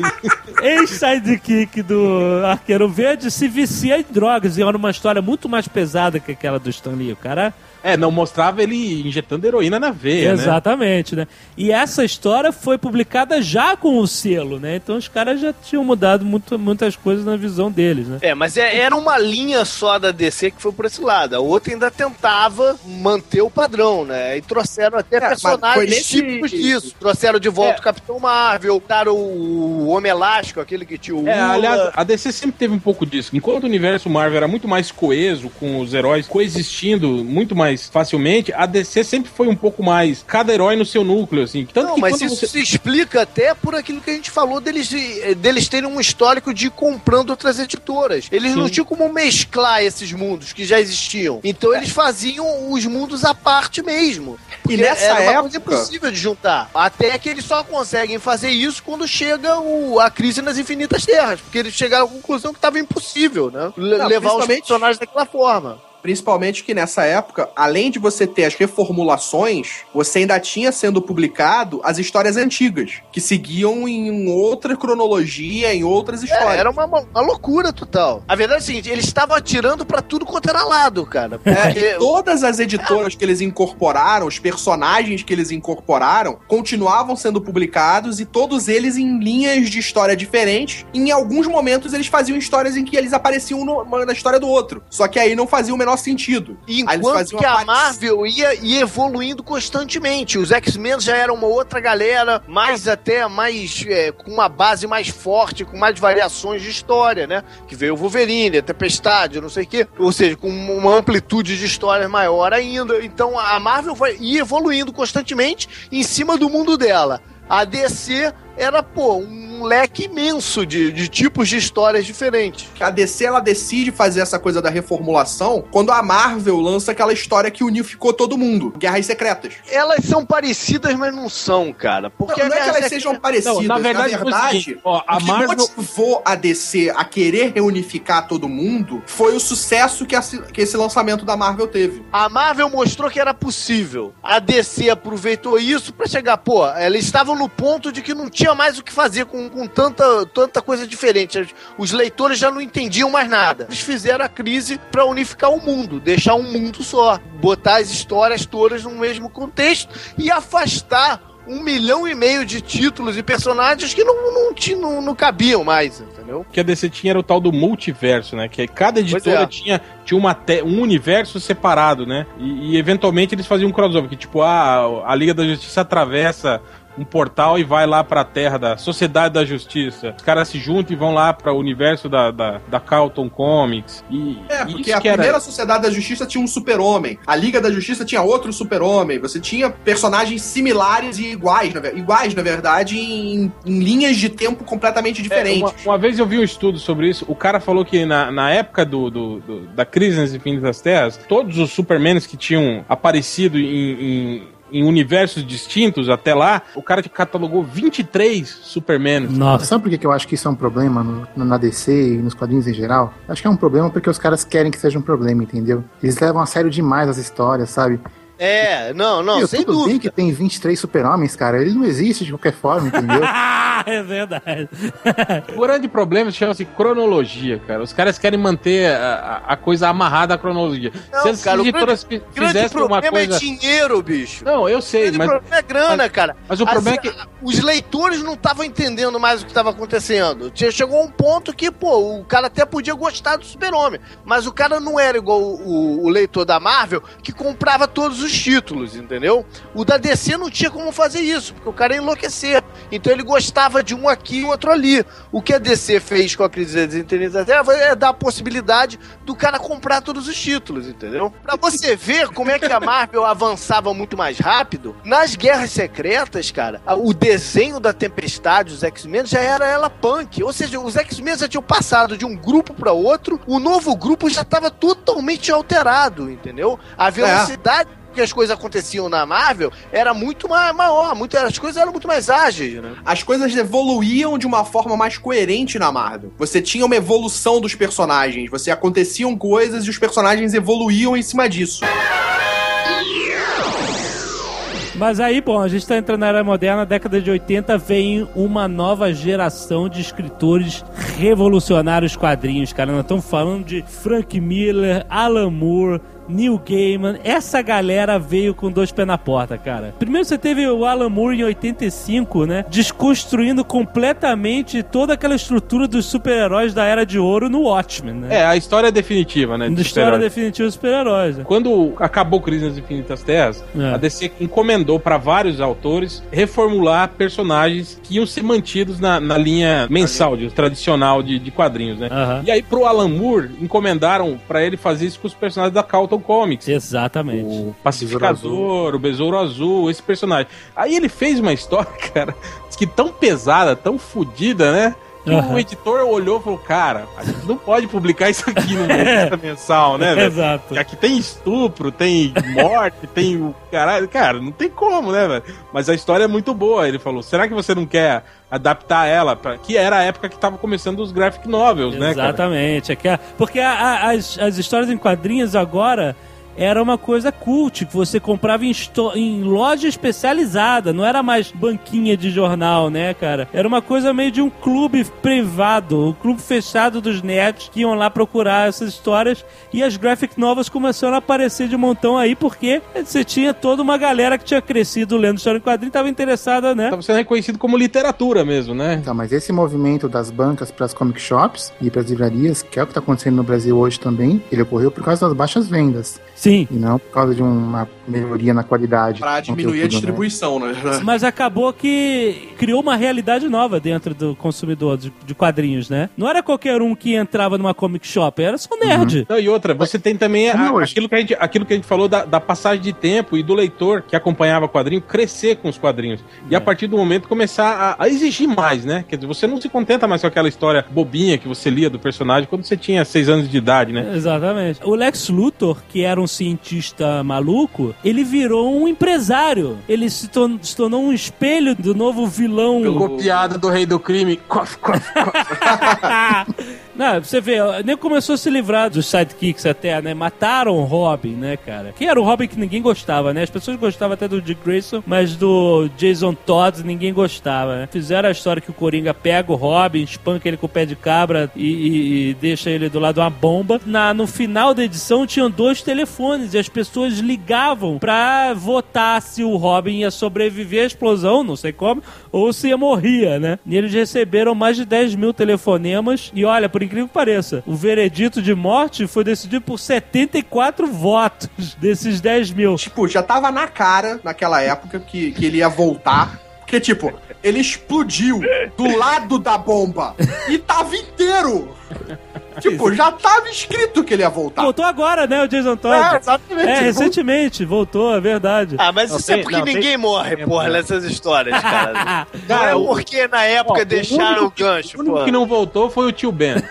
ex-sidekick do Arqueiro Verde, se vicia em drogas. E era uma história muito mais pesada que aquela do Stan Lee. O cara... É, não mostrava ele injetando heroína na veia, Exatamente, né? né? E essa história foi publicada já com o selo, né? Então os caras já tinham mudado muito, muitas coisas na visão deles, né? É, mas é, era uma linha só da D C que foi por esse lado. A outra ainda tentava manter o padrão, né? E trouxeram até é, personagens nesse... típicos disso. Trouxeram de volta é. o Capitão Marvel, botaram o Homem Elástico, aquele que tinha o É, Ula. Aliás, a D C sempre teve um pouco disso. Enquanto o universo Marvel era muito mais coeso, com os heróis coexistindo muito mais facilmente, a D C sempre foi um pouco mais cada herói no seu núcleo, assim. Tanto não, que mas isso você... se explica até por aquilo que a gente falou deles, deles terem um histórico de ir comprando outras editoras. Eles Sim. não tinham como mesclar esses mundos que já existiam. Então eles faziam os mundos à parte mesmo. E nessa era uma época... coisa impossível de juntar. Até que eles só conseguem fazer isso quando chega o, a crise nas Infinitas Terras. Porque eles chegaram à conclusão que estava impossível, né? Não, levar os personagens daquela forma. Principalmente que nessa época, além de você ter as reformulações, você ainda tinha sendo publicado as histórias antigas, que seguiam em outra cronologia, em outras histórias. É, era uma, uma loucura total. A verdade é o seguinte, eles estavam atirando pra tudo quanto era lado, cara. Porque... É, e todas as editoras que eles incorporaram, os personagens que eles incorporaram, continuavam sendo publicados e todos eles em linhas de história diferentes. E em alguns momentos eles faziam histórias em que eles apareciam no, na história do outro. Só que aí não fazia o menor sentido. Enquanto que a Marvel ia, ia evoluindo constantemente. Os X-Men já eram uma outra galera, mais até mais é, com uma base mais forte, com mais variações de história, né? Que veio o Wolverine, a Tempestade, não sei o quê. Ou seja, com uma amplitude de histórias maior ainda. Então a Marvel vai, ia evoluindo constantemente em cima do mundo dela. A D C era, pô, um leque imenso de, de tipos de histórias diferentes. A D C, ela decide fazer essa coisa da reformulação quando a Marvel lança aquela história que unificou todo mundo, Guerras Secretas. Elas são parecidas, mas não são, cara. Porque não, não é que elas Secreta... sejam parecidas. Não, na verdade, na verdade assim, ó, a o que Marvel... motivou a D C a querer reunificar todo mundo foi o sucesso que, a, que esse lançamento da Marvel teve. A Marvel mostrou que era possível. A D C aproveitou isso pra chegar, pô, eles estavam no ponto de que não tinha mais o que fazer com, com tanta, tanta coisa diferente. Os leitores já não entendiam mais nada. Eles fizeram a crise pra unificar o mundo, deixar um mundo só, botar as histórias todas no mesmo contexto e afastar um milhão e meio de títulos e personagens que não, não, não, não cabiam mais, entendeu? O que a D C tinha era o tal do multiverso, né? Que cada editora é. tinha, tinha uma te- um universo separado, né? E, e eventualmente eles faziam um crossover, que tipo, ah, a Liga da Justiça atravessa um portal e vai lá pra terra da Sociedade da Justiça. Os caras se juntam e vão lá pra o universo da, da, da Carlton Comics. E, é, e porque a primeira era... Sociedade da Justiça tinha um super-homem. A Liga da Justiça tinha outro super-homem. Você tinha personagens similares e iguais, na, iguais, na verdade, em, em linhas de tempo completamente diferentes. É, uma, uma vez eu vi um estudo sobre isso. O cara falou que na, na época do, do, do, da crise nas Infinitas Terras, todos os Supermanes que tinham aparecido em... em em universos distintos até lá, o cara catalogou vinte e três Supermanes. Nossa. Sabe por que eu acho que isso é um problema no, no, na D C e nos quadrinhos em geral? Acho que é um problema porque os caras querem que seja um problema, entendeu? Eles levam a sério demais as histórias, sabe? É, não, não, Meu, sem tudo dúvida. bem que tem vinte e três super-homens, cara. Ele não existe de qualquer forma, entendeu? É verdade. O grande problema chama-se cronologia, cara. Os caras querem manter a, a coisa amarrada à cronologia. Não, se as cara, editoras o grande, fizessem grande problema uma coisa... é dinheiro, bicho. Não, eu sei, o grande mas... problema é grana, mas, cara. Mas o As, problema é que... Os leitores não estavam entendendo mais o que estava acontecendo. Chegou a um ponto que, pô, o cara até podia gostar do Super-Homem, mas o cara não era igual o, o, o leitor da Marvel, que comprava todos os títulos, entendeu? O da D C não tinha como fazer isso, porque o cara ia enlouquecer. Então ele gostava de um aqui e outro ali. O que a D C fez com a Crise das Infinitas Terras é dar a possibilidade do cara comprar todos os títulos, entendeu? Pra você ver como é que a Marvel avançava muito mais rápido, nas Guerras Secretas, cara, o desenho da Tempestade, os X-Men, já era ela punk. Ou seja, os X-Men já tinham passado de um grupo pra outro, o novo grupo já estava totalmente alterado, entendeu? A velocidade é. que as coisas aconteciam na Marvel era muito maior, muito, as coisas eram muito mais ágeis, né? As coisas evoluíam de uma forma mais coerente na Marvel. Você tinha uma evolução dos personagens, você aconteciam coisas e os personagens evoluíam em cima disso. Mas aí, bom, a gente tá entrando na era moderna, década de oitenta, vem uma nova geração de escritores revolucionários quadrinhos, cara. Nós estamos falando de Frank Miller, Alan Moore, Neil Gaiman. Essa galera veio com dois pés na porta, cara. Primeiro você teve o Alan Moore em oitenta e cinco, né? Desconstruindo completamente toda aquela estrutura dos super-heróis da Era de Ouro no Watchmen, né? É, a história definitiva, né? A história definitiva dos super-heróis. Né? Quando acabou Crise nas Infinitas Terras, é. a D C encomendou para vários autores reformular personagens que iam ser mantidos na, na linha mensal, de, tradicional de, de quadrinhos, né? Uh-huh. E aí pro Alan Moore encomendaram para ele fazer isso com os personagens da Carlton Comics. Exatamente. O Pacificador, o Besouro Azul, esse personagem. Aí ele fez uma história, cara, que tão pesada, tão fodida, né? Que uhum. o editor olhou e falou, cara, a gente não pode publicar isso aqui no movimento mensal, né, velho? Exato. Porque aqui tem estupro, tem morte, tem o caralho. Cara, não tem como, né, velho? Mas a história é muito boa. Ele falou, será que você não quer adaptar ela? Pra... Que era a época que tava começando os graphic novels, né, cara? Exatamente. Porque a, a, as, as histórias em quadrinhos agora... era uma coisa cult, que você comprava em, em loja especializada, não era mais banquinha de jornal, né, cara? Era uma coisa meio de um clube privado, um clube fechado dos nerds que iam lá procurar essas histórias, e as graphic novels começaram a aparecer de montão aí, porque você tinha toda uma galera que tinha crescido lendo história em quadrinho e estava interessada, né? Tava sendo reconhecido como literatura mesmo, né? Então, mas esse movimento das bancas para as comic shops e para as livrarias, que é o que está acontecendo no Brasil hoje também, ele ocorreu por causa das baixas vendas. Sim. E não por causa de uma melhoria na qualidade. Pra diminuir a distribuição, né? Mas acabou que criou uma realidade nova dentro do consumidor de, de quadrinhos, né? Não era qualquer um que entrava numa comic shop, era só nerd. Uhum. Não, e outra, você tem também a, aquilo, que a gente, aquilo que a gente falou da, da passagem de tempo e do leitor que acompanhava o quadrinho crescer com os quadrinhos. E é. a partir do momento começar a, a exigir mais, né? Quer dizer, você não se contenta mais com aquela história bobinha que você lia do personagem quando você tinha seis anos de idade, né? Exatamente. O Lex Luthor, que era um cientista maluco, ele virou um empresário. Ele se, tornou, se tornou um espelho do novo vilão. Pegou piada do rei do crime. Cof, cof, cof. Não, você vê, nem começou a se livrar dos sidekicks até, né? Mataram o Robin, né, cara? Que era o Robin que ninguém gostava, né? As pessoas gostavam até do Dick Grayson, mas do Jason Todd ninguém gostava, né? Fizeram a história que o Coringa pega o Robin, espanca ele com o pé de cabra e, e, e deixa ele do lado de uma bomba. Na, no final da edição tinham dois telefones e as pessoas ligavam pra votar se o Robin ia sobreviver à explosão, não sei como, ou se ia morrer, né? E eles receberam mais de dez mil telefonemas e olha, por incrível que pareça, o veredito de morte foi decidido por setenta e quatro votos desses dez mil. Tipo, já tava na cara, naquela época, que, que ele ia voltar. Porque, tipo, ele explodiu do lado da bomba e tava inteiro. Tipo, já tava escrito que ele ia voltar. Voltou agora, né, o Jason Todd? É, exatamente. É, recentemente, voltou, é verdade. Ah, mas Não, isso tem- é porque não, ninguém tem- morre, tem- porra, nessas histórias, cara. Não Cara, é o- porque na época Ó, o deixaram o, único- gancho, O único porra. que não voltou foi o tio Ben.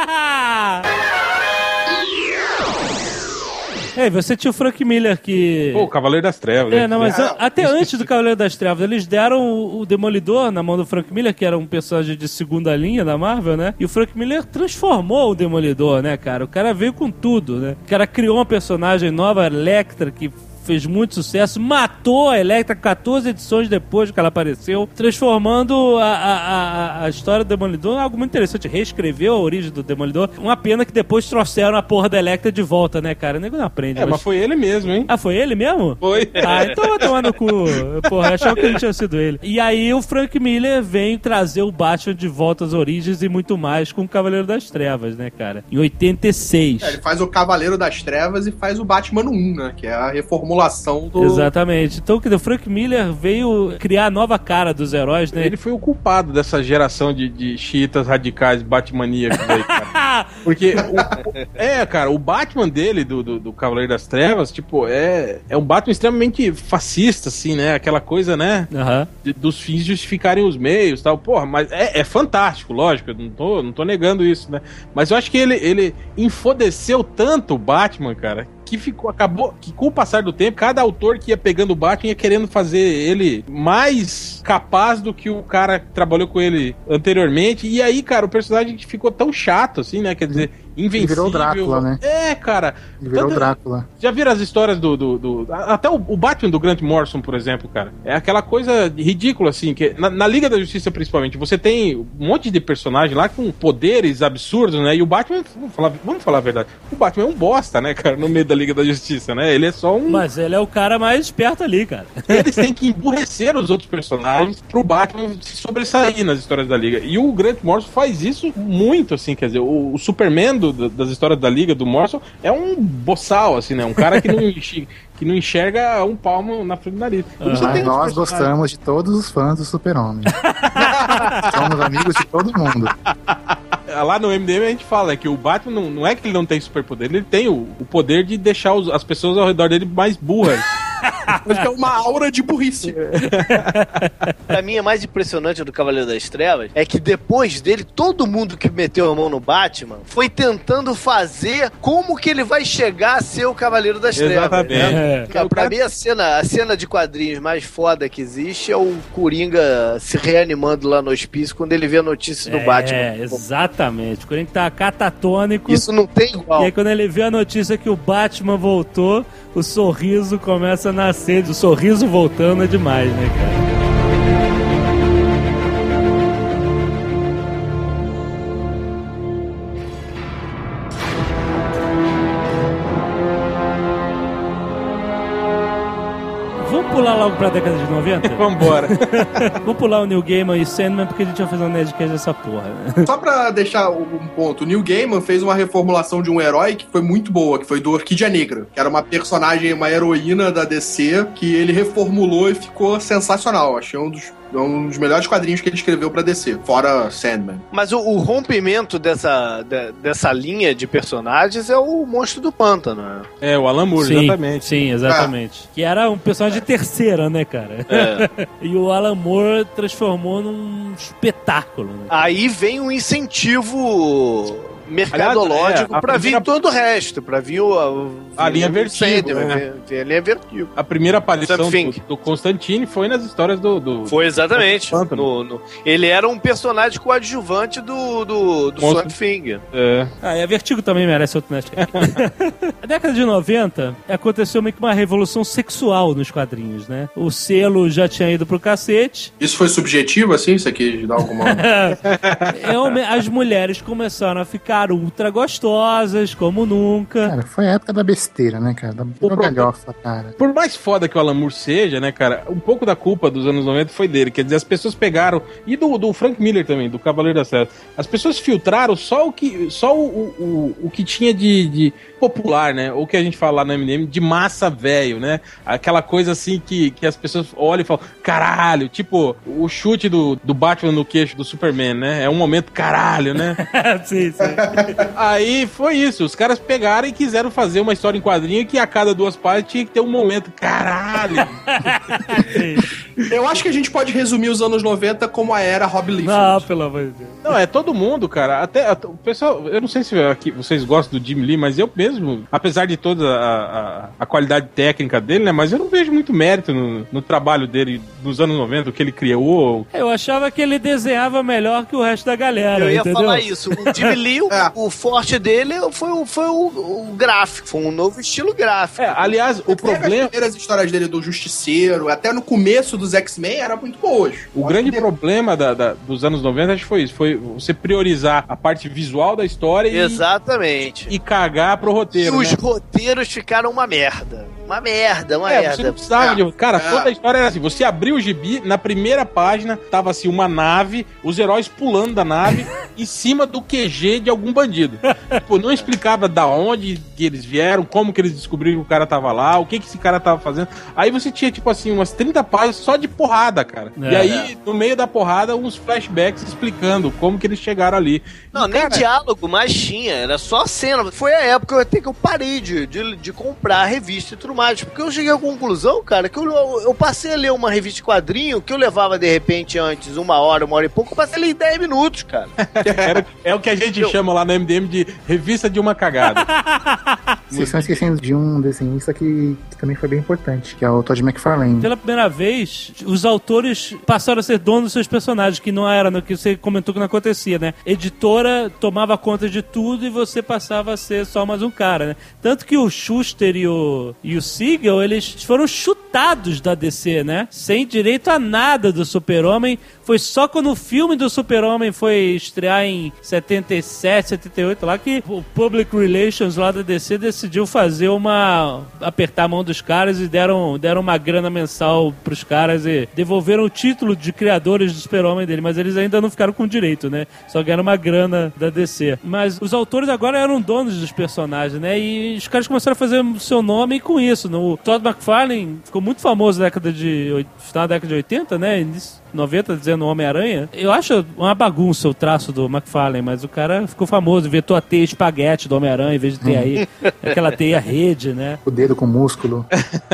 Ei, você tinha o Frank Miller que... Pô, o Cavaleiro das Trevas. É, né? não, mas a- até antes do Cavaleiro das Trevas, eles deram o, o Demolidor na mão do Frank Miller, que era um personagem de segunda linha da Marvel, né? E o Frank Miller transformou o Demolidor, né, cara? O cara veio com tudo, né? O cara criou uma personagem nova, a Elektra, que fez muito sucesso, matou a Elektra quatorze edições depois que ela apareceu, transformando a, a, a, a história do Demolidor em algo muito interessante. Reescreveu a origem do Demolidor. Uma pena que depois trouxeram a porra da Elektra de volta, né, cara? O nego não aprende. É, mas foi ele mesmo, hein? Ah, foi ele mesmo? Foi. Ah, então vai tomar no cu. Porra, eu achava que não tinha sido ele. E aí o Frank Miller vem trazer o Batman de volta às origens e muito mais com o Cavaleiro das Trevas, né, cara? Em oitenta e seis. É, ele faz o Cavaleiro das Trevas e faz o Batman um, né? Que é a reformulação do... Exatamente. Então, o Frank Miller veio criar a nova cara dos heróis, né? Ele foi o culpado dessa geração de, de xiitas radicais batmaníacos aí, cara. Porque, o, o- é, cara, o Batman dele, do, do, do Cavaleiro das Trevas, tipo, é, é um Batman extremamente fascista, assim, né? Aquela coisa, né? Aham. de- dos fins justificarem os meios e tal. Porra, mas é, é fantástico, lógico, eu não tô, não tô negando isso, né? Mas eu acho que ele, ele infodeceu tanto o Batman, cara, que ficou, acabou, que com o passar do tempo, cada autor que ia pegando o Batman ia querendo fazer ele mais capaz do que o cara que trabalhou com ele anteriormente. E aí, cara, o personagem ficou tão chato, assim, né? Quer dizer, invencível. virou o Drácula, né? É, cara. Ele virou o Tanto- Drácula. Já viram as histórias do... do, do- a- até o, o Batman do Grant Morrison, por exemplo, cara. É aquela coisa ridícula, assim, que na, na Liga da Justiça, principalmente, você tem um monte de personagem lá com poderes absurdos, né? E o Batman, vamos falar, vamos falar a verdade, o Batman é um bosta, né, cara, no meio da Liga da Justiça, né? Ele é só um... Mas ele é o cara mais esperto ali, cara. Eles têm que emburrecer os outros personagens pro Batman se sobressair nas histórias da Liga. E o Grant Morrison faz isso muito, assim, quer dizer, o, o Superman do- do- das histórias da Liga, do Morrison, é um boçal, assim, né? Um cara que não, enxerga, que não enxerga um palmo na frente do nariz. E você Mas tem os nós personagens- gostamos de todos os fãs do Super-Homem. Somos amigos de todo mundo. Lá no M D M a gente fala que o Batman não, não é que ele não tem superpoder, ele tem o, o poder de deixar os- as pessoas ao redor dele mais burras. Mas que é uma aura de burrice. Pra mim, a mais impressionante do Cavaleiro das Trevas é que depois dele, todo mundo que meteu a mão no Batman foi tentando fazer como que ele vai chegar a ser o Cavaleiro das Trevas. Exatamente. É. Cara, pra mim, a cena, a cena de quadrinhos mais foda que existe é o Coringa se reanimando lá no hospício quando ele vê a notícia do Batman. É, exatamente. O Coringa tá catatônico. Isso não tem igual. E aí, quando ele vê a notícia que o Batman voltou, o sorriso começa a nascer. O sorriso voltando é demais, né, cara? Vamos pular logo pra década de noventa? Vambora. Vamos pular o Neil Gaiman e Sandman porque a gente vai fazer um Nerdcast dessa porra, né? Só pra deixar um ponto, o Neil Gaiman fez uma reformulação de um herói que foi muito boa, que foi do Orquídea Negra, que era uma personagem, uma heroína da D C, que ele reformulou e ficou sensacional. Achei um dos, um dos melhores quadrinhos que ele escreveu pra D C, fora Sandman. Mas o, o rompimento dessa, de- dessa linha de personagens é o Monstro do Pântano, né? É, o Alan Moore, Sim, exatamente. sim, exatamente. Que era um personagem de terceira, né, cara? É. E o Alan Moore transformou num espetáculo, né? Aí vem um incentivo mercadológico Aliás, é, a pra primeira- vir todo o resto, pra vir o, A linha o Vertigo, Sandman, né? vir a linha Vertigo. A primeira aparição Something. do, do Constantine foi nas histórias do... do Foi exatamente. Pântano. No, no- ele era um personagem coadjuvante do, do, do Monstro. Swamp Thing. É. Ah, e a Vertigo também merece outro Nerdcast. A década de noventa aconteceu meio que uma revolução sexual nos quadrinhos, né? O selo já tinha ido pro cacete. Isso foi subjetivo, assim? Isso aqui dá alguma... Realme- As mulheres começaram a ficar ficaram ultra gostosas, como nunca. Cara, foi a época da besteira, né, cara? Da O galhofa, cara. Por mais foda que o Alan Moore seja, né, cara, um pouco da culpa dos anos noventa foi dele. Quer dizer, as pessoas pegaram, e do, do Frank Miller também, do Cavaleiro das Trevas, as pessoas filtraram só o que, só o, o, o que tinha de, de popular, né? O que a gente fala lá no M D M, de massa velho, né? Aquela coisa assim que, que as pessoas olham e falam, caralho, tipo o chute do, do Batman no queixo do Superman, né? É um momento caralho, né? Sim, sim. Aí foi isso, os caras pegaram e quiseram fazer uma história em quadrinho que a cada duas páginas tinha que ter um momento caralho. Eu acho que a gente pode resumir os anos noventa como a era Rob Liefeld. Não, pelo amor de Deus. Não, é todo mundo, cara. Até, até o pessoal, eu não sei se aqui vocês gostam do Jim Lee, mas eu mesmo, apesar de toda a, a, a qualidade técnica dele, né? Mas eu não vejo muito mérito no, no trabalho dele nos anos noventa, o que ele criou. Eu achava que ele desenhava melhor que o resto da galera. Eu ia entendeu? falar isso. O Jim Lee, o, É. o forte dele foi, o, foi o, o gráfico, foi um novo estilo gráfico. É, aliás, o Pega problema. As primeiras histórias dele do Justiceiro, até no começo dos X-Men, eram muito boas. O Acho grande que problema da, da- dos anos noventa, acho que foi isso. Foi você priorizar a parte visual da história e, Exatamente. e cagar pro E roteiro, os né? roteiros ficaram uma merda. Uma merda, uma É, merda. você não precisava É, de... Cara, é. toda a história era assim. Você abriu o gibi, na primeira página tava assim, uma nave, os heróis pulando da nave em cima do Q G de algum bandido. Tipo, não explicava da onde que eles vieram, como que eles descobriram que o cara tava lá, o que que esse cara tava fazendo. Aí você tinha, tipo assim, umas trinta páginas só de porrada, cara. É. E aí, no meio da porrada, uns flashbacks explicando como que eles chegaram ali. Não, E, nem cara, diálogo mais tinha, era só cena. Foi a época até que eu parei de, de, de comprar a revista e tudo mais. Porque eu cheguei à conclusão, cara, que eu, eu passei a ler uma revista de quadrinho que eu levava de repente antes uma hora, uma hora e pouco, eu passei a ler em dez minutos, cara. era- é o que a gente chama lá no M D M de revista de uma cagada. Vocês estão esquecendo de um desenhista que, que também foi bem importante, que é o Todd McFarlane. Pela primeira vez, os autores passaram a ser donos dos seus personagens, que não era no que você comentou que não acontecia, né? Editora tomava conta de tudo e você passava a ser só mais um cara, né? Tanto que o Schuster e o, e o Siegel, eles foram chutados da D C, né? Sem direito a nada do Super-Homem. Foi só quando o filme do Super-Homem foi estrear em setenta e sete, setenta e oito, lá que o Public Relations lá da D C decidiu fazer uma... apertar a mão dos caras e deram, deram uma grana mensal pros caras e devolveram o título de criadores do Super-Homem dele, mas eles ainda não ficaram com direito, né? Só ganharam uma grana da D C. Mas os autores agora eram donos dos personagens, né? E os caras começaram a fazer o seu nome com isso. No Todd McFarlane ficou muito famoso na década de... oit- final da década de oitenta, né? Início noventa, dizendo Homem-Aranha. Eu acho uma bagunça o traço do McFarlane, mas o cara ficou famoso, inventou a teia espaguete do Homem-Aranha, em vez de ter aí aquela teia rede, né? O dedo com músculo.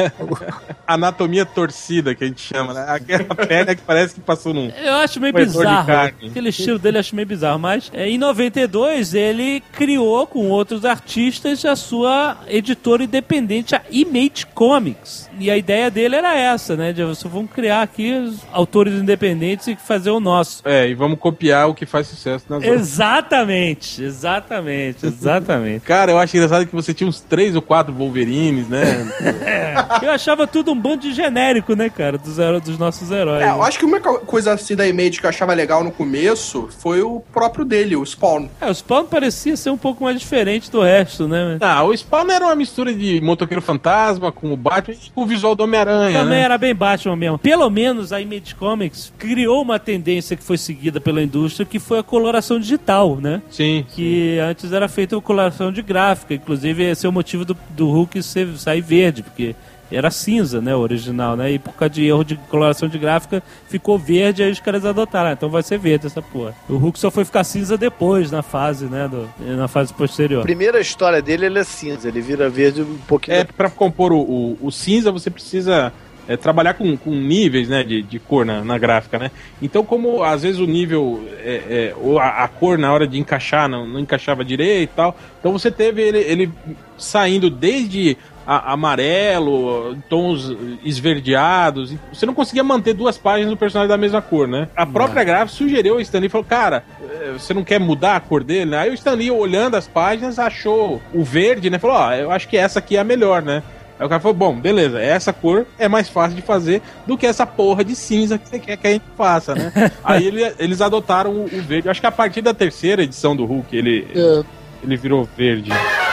Anatomia torcida, que a gente chama, né? Aquela perna que parece que passou num... Eu acho meio Moedor de bizarro. carne. Aquele estilo dele eu acho meio bizarro. Mas é, em noventa e dois ele criou com outros artistas a sua editora independente, a Image Comics. E a ideia dele era essa, né? De você vamos criar aqui os autores independentes e fazer o nosso. É, e vamos copiar o que faz sucesso nas outras. Exatamente, exatamente, exatamente. Cara, eu acho engraçado que você tinha uns três ou quatro Wolverines, né? Eu achava tudo um bando de genérico, né, cara? Dos, hero- dos nossos heróis. É, eu acho que uma co- coisa assim da Image que eu achava legal no começo foi o próprio dele, o Spawn. É, o Spawn parecia ser um pouco mais diferente do resto, né? Ah, o Spawn era uma mistura de Motoqueiro Fantasma com o Batman e com o visual do Homem-Aranha, Também né? era bem Batman mesmo. Pelo menos a Image Comics criou uma tendência que foi seguida pela indústria, que foi a coloração digital, né? Sim. Que antes era feita a coloração de gráfica. Inclusive, esse é o motivo do, do Hulk ser, sair verde, porque era cinza, né, o original, né? E por causa de erro de coloração de gráfica, ficou verde, aí os caras adotaram. Ah, então vai ser verde essa porra. O Hulk só foi ficar cinza depois, na fase, né, do, na fase posterior. A primeira história dele, ele é cinza, ele vira verde um pouquinho. É, pra compor o, o, o cinza, você precisa é, trabalhar com, com níveis, né, de, de cor na, na gráfica, né? Então, como às vezes o nível, é, é, ou a, a cor na hora de encaixar não, não encaixava direito e tal, então você teve ele, ele saindo desde a, amarelo, tons esverdeados, você não conseguia manter duas páginas do personagem da mesma cor, né? A própria gráfica sugeriu ao Stan Lee, falou, cara, você não quer mudar a cor dele? Aí o Stan Lee, olhando as páginas, achou o verde, né? Falou, ó, eu acho que essa aqui é a melhor, né? Aí o cara falou, bom, beleza, essa cor é mais fácil de fazer do que essa porra de cinza que você quer que a gente faça, né? Aí ele, eles adotaram o, o verde. Acho que a partir da terceira edição do Hulk, ele, é. ele virou verde.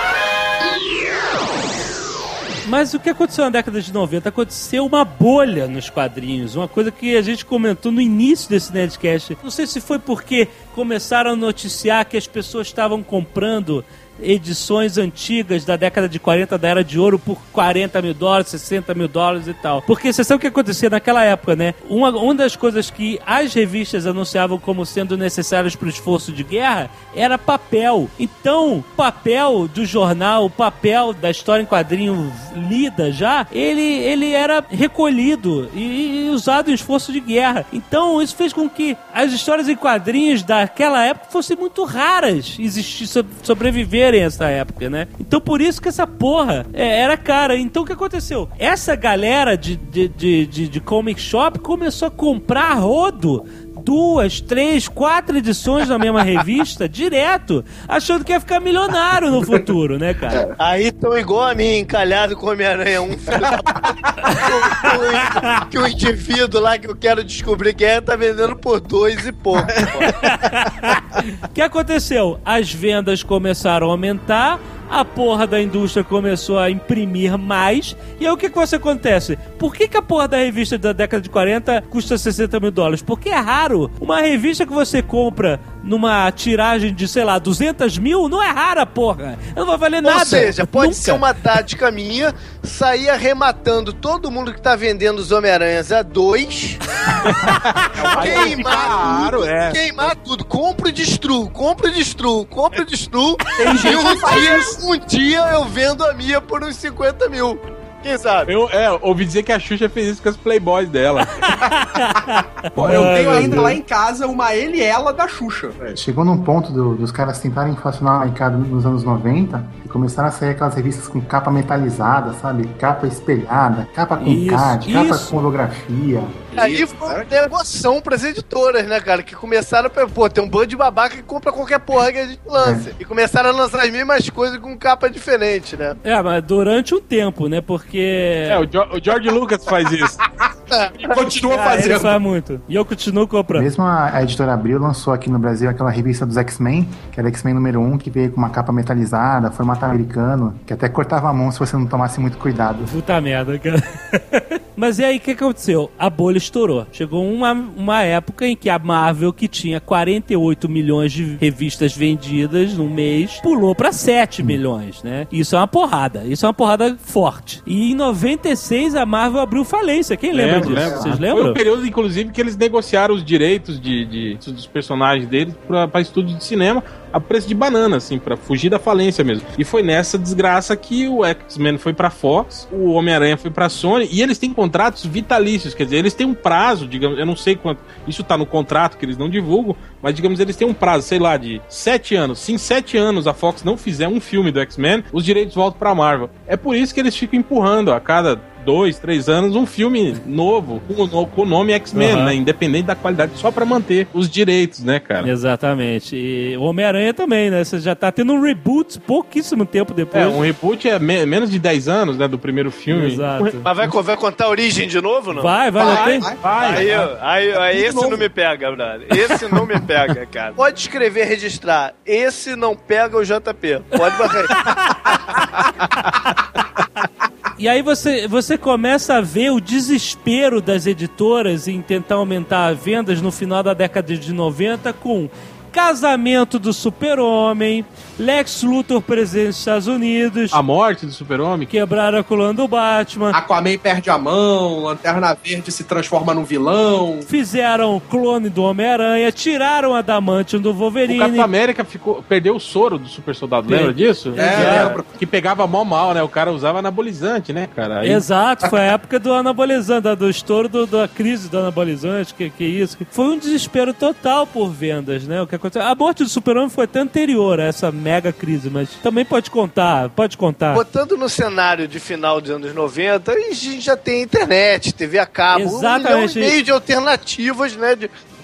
Mas o que aconteceu na década de noventa? Aconteceu uma bolha nos quadrinhos, uma coisa que a gente comentou no início desse Nerdcast. Não sei se foi porque começaram a noticiar que as pessoas estavam comprando edições antigas da década de quarenta da Era de Ouro por quarenta mil dólares, sessenta mil dólares e tal. Porque você sabe o que acontecia naquela época, né? Uma, uma das coisas que as revistas anunciavam como sendo necessárias para o esforço de guerra era papel. Então, o papel do jornal, o papel da história em quadrinho lida já, ele, ele era recolhido e, e usado em esforço de guerra. Então, isso fez com que as histórias em quadrinhos daquela época fossem muito raras existir, sobreviver essa época, né? Então por isso que essa porra é, era cara. Então o que aconteceu? Essa galera de, de, de, de, de comic shop começou a comprar rodo duas, três, quatro edições da mesma revista, direto, achando que ia ficar milionário no futuro, né, cara? Aí estão igual a mim, encalhado com Homem-Aranha, um filho da que o indivíduo lá que eu quero descobrir quem é, tá vendendo por dois e pouco. O que aconteceu? As vendas começaram a aumentar, a porra da indústria começou a imprimir mais, e aí o que que você acontece? Por que que a porra da revista da década de quarenta custa sessenta mil dólares? Porque é raro. Uma revista que você compra numa tiragem de, sei lá, duzentos mil, não é rara, porra. Não vai valer nada. Ou seja, pode Nunca. ser uma tática minha, sair arrematando todo mundo que tá vendendo os Homem-Aranhas a dois, queimar Claro, tudo, é. queimar tudo, compro e destruo, compro e destruo, compro e destruo, e um dia, um dia eu vendo a minha por uns cinquenta mil. Quem sabe? Eu é, ouvi dizer que a Xuxa fez isso com as Playboys dela. Pô, eu Ai, tenho meu ainda Deus. lá em casa uma ele e ela da Xuxa. Chegou num ponto do- dos caras tentarem inflacionar o mercado nos anos noventa e começaram a sair aquelas revistas com capa metalizada, sabe? Capa espelhada, capa com Isso, C A D, capa isso. com holografia. Aí foi uma negoção pras editoras, né, cara? Que começaram a... Pô, tem um bando de babaca que compra qualquer porra que a gente lança. E começaram a lançar as mesmas coisas com capa diferente, né? É, mas durante um tempo, né? Porque... É, o, Jo- o George Lucas faz isso. E continua Ah, ele fazendo. faz muito. E eu continuo comprando. Mesmo a, a editora Abril lançou aqui no Brasil aquela revista dos X-Men, que era X-Men número um, que veio com uma capa metalizada, formato americano, que até cortava a mão se você não tomasse muito cuidado. Puta merda, cara. Mas e aí, o que aconteceu? A bolha estourou. Chegou uma, uma época em que a Marvel, que tinha quarenta e oito milhões de revistas vendidas no mês, pulou pra sete milhões, né? Isso é uma porrada. Isso é uma porrada forte. E em noventa e seis, a Marvel abriu falência. Quem lembra Lembro, disso? lembro. Vocês Foi lembram? o período, inclusive, que eles negociaram os direitos de, de- dos personagens deles pra, pra estúdio de cinema a preço de banana, assim, pra fugir da falência mesmo. E foi nessa desgraça que o X-Men foi pra Fox, o Homem-Aranha foi pra Sony, e eles têm contratos vitalícios, quer dizer, eles têm um prazo, digamos, eu não sei quanto, isso tá no contrato que eles não divulgam, mas digamos, eles têm um prazo, sei lá, de sete anos. Se em sete anos a Fox não fizer um filme do X-Men, os direitos voltam pra Marvel. É por isso que eles ficam empurrando a cada dois, três anos um filme novo com o, com o nome X-Men, Uhum. né? Independente da qualidade, só pra manter os direitos, né, cara? Exatamente. E o Homem-Aranha também, né? Você já tá tendo um reboot pouquíssimo tempo depois. É, um reboot é me- menos de dez anos, né, do primeiro filme. Exato. Mas vai, vai contar a origem de novo, não? Vai, vai, já tem? Vai, Aí, aí, aí esse não me pega, brother. Esse não me pega, cara. Pode escrever, registrar. Esse não pega o J P. Pode barrar. E aí você, você começa a ver o desespero das editoras em tentar aumentar as vendas no final da década de noventa com Casamento do Super-Homem, Lex Luthor presidente dos Estados Unidos, A morte do Super-Homem. quebraram a coluna do Batman, Aquaman perde a mão, Lanterna Verde se transforma num vilão. fizeram clone do Homem-Aranha, tiraram a Adamantium do O Wolverine. Capitão América ficou, perdeu o soro do super soldado, lembra disso? É, lembro. Que pegava mó mal, né? O cara usava anabolizante, né, cara? Aí- Exato, foi a época do anabolizante, da- do estouro do- da crise do anabolizante, que, que isso. Foi um desespero total por vendas, né? O que aconteceu? A morte do Super-Homem foi até anterior a essa mega crise, mas também pode contar, pode contar. Botando no cenário de final dos anos noventa, a gente já tem internet, T V a cabo, Exatamente. um milhão e meio de alternativas, né, de,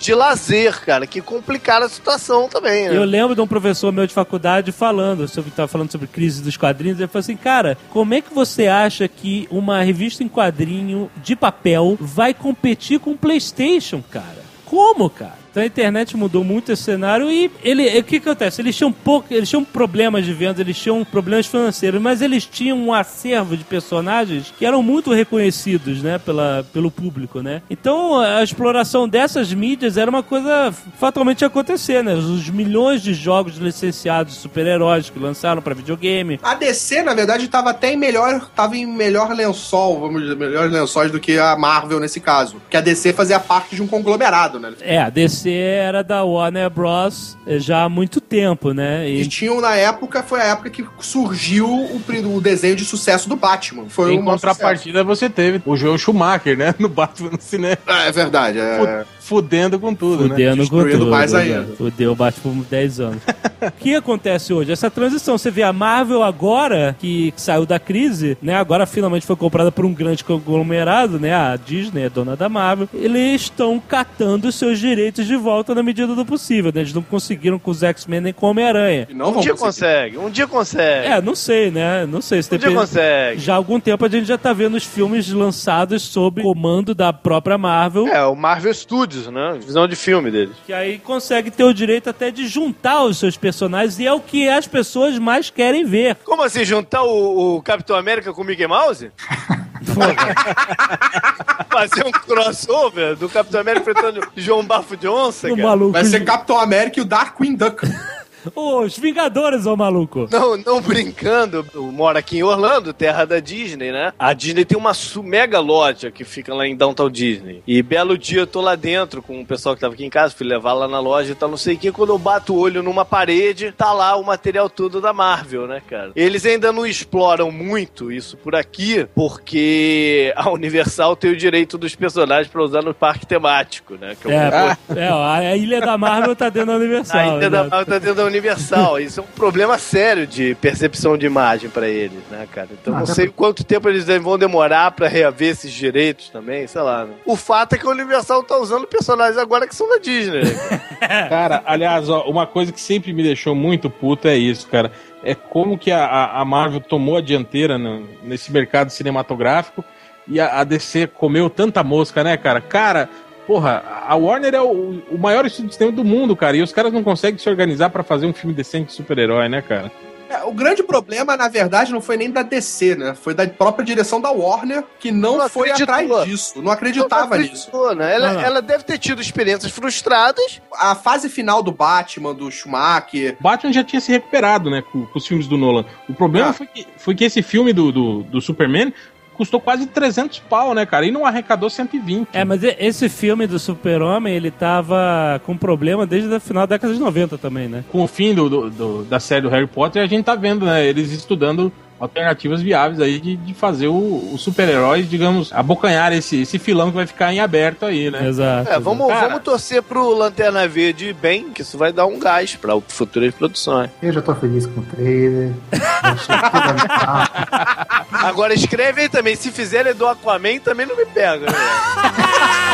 de lazer, cara, que complicaram a situação também, né? Eu lembro de um professor meu de faculdade falando, sobre, tava falando sobre crise dos quadrinhos, ele falou assim, cara, como é que você acha que uma revista em quadrinho de papel vai competir com o PlayStation, cara? Como, cara? Então a internet mudou muito esse cenário e ele, o que acontece? Eles tinham pouco, eles tinham problemas de vendas, eles tinham problemas financeiros, mas eles tinham um acervo de personagens que eram muito reconhecidos, né, pela, pelo público, né? Então a exploração dessas mídias era uma coisa fatalmente acontecer, né? Os milhões de jogos licenciados de super-heróis que lançaram para videogame. A D C, na verdade, estava até em melhor, tava em melhor lençol, vamos dizer, melhores lençóis do que a Marvel nesse caso. Porque a D C fazia parte de um conglomerado, né? É, a D C era da Warner Bros. Já há muito tempo, né? E, e tinham, na época, foi a época que surgiu o, o desenho de sucesso do Batman. Foi em contrapartida, sucesso. Você teve o Joel Schumacher, né? No Batman no cinema. É, é verdade. É... Fudendo com tudo, Fudendo né? com tudo. mais ainda. Fudeu o Batman por dez anos. O que acontece hoje? Essa transição. Você vê a Marvel agora, que saiu da crise, né? Agora finalmente foi comprada por um grande conglomerado, né? A Disney é dona da Marvel. Eles estão catando os seus direitos de volta na medida do possível, né? Eles não conseguiram com os X-Men nem com o Homem-Aranha. Um dia consegue, um dia consegue. É, não sei, né? Não sei. Se um dia consegue. Já há algum tempo a gente já tá vendo os filmes lançados sob comando da própria Marvel. É, o Marvel Studios, né? Visão de filme deles. Que aí consegue ter o direito até de juntar os seus personagens e é o que as pessoas mais querem ver. Como assim, juntar o, o Capitão América com o Mickey Mouse? Fazer um crossover do Capitão América enfrentando João Bafo de Onça, cara. Maluco. Vai ser Capitão América e o Darkwing Duck. Os Vingadores, ô maluco. Não, não brincando, eu moro aqui em Orlando, terra da Disney, né? A Disney tem uma mega loja que fica lá em Downtown Disney. E belo dia eu tô lá dentro com o pessoal que tava aqui em casa, fui levar lá na loja e tal, não sei o que. Quando eu bato o olho numa parede, tá lá o material todo da Marvel, né, cara? Eles ainda não exploram muito isso por aqui, porque a Universal tem o direito dos personagens pra usar no parque temático, né? Que é, ah. é ó, a Ilha da Marvel tá dentro da Universal. A Ilha né? da Marvel tá dentro da Universal. Isso é um problema sério de percepção de imagem pra eles, né, cara? Então ah, não sei pra... quanto tempo eles vão demorar pra reaver esses direitos também, sei lá, né? O fato é que a Universal tá usando personagens agora que são da Disney, né? Cara, aliás, ó, uma coisa que sempre me deixou muito puto é isso, cara. É como que a, a Marvel tomou a dianteira no, nesse mercado cinematográfico e a, a D C comeu tanta mosca, né, cara? Cara... Porra, a Warner é o, o maior estúdio de cinema do mundo, cara, e os caras não conseguem se organizar pra fazer um filme decente de super-herói, né, cara? É, o grande problema, na verdade, não foi nem da D C, né? Foi da própria direção da Warner, que não, não foi atrás disso. Não acreditava não nisso. Né? Ela, ela deve ter tido experiências frustradas. A fase final do Batman, do Schumacher... O Batman já tinha se recuperado, né, com, com os filmes do Nolan. O problema ah. foi, que, foi que esse filme do, do, do Superman... custou quase trezentos pau, né, cara? E não arrecadou cento e vinte. É, mas esse filme do Super-Homem, ele tava com problema desde o final da década de noventa também, né? Com o fim do, do, do, da série do Harry Potter, a gente tá vendo, né, eles estudando alternativas viáveis aí de, de fazer o, o super-heróis, digamos, abocanhar esse, esse filão que vai ficar em aberto aí, né? Exato. É, vamos, Cara, vamos torcer pro Lanterna Verde bem, que isso vai dar um gás pra futuras produções. Eu já tô feliz com o trailer. Agora escreve aí também, se fizerem do Aquaman, também não me pega, né?